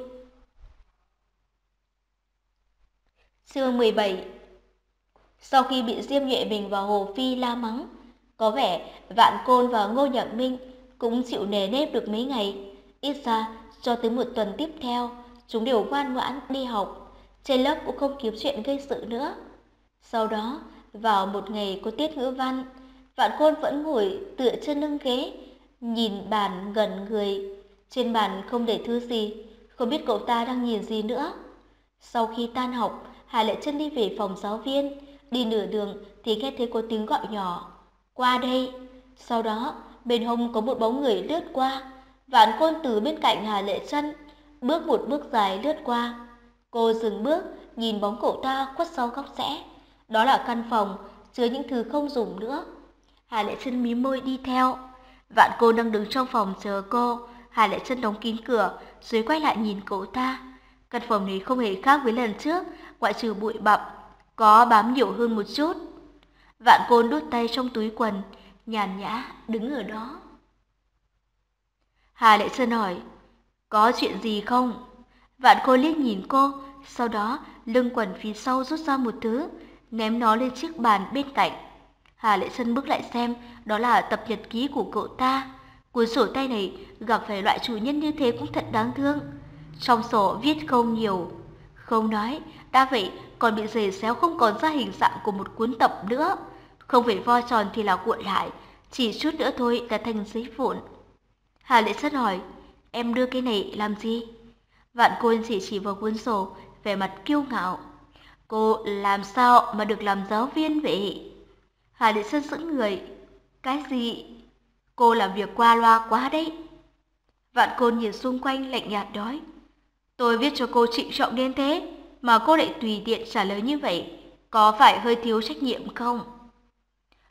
Chương mười bảy. Sau khi bị Diêm Nhuệ Bình và Hồ Phi la mắng, có vẻ Vạn Côn và Ngô Nhạc Minh cũng chịu nề nếp được mấy ngày. Ít ra, cho tới một tuần tiếp theo, chúng đều ngoan ngoãn đi học. Trên lớp cũng không kiếm chuyện gây sự nữa. Sau đó, vào một ngày có tiết ngữ văn, Vạn Côn vẫn ngồi tựa trên lưng ghế, nhìn bàn gần người. Trên bàn không để thứ gì, không biết cậu ta đang nhìn gì nữa. Sau khi tan học, Hà Lệ Trân đi về phòng giáo viên. Đi nửa đường thì nghe thấy có tiếng gọi nhỏ. Qua đây. Sau đó, bên hông có một bóng người lướt qua. Vạn Côn từ bên cạnh Hà Lệ Trân, bước một bước dài lướt qua. Cô dừng bước, nhìn bóng cậu ta khuất sau góc rẽ. Đó là căn phòng, chứa những thứ không dùng nữa. Hà Lệ Trân mím môi đi theo. Vạn Côn đang đứng trong phòng chờ cô. Hà Lệ Trân đóng kín cửa, rồi quay lại nhìn cậu ta. Căn phòng này không hề khác với lần trước, ngoại trừ bụi bặm, có bám nhiều hơn một chút. Vạn Côn đút tay trong túi quần, nhàn nhã đứng ở đó. Hà Lệ Trân hỏi, có chuyện gì không? Vạn Côn liếc nhìn cô, sau đó lưng quần phía sau rút ra một thứ, ném nó lên chiếc bàn bên cạnh. Hà Lệ Trân bước lại xem, đó là tập nhật ký của cậu ta. Cuốn sổ tay này gặp phải loại chủ nhân như thế cũng thật đáng thương. Trong sổ viết không nhiều, không nói, đã vậy còn bị giày xéo không còn ra hình dạng của một cuốn tập nữa. Không phải vo tròn thì là cuộn lại, chỉ chút nữa thôi là thành giấy vụn. Hà Lệ Trân hỏi, em đưa cái này làm gì? Vạn Côn chỉ chỉ vào cuốn sổ, vẻ mặt kiêu ngạo. Cô làm sao mà được làm giáo viên vậy? Hà Lệ Trân sững người. Cái gì? Cô làm việc qua loa quá đấy. Vạn Côn nhìn xung quanh lạnh nhạt nói, tôi viết cho cô trịnh trọng đến thế, mà cô lại tùy tiện trả lời như vậy, có phải hơi thiếu trách nhiệm không?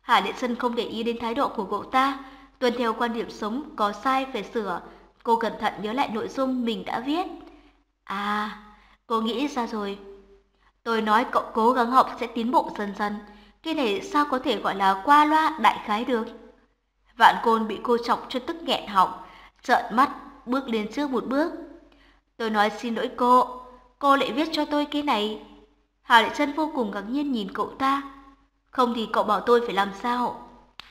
Hà Lệ Trân không để ý đến thái độ của cậu ta, tuân theo quan điểm sống có sai phải sửa. Cô cẩn thận nhớ lại nội dung mình đã viết. À, cô nghĩ ra rồi. Tôi nói cậu cố gắng học sẽ tiến bộ dần dần. Cái này sao có thể gọi là qua loa đại khái được? Vạn Côn bị cô chọc cho tức nghẹn họng, trợn mắt, bước lên trước một bước. Tôi nói xin lỗi cô, cô lại viết cho tôi cái này. Hà Lệ Trân vô cùng ngạc nhiên nhìn cậu ta. Không thì cậu bảo tôi phải làm sao?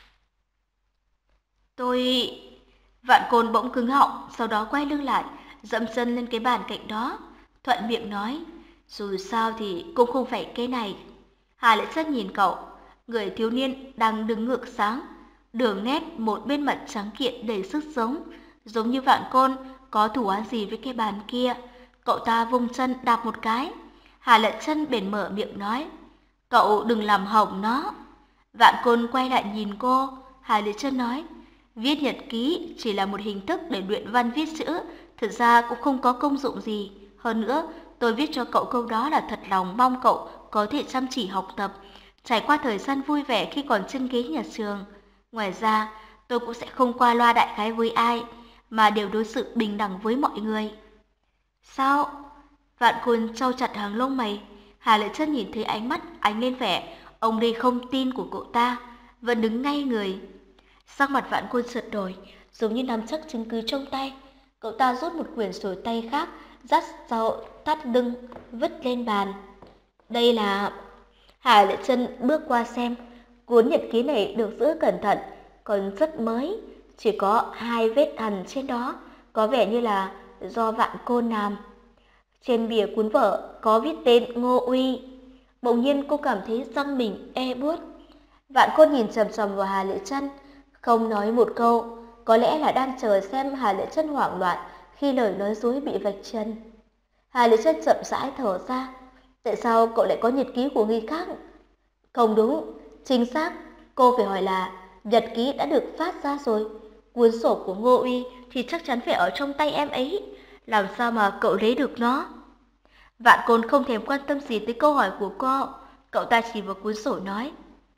Tôi... Vạn Côn bỗng cứng họng, sau đó quay lưng lại, dậm chân lên cái bàn cạnh đó. Thuận miệng nói, dù sao thì cũng không phải cái này. Hà Lệ Trân nhìn cậu, người thiếu niên đang đứng ngược sáng, đường nét một bên mặt trắng kiện đầy sức sống, giống như Vạn Côn có thủ án gì với cái bàn kia. Cậu ta vung chân đạp một cái. Hà Lệ Trân bèn mở miệng nói, cậu đừng làm hỏng nó. Vạn Côn quay lại nhìn cô. Hà Lệ Trân nói, viết nhật ký chỉ là một hình thức để luyện văn viết chữ, thực ra cũng không có công dụng gì. Hơn nữa, tôi viết cho cậu câu đó là thật lòng mong cậu có thể chăm chỉ học tập, trải qua thời gian vui vẻ khi còn trên ghế nhà trường. Ngoài ra, tôi cũng sẽ không qua loa đại khái với ai, mà đều đối xử bình đẳng với mọi người. Sao? Vạn Côn trao chặt hàng lông mày. Hà Lệ Trân nhìn thấy ánh mắt ánh lên vẻ ông đây không tin của cậu ta, vẫn đứng ngay người. Sắc mặt Vạn Côn chợt đổi, giống như nắm chắc chứng cứ trong tay. Cậu ta rút một quyển sổ tay khác, dắt sau thắt lưng, vứt lên bàn. Đây là... Hà Lệ Trân bước qua xem. Cuốn nhật ký này được giữ cẩn thận, còn rất mới, chỉ có hai vết hằn trên đó, có vẻ như là do Vạn Côn làm. Trên bìa cuốn vở có viết tên Ngô Uy. Bỗng nhiên cô cảm thấy răng mình e buốt. Vạn Côn nhìn chằm chằm vào Hà Lệ Trân, không nói một câu, có lẽ là đang chờ xem Hà Lệ Trân hoảng loạn khi lời nói dối bị vạch trần. Hà Lệ Trân chậm rãi thở ra. Tại sao cậu lại có nhật ký của người khác? Không đúng, chính xác, cô phải hỏi là nhật ký đã được phát ra rồi. Cuốn sổ của Ngô Uy thì chắc chắn phải ở trong tay em ấy. Làm sao mà cậu lấy được nó? Vạn Côn không thèm quan tâm gì tới câu hỏi của cô. Cậu ta chỉ vào cuốn sổ nói,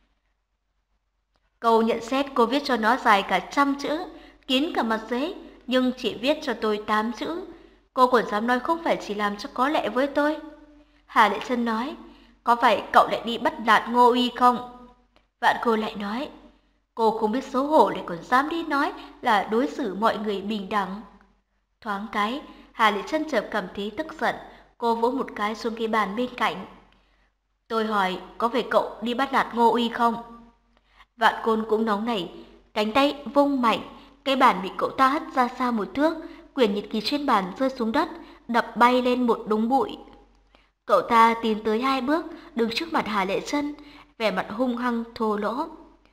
câu nhận xét cô viết cho nó dài cả trăm chữ, kín cả mặt giấy, nhưng chỉ viết cho tôi tám chữ. Cô còn dám nói không phải chỉ làm cho có lệ với tôi. Hà Lệ Trân nói, có phải cậu lại đi bắt nạt Ngô Uy không? Vạn Côn lại nói, cô không biết xấu hổ lại còn dám đi nói là đối xử mọi người bình đẳng. Thoáng cái, Hà Lệ Trân chợt cảm thấy tức giận, cô vỗ một cái xuống cái bàn bên cạnh. Tôi hỏi, có phải cậu đi bắt nạt Ngô Uy không? Vạn Côn cũng nóng nảy, cánh tay vung mạnh, cái bàn bị cậu ta hất ra xa một thước, quyển nhật ký trên bàn rơi xuống đất, đập bay lên một đống bụi. Cậu ta tiến tới hai bước, đứng trước mặt Hà Lệ Trân, vẻ mặt hung hăng thô lỗ.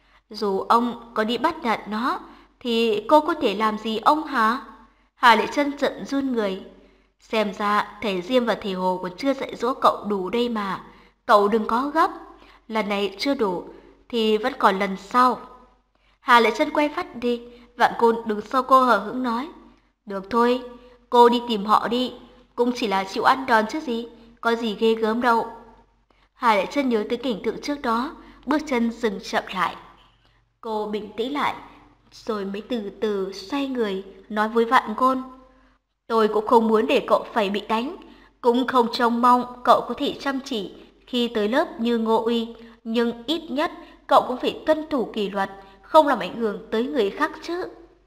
Dù ông có đi bắt nạt nó, thì cô có thể làm gì ông hả? Hà Lệ Trân giận run người. Xem ra thầy Diêm và thầy Hồ còn chưa dạy dỗ cậu đủ đây mà. Cậu đừng có gấp. Lần này chưa đủ, thì vẫn còn lần sau. Hà Lệ Trân quay phát đi. Vạn Côn đứng sau cô hờ hững nói, được thôi, cô đi tìm họ đi. Cũng chỉ là chịu ăn đòn chứ gì, có gì ghê gớm đâu. Hà Lệ Trân nhớ tới cảnh tượng trước đó, bước chân dừng chậm lại. Cô bình tĩnh lại, rồi mới từ từ xoay người, nói với Vạn Côn, tôi cũng không muốn để cậu phải bị đánh, cũng không trông mong cậu có thể chăm chỉ khi tới lớp như Ngô Uy, nhưng ít nhất cậu cũng phải tuân thủ kỷ luật, không làm ảnh hưởng tới người khác chứ.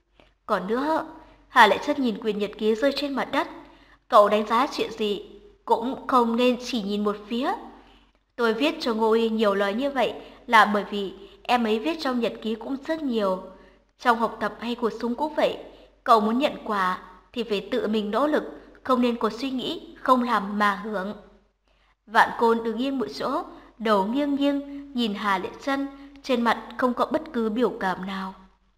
Còn nữa, Hà Lệ Trân nhìn quyển nhật ký rơi trên mặt đất, cậu đánh giá chuyện gì cũng không nên chỉ nhìn một phía. Tôi viết cho Ngô Uy nhiều lời như vậy là bởi vì em ấy viết trong nhật ký cũng rất nhiều. Trong học tập hay cuộc sống cũng vậy, cậu muốn nhận quà thì phải tự mình nỗ lực, không nên có suy nghĩ không làm mà hưởng. Vạn Côn đứng yên một chỗ, đầu nghiêng nghiêng nhìn Hà Lệ Trân, trên mặt không có bất cứ biểu cảm nào.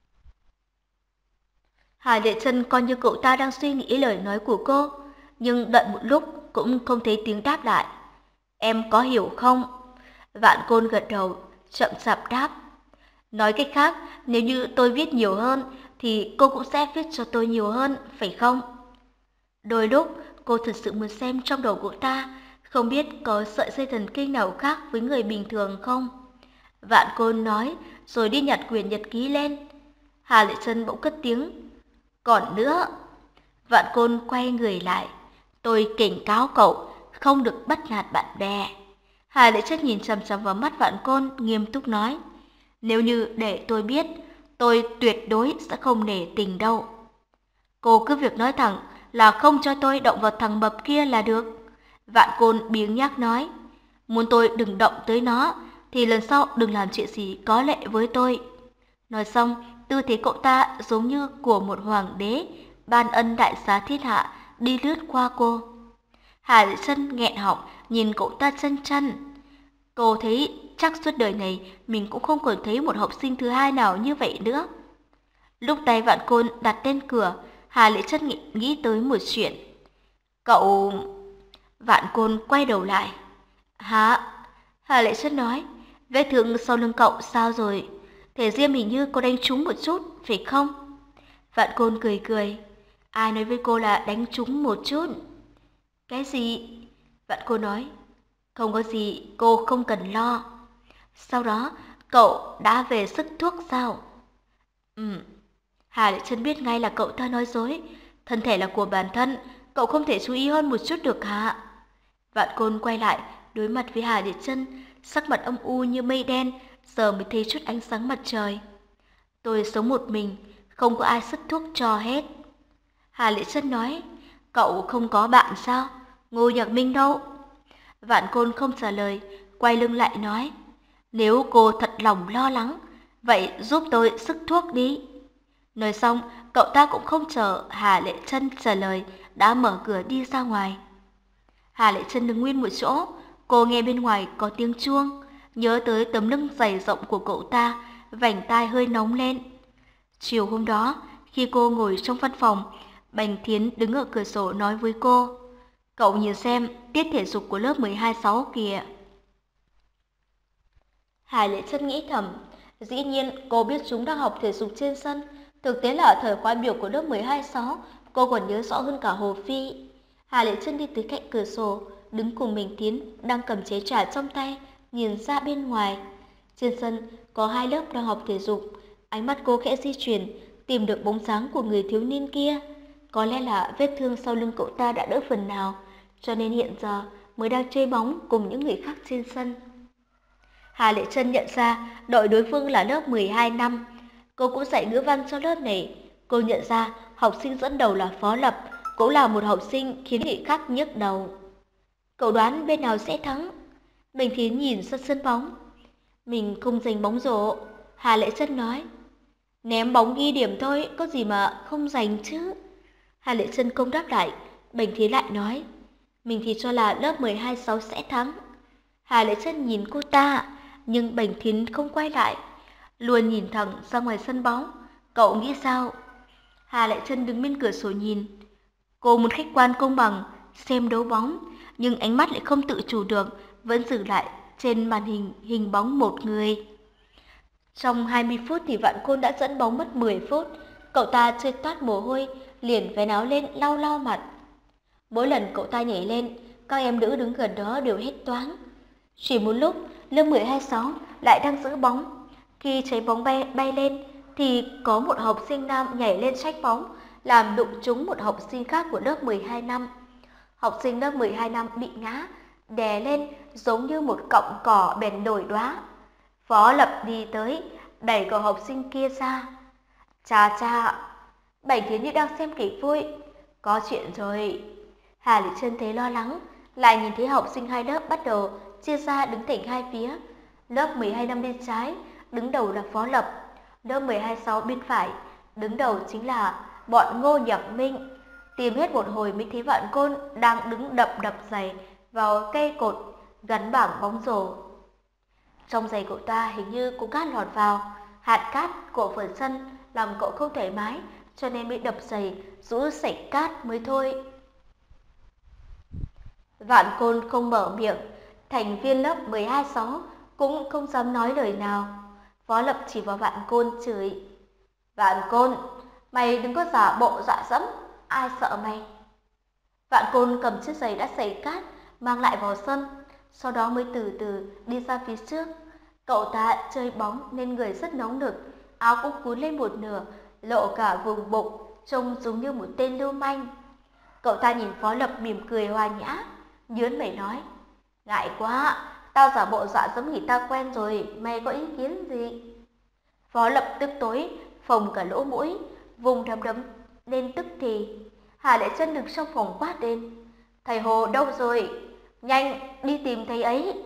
Hà Lệ Trân coi như cậu ta đang suy nghĩ lời nói của cô, nhưng đợi một lúc cũng không thấy tiếng đáp lại. Em có hiểu không? Vạn Côn gật đầu, chậm chạp đáp. Nói cách khác, nếu như tôi viết nhiều hơn, thì cô cũng sẽ viết cho tôi nhiều hơn, phải không? Đôi lúc, cô thực sự muốn xem trong đầu cậu ta, không biết có sợi dây thần kinh nào khác với người bình thường không? Vạn Côn nói, rồi đi nhặt quyển nhật ký lên. Hà Lệ Trân bỗng cất tiếng, còn nữa. Vạn Côn quay người lại, tôi cảnh cáo cậu, không được bắt nạt bạn bè. Hà Lệ Trân nhìn chằm chằm vào mắt Vạn Côn, nghiêm túc nói, nếu như để tôi biết, tôi tuyệt đối sẽ không nể tình đâu. Cô cứ việc nói thẳng là không cho tôi động vào thằng mập kia là được. Vạn Côn biếng nhác nói, muốn tôi đừng động tới nó, thì lần sau đừng làm chuyện gì có lệ với tôi. Nói xong, tư thế cậu ta giống như của một hoàng đế, ban ân đại xá thiên hạ, đi lướt qua cô. Hà Lệ Trân nghẹn họng, nhìn cậu ta chân chân. Cô thấy chắc suốt đời này mình cũng không còn thấy một học sinh thứ hai nào như vậy nữa. Lúc tay Vạn Côn đặt lên cửa, Hà Lệ Trân nghĩ, nghĩ tới một chuyện. Cậu... Vạn Côn quay đầu lại. Hả? Hà Lệ Trân nói, vết thương sau lưng cậu sao rồi? Thể Diêm hình như có đánh trúng một chút, phải không? Vạn Côn cười cười. Ai nói với cô là đánh trúng một chút? Cái gì? Vạn Côn nói. Không có gì, cô không cần lo. Sau đó, cậu đã về sức thuốc sao? Ừ. Hà Lệ Trân biết ngay là cậu ta nói dối. Thân thể là của bản thân, cậu không thể chú ý hơn một chút được hả? Vạn Côn quay lại, đối mặt với Hà Lệ Trân, sắc mặt âm u như mây đen, giờ mới thấy chút ánh sáng mặt trời. Tôi sống một mình, không có ai sức thuốc cho hết. Hà Lệ Trân nói, cậu không có bạn sao? Ngô Nhạc Minh đâu? Vạn Côn không trả lời, quay lưng lại nói, nếu cô thật lòng lo lắng, vậy giúp tôi sức thuốc đi. Nói xong, cậu ta cũng không chờ Hà Lệ Trân trả lời, đã mở cửa đi ra ngoài. Hà Lệ Trân đứng nguyên một chỗ, cô nghe bên ngoài có tiếng chuông, nhớ tới tấm lưng dày rộng của cậu ta, vành tai hơi nóng lên. Chiều hôm đó, khi cô ngồi trong văn phòng, Bành Thiến đứng ở cửa sổ nói với cô, cậu nhìn xem tiết thể dục của lớp mười hai sáu kìa. Hà Lệ Trân nghĩ thầm, dĩ nhiên cô biết chúng đang học thể dục trên sân, thực tế là ở thời khóa biểu của lớp mười hai sáu, cô còn nhớ rõ hơn cả Hồ Phi. Hà Lệ Trân đi tới cạnh cửa sổ, đứng cùng Bành Thiến đang cầm chế trà trong tay, nhìn ra bên ngoài. Trên sân có hai lớp đang học thể dục, ánh mắt cô khẽ di chuyển, tìm được bóng dáng của người thiếu niên kia. Có lẽ là vết thương sau lưng cậu ta đã đỡ phần nào, cho nên hiện giờ mới đang chơi bóng cùng những người khác trên sân. Hà Lệ Trân nhận ra đội đối phương là lớp mười hai năm. Cô cũng dạy ngữ văn cho lớp này. Cô nhận ra học sinh dẫn đầu là Phó Lập, cũng là một học sinh khiến người khác nhức đầu. Cậu đoán bên nào sẽ thắng? Bành Thiến nhìn ra sân bóng. Mình không giành bóng rổ, Hà Lệ Trân nói. Ném bóng ghi điểm thôi, có gì mà không giành chứ? Hà Lệ Trân không đáp lại. Bành Thiến lại nói, mình thì cho là lớp mười hai sáu sẽ thắng. Hà Lệ Trân nhìn cô ta, nhưng Bành Thiến không quay lại, luôn nhìn thẳng ra ngoài sân bóng. Cậu nghĩ sao? Hà Lệ Trân đứng bên cửa sổ nhìn. Cô muốn khách quan công bằng, xem đấu bóng, nhưng ánh mắt lại không tự chủ được, vẫn dừng lại trên màn hình hình bóng một người. Trong hai mươi phút thì Vạn Côn đã dẫn bóng mất mười phút. Cậu ta chơi toát mồ hôi, liền vén áo lên lau lau mặt. Mỗi lần cậu ta nhảy lên, các em nữ đứng gần đó đều hét toáng. Chỉ một lúc, lớp mười hai sáu lại đang giữ bóng. Khi trái bóng bay, bay lên, thì có một học sinh nam nhảy lên trách bóng, làm đụng trúng một học sinh khác của lớp mười hai năm. Học sinh lớp mười hai năm bị ngã, đè lên giống như một cọng cỏ bèn nổi đóa. Phó Lập đi tới, đẩy cậu học sinh kia ra. Cha cha, Bành Thiến như đang xem kịch vui. Có chuyện rồi. Hà Lệ Trân thấy lo lắng, lại nhìn thấy học sinh hai lớp bắt đầu chia ra đứng thành hai phía. Lớp mười hai năm bên trái, đứng đầu là Phó Lập. Lớp mười hai sáu bên phải, đứng đầu chính là bọn Ngô Nhạc Minh. Tìm hết một hồi mới thấy Vạn Côn đang đứng đập đập giày vào cây cột gắn bảng bóng rổ. Trong giày cậu ta hình như có cát lọt vào, hạt cát của phần sân làm cậu không thoải mái, cho nên mới đập giày rũ sạch cát mới thôi. Vạn Côn không mở miệng, thành viên lớp mười hai sáu cũng không dám nói lời nào. Phó Lập chỉ vào Vạn Côn chửi. Vạn Côn, mày đừng có giả bộ dọa dẫm, ai sợ mày. Vạn Côn cầm chiếc giày đã sẩy cát, mang lại vào sân, sau đó mới từ từ đi ra phía trước. Cậu ta chơi bóng nên người rất nóng nực, áo cũng cuốn lên một nửa, lộ cả vùng bụng, trông giống như một tên lưu manh. Cậu ta nhìn Phó Lập mỉm cười hòa nhã, nhớn mày nói, ngại quá, tao giả bộ dọa giống người ta quen rồi, mày có ý kiến gì? Phó Lập tức tối, phồng cả lỗ mũi, vùng đấm đấm lên tức thì. Hà Lệ Chân đứng trong phòng quát lên, thầy Hồ đâu rồi? Nhanh, đi tìm thầy ấy.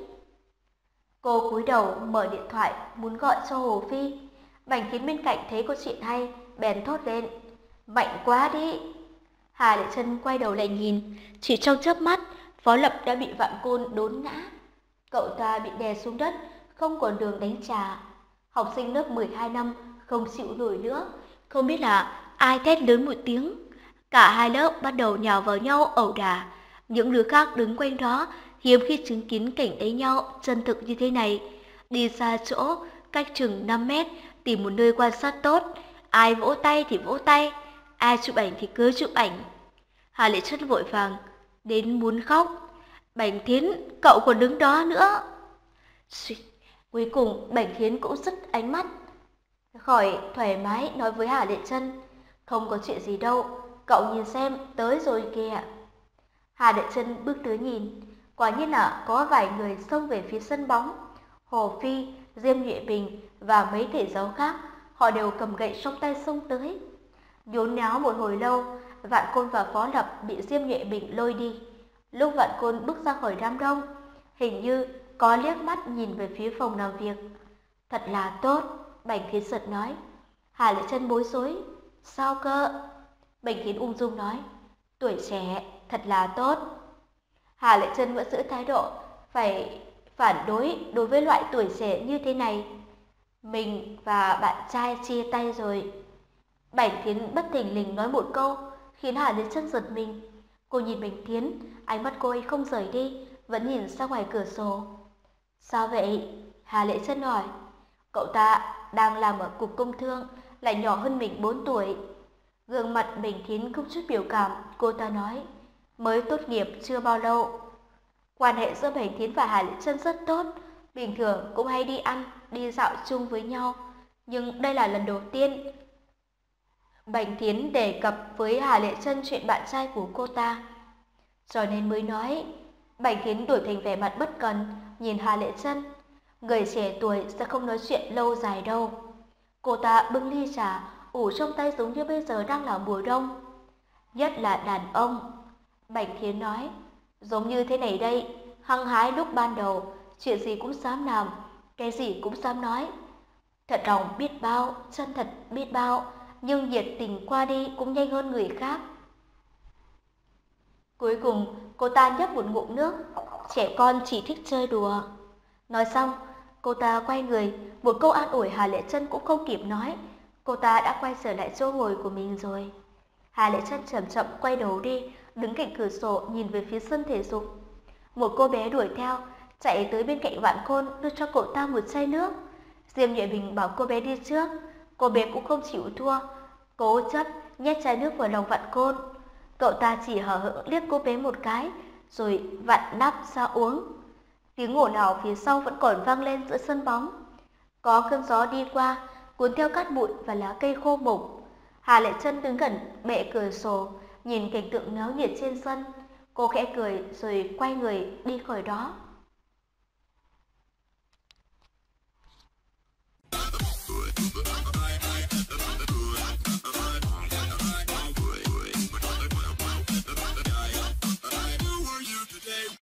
Cô cúi đầu mở điện thoại muốn gọi cho Hồ Phi. Bành Kiến bên cạnh thấy có chuyện hay, bèn thốt lên, mạnh quá đi. Hà Lệ Chân quay đầu lại nhìn, chỉ trong chớp mắt, Phó Lập đã bị Vạn Côn đốn ngã. Cậu ta bị đè xuống đất, không còn đường đánh trả. Học sinh lớp mười hai năm không chịu nổi nữa, không biết là ai thét lớn một tiếng. Cả hai lớp bắt đầu nhào vào nhau ẩu đả. Những đứa khác đứng quanh đó hiếm khi chứng kiến cảnh đánh nhau chân thực như thế này. Đi xa chỗ, cách chừng năm mét, tìm một nơi quan sát tốt. Ai vỗ tay thì vỗ tay, ai chụp ảnh thì cứ chụp ảnh. Hà Lệ Chân vội vàng đến muốn khóc. Bành Thiến, cậu còn đứng đó nữa. Xuyệt, cuối cùng Bành Thiến cũng dứt ánh mắt khỏi thoải mái nói với Hà Lệ Chân, không có chuyện gì đâu, cậu nhìn xem, tới rồi kìa. Hà Lệ Chân bước tới nhìn, quả nhiên là có vài người xông về phía sân bóng. Hồ Phi, Diêm Nhụy Bình và mấy thầy giáo khác, họ đều cầm gậy trong tay xông tới. Nhốn nháo một hồi lâu, Vạn Côn và Phó Lập bị Diêm Nhụy Bình lôi đi. Lúc Vạn Côn bước ra khỏi đám đông, hình như có liếc mắt nhìn về phía phòng làm việc. Thật là tốt, Bành Thiến giật nói. Hà Lệ Chân bối rối, sao cơ? Bành Thiến ung dung nói, tuổi trẻ, thật là tốt. Hà Lệ Chân vẫn giữ thái độ phải phản đối đối với loại tuổi trẻ như thế này. Mình và bạn trai chia tay rồi. Bành Thiến bất thình lình nói một câu khiến Hà Lệ Chân giật mình. Cô nhìn Bành Thiến, ánh mắt cô ấy không rời đi, vẫn nhìn ra ngoài cửa sổ. Sao vậy? Hà Lệ Chân hỏi. Cậu ta đang làm ở cục công thương, lại nhỏ hơn mình bốn tuổi. Gương mặt Bành Thiến không chút biểu cảm, cô ta nói, mới tốt nghiệp chưa bao lâu. Quan hệ giữa Bành Thiến và Hà Lệ Chân rất tốt, bình thường cũng hay đi ăn, đi dạo chung với nhau. Nhưng đây là lần đầu tiên Bành Thiến đề cập với Hà Lệ Chân chuyện bạn trai của cô ta, cho nên mới nói. Bành Thiến đổi thành vẻ mặt bất cần, nhìn Hà Lệ Chân. Người trẻ tuổi sẽ không nói chuyện lâu dài đâu. Cô ta bưng ly trà, ủ trong tay giống như bây giờ đang là mùa đông. Nhất là đàn ông. Bành Thiến nói, giống như thế này đây, hăng hái lúc ban đầu, chuyện gì cũng dám làm, cái gì cũng dám nói. Thật lòng biết bao, chân thật biết bao, nhưng nhiệt tình qua đi cũng nhanh hơn người khác. Cuối cùng, cô ta nhấp một ngụm nước, trẻ con chỉ thích chơi đùa. Nói xong, cô ta quay người, một câu an ủi Hà Lệ Chân cũng không kịp nói. Cô ta đã quay trở lại chỗ ngồi của mình rồi. Hà Lệ Chân chậm chậm quay đầu đi, đứng cạnh cửa sổ nhìn về phía sân thể dục. Một cô bé đuổi theo, chạy tới bên cạnh Vạn Côn đưa cho cậu ta một chai nước. Diêm Nhụy Bình bảo cô bé đi trước, cô bé cũng không chịu thua, cố chấp nhét chai nước vào lòng Vạn Côn. Cậu ta chỉ hờ hững liếc cô bé một cái, rồi vặn nắp ra uống. Tiếng ồn ào phía sau vẫn còn vang lên giữa sân bóng. Có cơn gió đi qua, cuốn theo cát bụi và lá cây khô mục. Hà Lệ Chân đứng gần bệ cửa sổ, nhìn cảnh tượng náo nhiệt trên sân. Cô khẽ cười rồi quay người đi khỏi đó. Good.